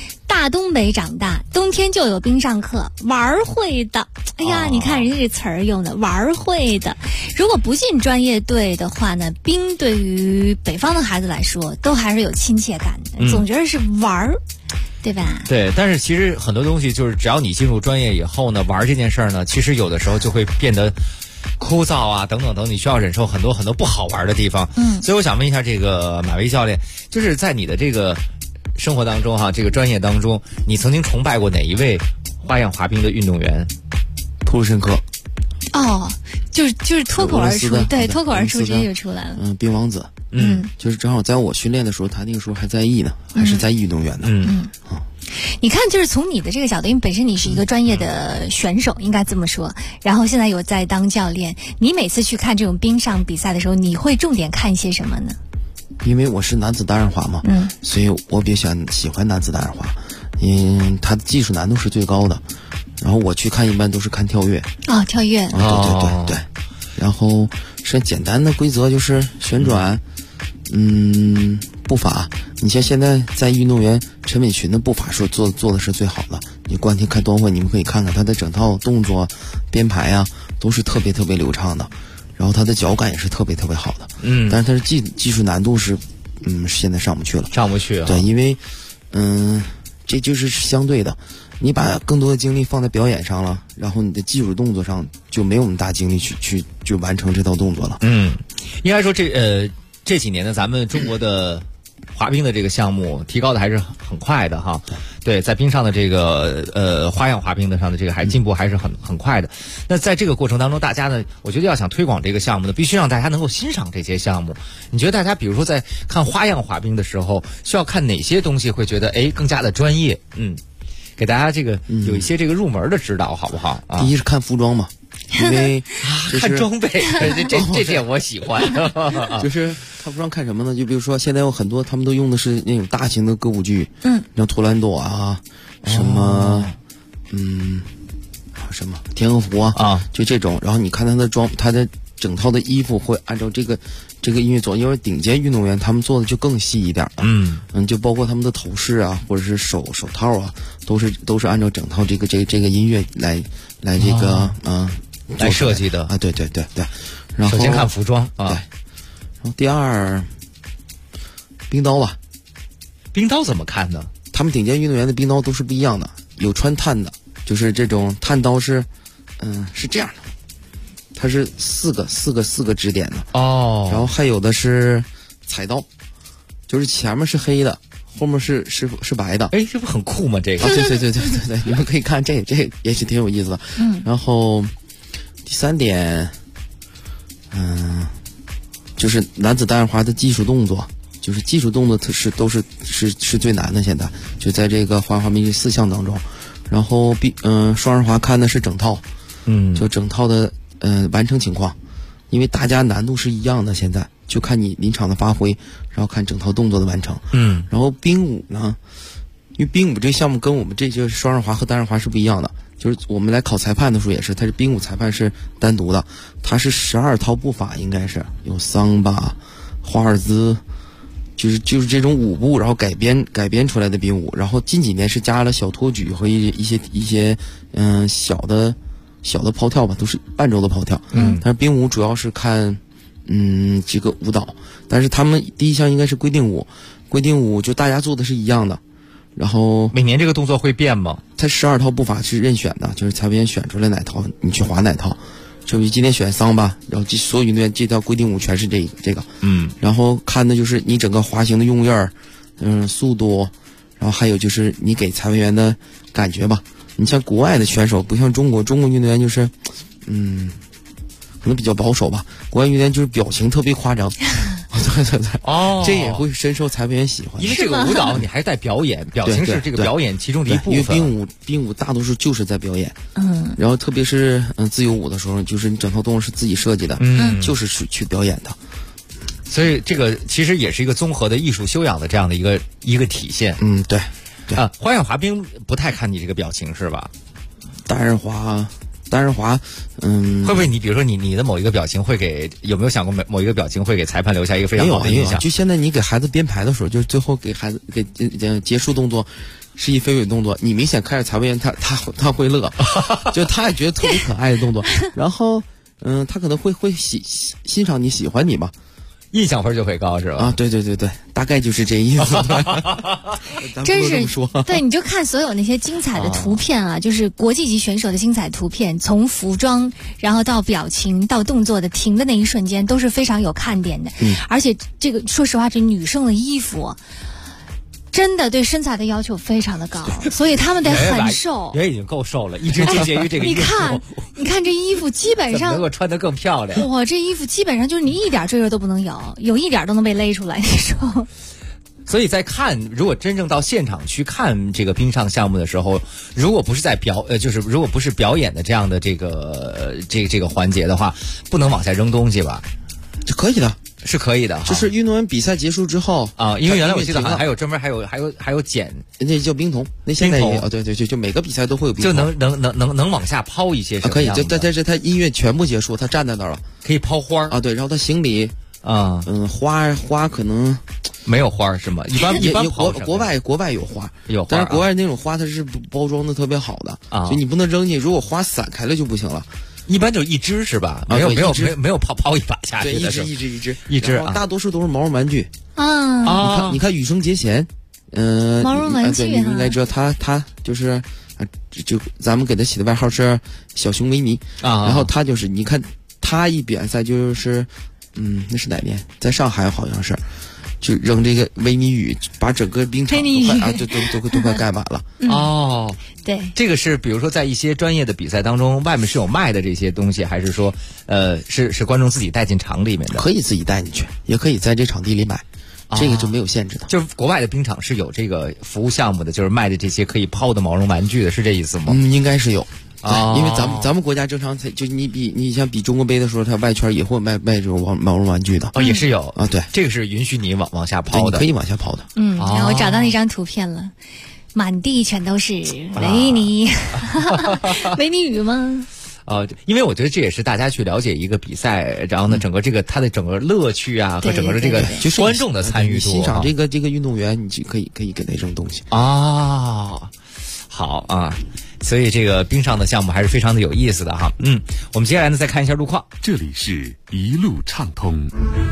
大东北长大，冬天就有冰上课，玩会的。哎呀，你看人家这词儿用的，玩会的。如果不进专业队的话呢，冰对于北方的孩子来说，都还是有亲切感的，总觉得是玩儿。对吧？ 对，但是其实很多东西就是只要你进入专业以后呢，玩这件事儿呢，其实有的时候就会变得枯燥啊，等等等，你需要忍受很多很多不好玩的地方。所以我想问一下这个马薇教练，就是在你的这个生活当中哈，这个专业当中，你曾经崇拜过哪一位花样滑冰的运动员？ 图鲁申科。 哦，就是脱口而出，对，脱口而出直接就出来了。 冰王子。就是正好在我训练的时候，他那个时候还在役呢，还是在役运动员呢。 你看，就是从你的这个角度，因为本身你是一个专业的选手，应该这么说，然后现在有在当教练，你每次去看这种冰上比赛的时候，你会重点看一些什么呢？ 因为我是男子单人滑嘛，所以我比较喜欢男子单人滑，它的技术难度是最高的。然后我去看一般都是看跳跃。 跳跃。 对。然后是简单的规则，就是旋转。步伐，你像现在在运动员陈伟群的步伐是做的是最好的。你观听开端会，你们可以看看他的整套动作编排啊，都是特别特别流畅的。然后他的脚感也是特别特别好的。但是他的技术难度是，现在上不去了。 上不去啊。 对，因为这就是相对的。你把更多的精力放在表演上了，然后你的技术动作上就没有那么大精力去就完成这套动作了。 应该说这几年呢，咱们中国的滑冰的这个项目提高的还是很快的哈。对，在冰上的这个花样滑冰的上的这个进步还是很快的。那在这个过程当中，大家呢，我觉得要想推广这个项目呢，必须让大家能够欣赏这些项目。你觉得大家比如说在看花样滑冰的时候，需要看哪些东西会觉得更加的专业？给大家这个有一些这个入门的指导，好不好？ 第一是看服装嘛。因为看装备，这点我喜欢。 就是看服装看什么呢？就比如说现在有很多他们都用的是那种大型的歌舞剧，像图兰朵啊，什么天鹅湖啊，就这种。然后你看他的整套的衣服会按照这个音乐做，因为顶尖运动员他们做的就更细一点了。就包括他们的头饰啊，或者是手套啊，都是按照整套这个音乐来这个来设计的啊。对。然后首先看服装啊， 对。然后第二，冰刀吧。 冰刀怎么看呢？ 他们顶尖运动员的冰刀都是不一样的，有穿碳的，就是这种碳刀是这样的。它是四个支点的然后还有的是彩刀，就是前面是黑的，后面是白的。 这不很酷吗？这个对，你们可以看这也是挺有意思的。然后第三点，就是男子单人滑的技术动作，就是技术动作都是最难的。现在就在这个花样滑冰这4项当中，然后双人滑看的是整套，就整套的。完成情况，因为大家难度是一样的，现在就看你临场的发挥，然后看整套动作的完成。然后冰舞呢，因为冰舞这个项目跟我们这就是双人滑和单人滑是不一样的，就是我们来考裁判的时候也是，它是冰舞裁判是单独的，它是12套步法，应该是有桑巴、华尔兹，就是这种舞步，然后改编出来的冰舞。然后近几年是加了小托举和一些小的抛跳吧，都是半周的抛跳。但是冰舞主要是看这个舞蹈，但是他们第一项应该是规定舞就大家做的是一样的。然后每年这个动作会变吗？ 它12套步法是任选的，就是裁判员选出来哪套你去滑哪套。就是今天选桑巴，然后所有运动员这套规定舞全是这个。然后看的就是你整个滑行的用印速度，然后还有就是你给裁判员的感觉吧。你像国外的选手不像中国运动员就是可能比较保守吧，国外运动员就是表情特别夸张。对，这也会深受裁判员喜欢， 因为这个舞蹈你还带表演，表情是这个表演其中的一部分。 因为冰舞大多数就是在表演，然后特别是自由舞的时候，就是你整套动作是自己设计的，就是去表演的。 所以这个其实也是一个综合的艺术修养的这样的一个体现。 对。 花样滑冰不太看你这个表情是吧？ 单人滑， 会不会你比如说你的某一个表情有没有想过某一个表情会给裁判留下一个非常好的印象？ 就现在你给孩子编排的时候，就是最后给孩子给结束动作， 是一飞尾动作，你明显看着裁判员他会乐，就他也觉得特别可爱的动作，然后他可能会欣赏你喜欢你嘛。 印象分就会高是吧？ 啊，对，大概就是这意思。 真是对，你就看所有那些精彩的图片啊，就是国际级选手的精彩图片，从服装，然后到表情，到动作的停的那一瞬间，都是非常有看点的。而且这个说实话，这女生的衣服真的对身材的要求非常的高，所以他们得很瘦。 也已经够瘦了，一直纠结于这个衣服。 你看这衣服基本上能够穿得更漂亮。 哇，这衣服基本上就是你一点赘肉都不能有一点都能被勒出来那种。 所以在如果真正到现场去看这个冰上项目的时候，如果不是就是如果不是表演的这样的这个环节的话，不能往下扔东西吧？ 这可以的。 是可以的， 就是运动员比赛结束之后啊，因为原来我记得好像还有专门还有捡， 那叫冰桶，那现在也对，就每个比赛都会有冰桶， 就能往下抛一些什么样的？ 可以，但是他音乐全部结束，他站在那儿了， 可以抛花啊，对，然后他行礼啊，花可能没有花是吗？一般国外有花，但是国外那种花它是包装的特别好的啊，所以你不能扔进，如果花散开了就不行了。 一般就一只是吧？没有抛一把下去的， 对， 一只， 大多数都是毛绒玩具啊。 你看羽生结弦， 毛绒玩具， 你应该知道他就是就咱们给他起的外号是小熊维尼啊。然后他就是你看他一比赛就是那是哪年？在上海好像是。就扔这个维尼雨，把整个冰场都快盖满了。 哦， 对， 这个是比如说在一些专业的比赛当中，外面是有卖的这些东西，还是说是观众自己带进场里面的？ 可以自己带进去，也可以在这场地里买，这个就没有限制的。 就是国外的冰场是有这个服务项目的，就是卖的这些可以抛的毛绒玩具的，是这意思吗？ 应该是有。因为咱们国家正常就你像比中国杯的时候，它外圈也会卖这种毛绒玩具的也是有啊。对， 这个是允许你往下抛的， 可以往下抛的。 然后我找到那张图片了，满地全都是维尼，维尼雨吗？ 因为我觉得这也是大家去了解一个比赛，然后呢，整个它的整个乐趣啊和整个的这个观众的参与度， 欣赏这个运动员，你就可以给他扔东西啊。好啊，所以这个冰上的项目还是非常的有意思的哈。我们接下来呢再看一下路况， 这里是一路畅通。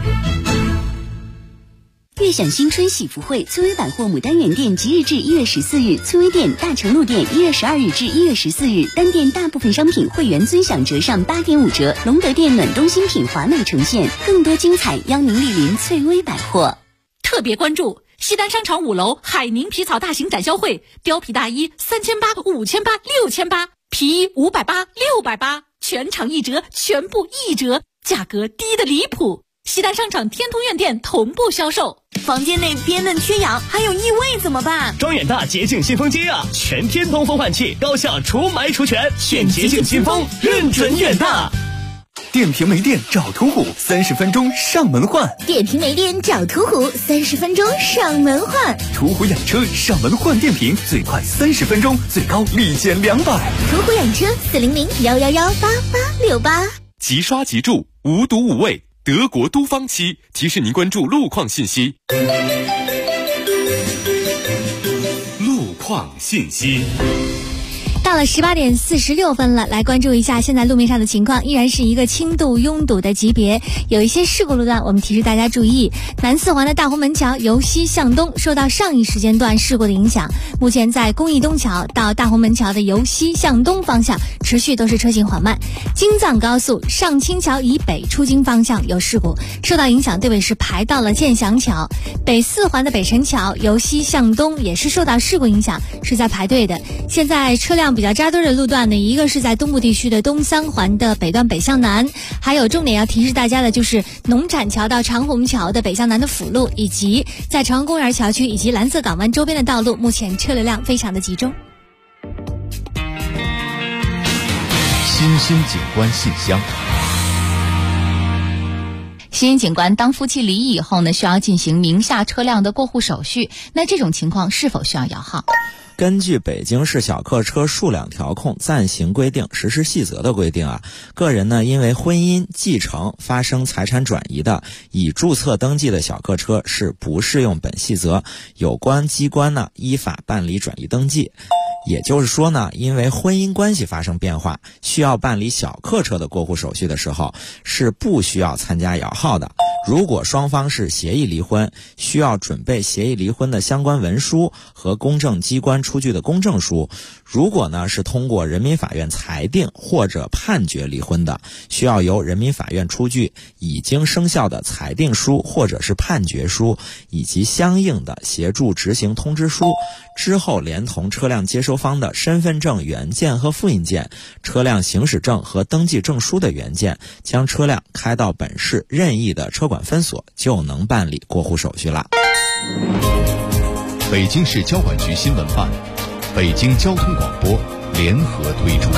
悦享新春喜福会，翠微百货牡丹园店即日至1月14日，翠微店、大成路店1月12日至1月14日，单店大部分商品会员尊享折上8.5折，隆德店暖冬新品华美呈现，更多精彩邀您莅临翠微百货。 特别关注西单商场5楼海宁皮草大型展销会，貂皮大衣3800、5800、6800，皮衣580、680，全场1折，全部1折，价格低得离谱。西单商场天通苑店同步销售。 房间内憋闷缺氧，还有异味怎么办？ 装远大洁净新风机啊，全天通风换气，高效除霾除醛，选洁净新风，认准远大。 电瓶没电找途虎，30分钟上门换。 电瓶没电找途虎，30分钟上门换。 途虎养车上门换电瓶，最快30分钟，最高立减200。 途虎养车400-111-8868。 即刷即住，无毒无味，德国都方漆提示您关注路况信息。路况信息。 到了18点46分了，来关注一下现在路面上的情况，依然是一个轻度拥堵的级别，有一些事故路段，我们提示大家注意。南四环的大红门桥由西向东受到上一时间段事故的影响，目前在公益东桥到大红门桥的由西向东方向持续都是车行缓慢。京藏高速上清桥以北出京方向有事故，受到影响队尾是排到了建祥桥。北四环的北辰桥由西向东也是受到事故影响，是在排队的。现在车辆比较扎堆的路段呢，一个是在东部地区的东三环的北段北向南，还有重点要提示大家的就是农产桥到长虹桥的北向南的辅路，以及在朝阳公园桥区以及蓝色港湾周边的道路，目前车流量非常的集中。 新兴景观信箱。 新警官当夫妻离异以后呢，需要进行名下车辆的过户手续，那这种情况是否需要摇号？ 根据北京市小客车数量调控暂行规定实施细则的规定啊，个人呢因为婚姻、继承发生财产转移的，已注册登记的小客车是不适用本细则，有关机关呢依法办理转移登记。也就是说呢，因为婚姻关系发生变化，需要办理小客车的过户手续的时候，是不需要参加摇号的。如果双方是协议离婚，需要准备协议离婚的相关文书和公证机关出具的公证书。如果呢是通过人民法院裁定或者判决离婚的，需要由人民法院出具已经生效的裁定书或者是判决书，以及相应的协助执行通知书。之后连同车辆接收方的身份证原件和复印件、车辆行驶证和登记证书的原件，将车辆开到本市任意的车管分所，就能办理过户手续了。 北京市交管局新闻办、北京交通广播联合推出。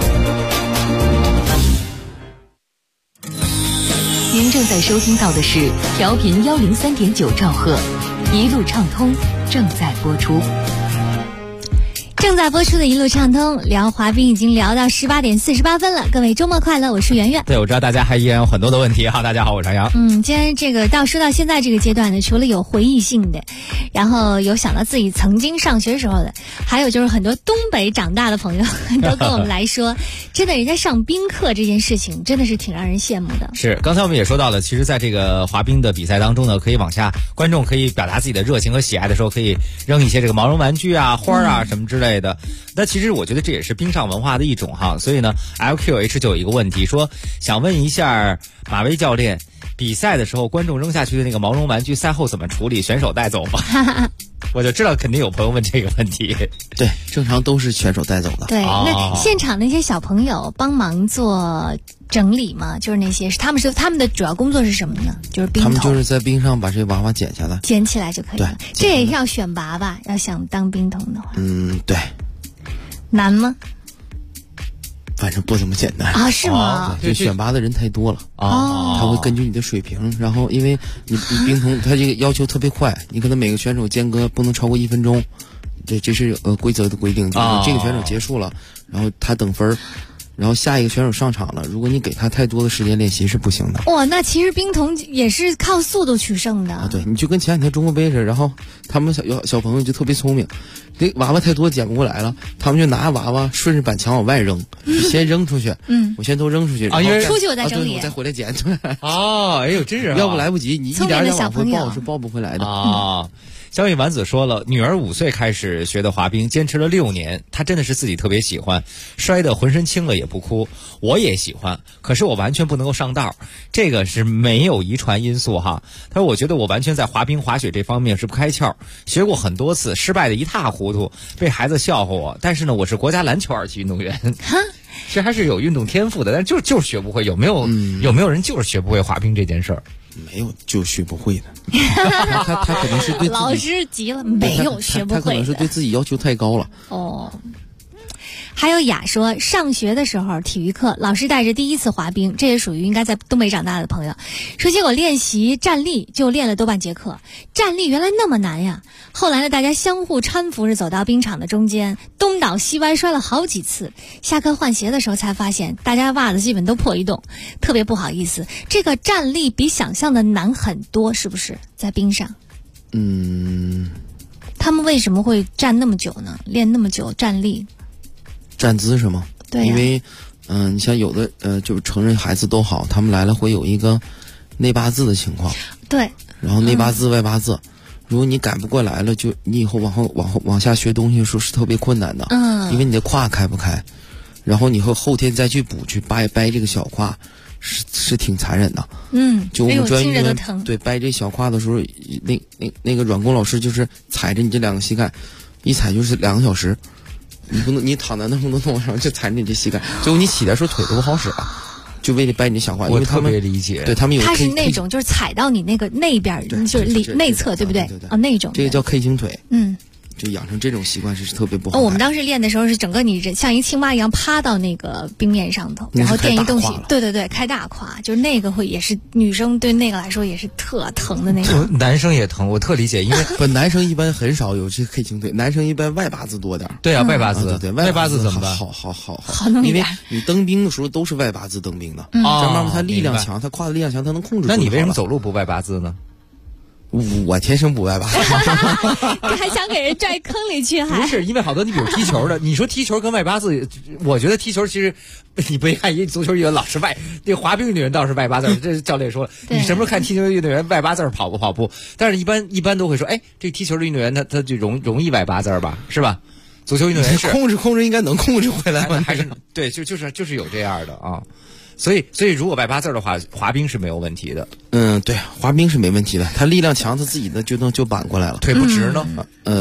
您正在收听到的是调频103.9兆赫，一路畅通正在播出。 正在播出的一路畅通，聊滑冰已经聊到18点48分了。各位周末快乐，我是圆圆。 对，我知道大家还依然有很多的问题哈。大家好，我是常阳。 今天这个说到现在这个阶段呢，除了有回忆性的，然后有想到自己曾经上学时候的，还有就是很多东北长大的朋友都跟我们来说，真的人家上冰课这件事情真的是挺让人羡慕的。 是，刚才我们也说到了，其实在这个滑冰的比赛当中呢，可以往下，观众可以表达自己的热情和喜爱的时候，可以扔一些这个毛绒玩具啊、花啊什么之类的。那其实我觉得这也是冰上文化的一种哈，所以呢 LQH 就有一个问题说，想问一下马威教练，比赛的时候观众扔下去的那个毛绒玩具赛后怎么处理？选手带走吗？我就知道肯定有朋友问这个问题。 对，正常都是选手带走的。 对，那现场那些小朋友帮忙做整理吗？就是那些他们的主要工作是什么呢？就是冰头。 他们就是在冰上把这娃娃捡下来， 捡起来就可以了。 对， 这也是要选拔吧？要想当冰童的话， 对。 难吗？ 反正不怎么简单啊？是吗？ 就选拔的人太多了他会根据你的水平，然后因为你冰童他这个要求特别快，你可能每个选手间隔不能超过1分钟，这是规则的规定，就是这个选手结束了，然后他等分，然后下一个选手上场了，如果你给他太多的时间练习是不行的。 哇，那其实冰童也是靠速度取胜的对，你就跟前两天中国杯似的，然后他们小朋友就特别聪明，这娃娃太多捡不过来了，他们就拿娃娃顺着板墙往外扔，先扔出去，我先都扔出去啊，出去我再整理， 我再回来捡。 哎呦，真是， 要不来不及，你一点点往回抱是抱不回来的啊。小野丸子说了，女儿5岁开始学的滑冰，坚持了6年，她真的是自己特别喜欢，摔得浑身青了也不哭。我也喜欢，可是我完全不能够上道，这个是没有遗传因素哈。他说我觉得我完全在滑冰滑雪这方面是不开窍，学过很多次，失败的一塌糊涂，被孩子笑话我。但是呢，我是国家篮球2级运动员，其实还是有运动天赋的，但是就是学不会。有没有人就是学不会滑冰这件事儿？ 没有就学不会的。他可能是对自己老师急了，没有学不会的。 他可能是对自己要求太高了。 还有雅说，上学的时候体育课老师带着第一次滑冰，这也属于应该在东北长大的朋友说，结果练习站立就练了多半节课，站立原来那么难呀。后来呢，大家相互搀扶着走到冰场的中间，东倒西歪摔了好几次，下课换鞋的时候才发现大家袜子基本都破一洞，特别不好意思。这个站立比想象的难很多，是不是？在冰上他们为什么会站那么久呢？练那么久站立站姿是吗？ 对因为你像有的就是承认孩子都好，他们来了会有一个内八字的情况。 对， 然后内八字外八字，如果你改不过来了，就你以后往下学东西的时候是特别困难的。因为你的胯开不开，然后你后天再去补去掰这个小胯，是挺残忍的。就我们专业对掰这小胯的时候，那个软工老师就是踩着你这2个膝盖，一踩就是2个小时。你躺在那么多弄上，就踩着你这膝盖，最后你起来时候腿都不好使了，就为了掰你小胯。 我特别理解， 对他们有他是那种就是踩到你那个那边，就是内侧，对不对？那种这个叫 K 型腿。 就养成这种习惯是特别不好的。 我们当时练的时候是整个你人像一青蛙一样趴到那个冰面上头，然后垫一东西，对对对，开大胯，就是那个会也是女生对那个来说也是特疼的那种。 男生也疼，我特理解，因为不男生一般很少有这 K 型腿，男生一般外八字多点。 对啊，外八字， 对外八字怎么办？ 好弄一点。 因为你蹬冰的时候都是外八字蹬冰的，这慢慢他力量强，他胯的力量强，他能控制住。 那你为什么走路不外八字呢？ 我天生不外八字， 你还想给人拽坑里去？还不是因为好多你比如踢球的，你说踢球跟外八字，我觉得踢球其实你不看一足球运动老是外，那滑冰运动员倒是外八字，这教练说了，你什么时候看踢球运动员外八字跑步？但是一般都会说，哎，这踢球的运动员他就容易外八字吧，是吧？足球运动员是控制应该能控制回来吗？ 还是对，就是有这样的啊。所以如果外八字的话，滑冰是没有问题的。 对，滑冰是没问题的，他力量强，他自己的就扳过来了。 腿不直呢？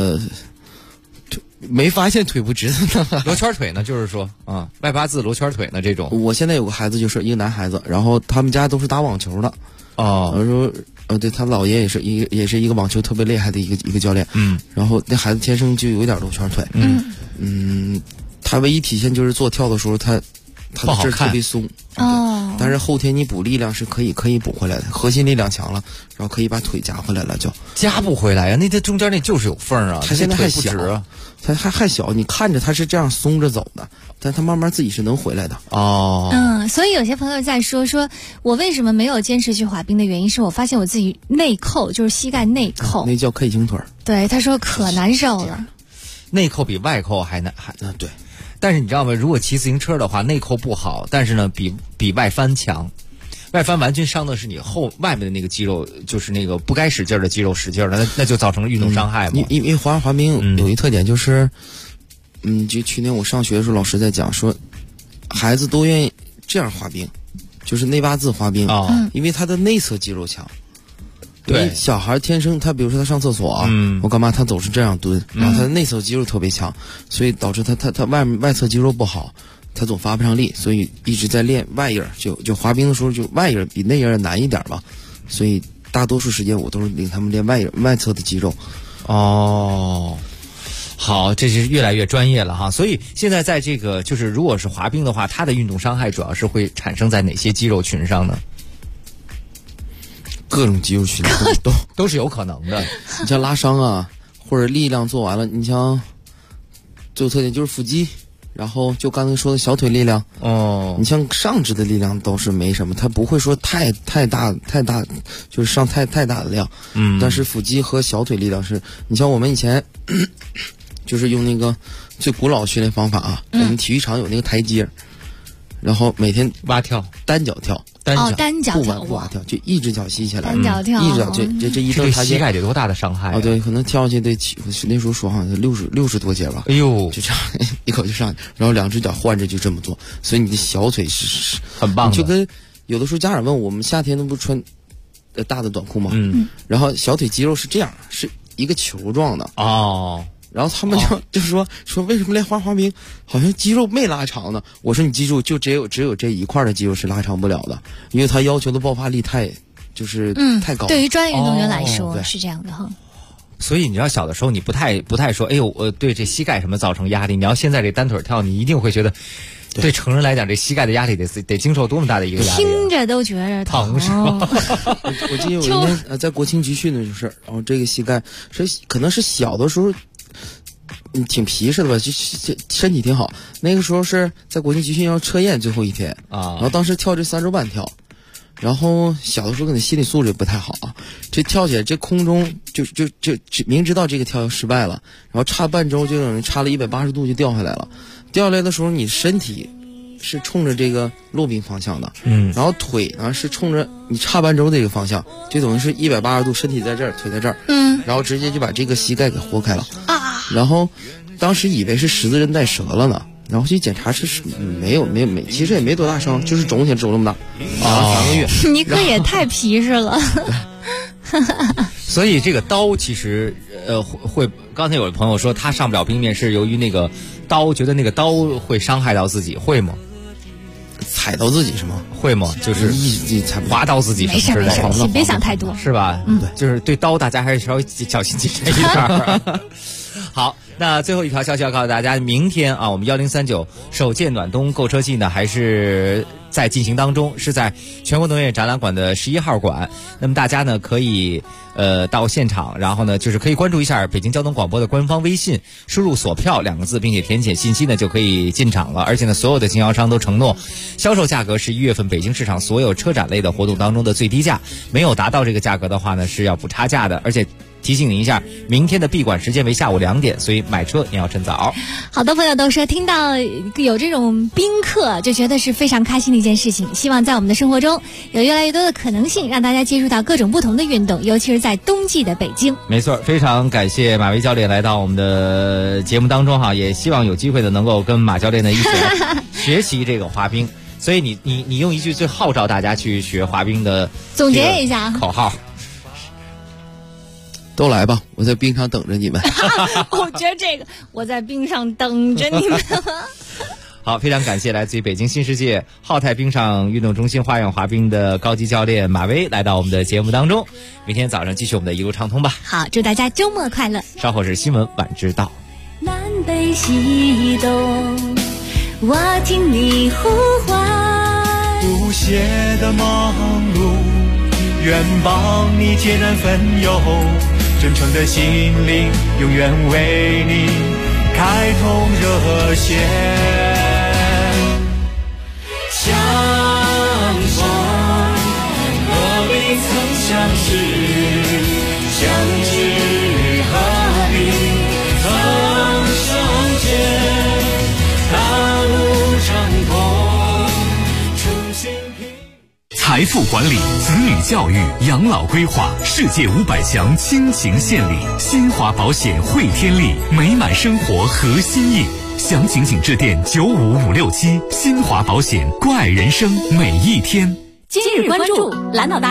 没发现腿不直的呢。 罗圈腿呢？就是说外八字罗圈腿呢这种。 我现在有个孩子，就是一个男孩子，然后他们家都是打网球的。我说对他姥爷也是一个网球特别厉害的一个教练。然后那孩子天生就有点罗圈腿。他唯一体现就是做跳的时候他的这特别松。但是后天你补力量是可以补回来的，核心力量强了，然后可以把腿夹回来了，就夹不回来呀。那中间那就是有缝啊。 他现在还小啊， 他还小，你看着他是这样松着走的，但他慢慢自己是能回来的。 所以有些朋友在说我为什么没有坚持去滑冰的原因是我发现我自己内扣，就是膝盖内扣， 那叫 K 型腿。对， 他说可难受了。 内扣比外扣还难， 对。 但是你知道吗？如果骑自行车的话，内扣不好，但是呢，比外翻强。外翻完全伤的是你外面的那个肌肉，就是那个不该使劲的肌肉使劲了，那就造成了运动伤害嘛。 因为滑冰有一特点就是，就去年我上学的时候，老师在讲说，孩子都愿意这样滑冰，就是内八字滑冰因为他的内侧肌肉强。对，小孩天生他比如说他上厕所我干嘛他总是这样蹲，然后他的内侧肌肉特别强，所以导致他外侧肌肉不好，他总发不上力，所以一直在练外印，就滑冰的时候就外印比内印难一点吧，所以大多数时间我都是领他们练外侧的肌肉。 好，这是越来越专业了哈。所以现在在这个就是如果是滑冰的话，它的运动伤害主要是会产生在哪些肌肉群上呢？ 各种肌肉群都是有可能的。 你像拉伤啊，或者力量做完了，你像最有特点就是腹肌，然后就刚才说的小腿力量你像上肢的力量都是没什么，它不会说太大，就是上太大的量。但是腹肌和小腿力量是，你像我们以前就是用那个最古老训练方法我们体育场有那个台阶，然后每天蛙跳， 单脚跳。 单脚跳， 不蛙跳，就一只脚吸起来， 单脚跳， 一只脚这一蹬， 这膝盖得多大的伤害对，可能跳下去得起，那时候说好像60多节吧。 哎呦， 就这样一口就上去，然后两只脚换着就这么做，所以你的小腿是很棒的。 就跟有的时候家长问我们夏天都不穿大的短裤吗？然后小腿肌肉是这样，是一个球状的然后他们就说为什么练滑冰好像肌肉没拉长呢？我说你记住，就只有这一块的肌肉是拉长不了的，因为它要求的爆发力太高。 对于专业运动员来说是这样的哈。 所以你知道小的时候你不太说，哎呦，对这膝盖什么造成压力。你要现在这单腿跳，你一定会觉得，对成人来讲，这膝盖的压力得经受多么大的一个压力。 听着都觉得疼是吧？ 我记得有一年在国青集训的就是，然后这个膝盖可能是小的时候。挺皮实的吧，就身体挺好。那个时候是在国庆集训要测验最后一天然后当时跳这3周半跳，然后小的时候可能心理素质不太好这跳起来这空中就明知道这个跳要失败了，然后差半周就有人差了180度就掉下来了。掉下来的时候你身体是冲着这个落冰方向的然后腿呢是冲着你差半周这个方向，就等于是180度，身体在这儿，腿在这儿然后直接就把这个膝盖给豁开了然后当时以为是十字韧带折了呢，然后去检查是没有，其实也没多大伤，就是肿起来肿那么大3个月。 你可也太皮实了。 所以这个刀其实会，刚才有朋友说他上不了冰面是由于那个刀，觉得那个刀会伤害到自己，会吗？ 踩到自己是吗？ 会吗？就是划到自己什么之类的。 没事，别想太多， 是吧？对，就是对刀大家还是稍微小心谨慎一点。 好，那最后一条消息要告诉大家，明天啊，我们1039首届暖冬购车季呢，还是在进行当中，是在全国农业展览馆的11号馆。那么大家呢可以到现场，然后呢就是可以关注一下北京交通广播的官方微信，输入锁票2个字，并且填写信息呢就可以进场了。而且呢所有的经销商都承诺，销售价格是1月份北京市场所有车展类的活动当中的最低价，没有达到这个价格的话呢是要补差价的。而且提醒您一下，明天的闭馆时间为下午2点，所以买车你要趁早。 好多朋友都说听到有这种宾客就觉得是非常开心的一件事情，希望在我们的生活中有越来越多的可能性，让大家接触到各种不同的运动，尤其是在冬季的北京。没错，非常感谢马薇教练来到我们的节目当中哈，也希望有机会的能够跟马教练的一起来学习这个滑冰。所以你用一句最号召大家去学滑冰的总结一下口号。 都来吧，我在冰上等着你们。 我觉得这个我在冰上等着你们。 好，非常感谢来自于北京新世界浩泰冰上运动中心花样滑冰的高级教练马薇来到我们的节目当中。明天早上继续我们的一路畅通吧。 好，祝大家周末快乐。 稍后是新闻晚知道。 南北西东，我听你呼唤， 不懈的忙碌，愿帮你解燃纷忧，真诚的心灵永远为你开通热线。相逢何必曾相识，相知何必曾相见，大路长空初心平。 财富管理、子女教育、养老规划，世界500强倾情献礼，新华保险汇天利，美满生活核心意。详情请致电95567，新华保险，关爱人生每一天。 今日关注蓝岛大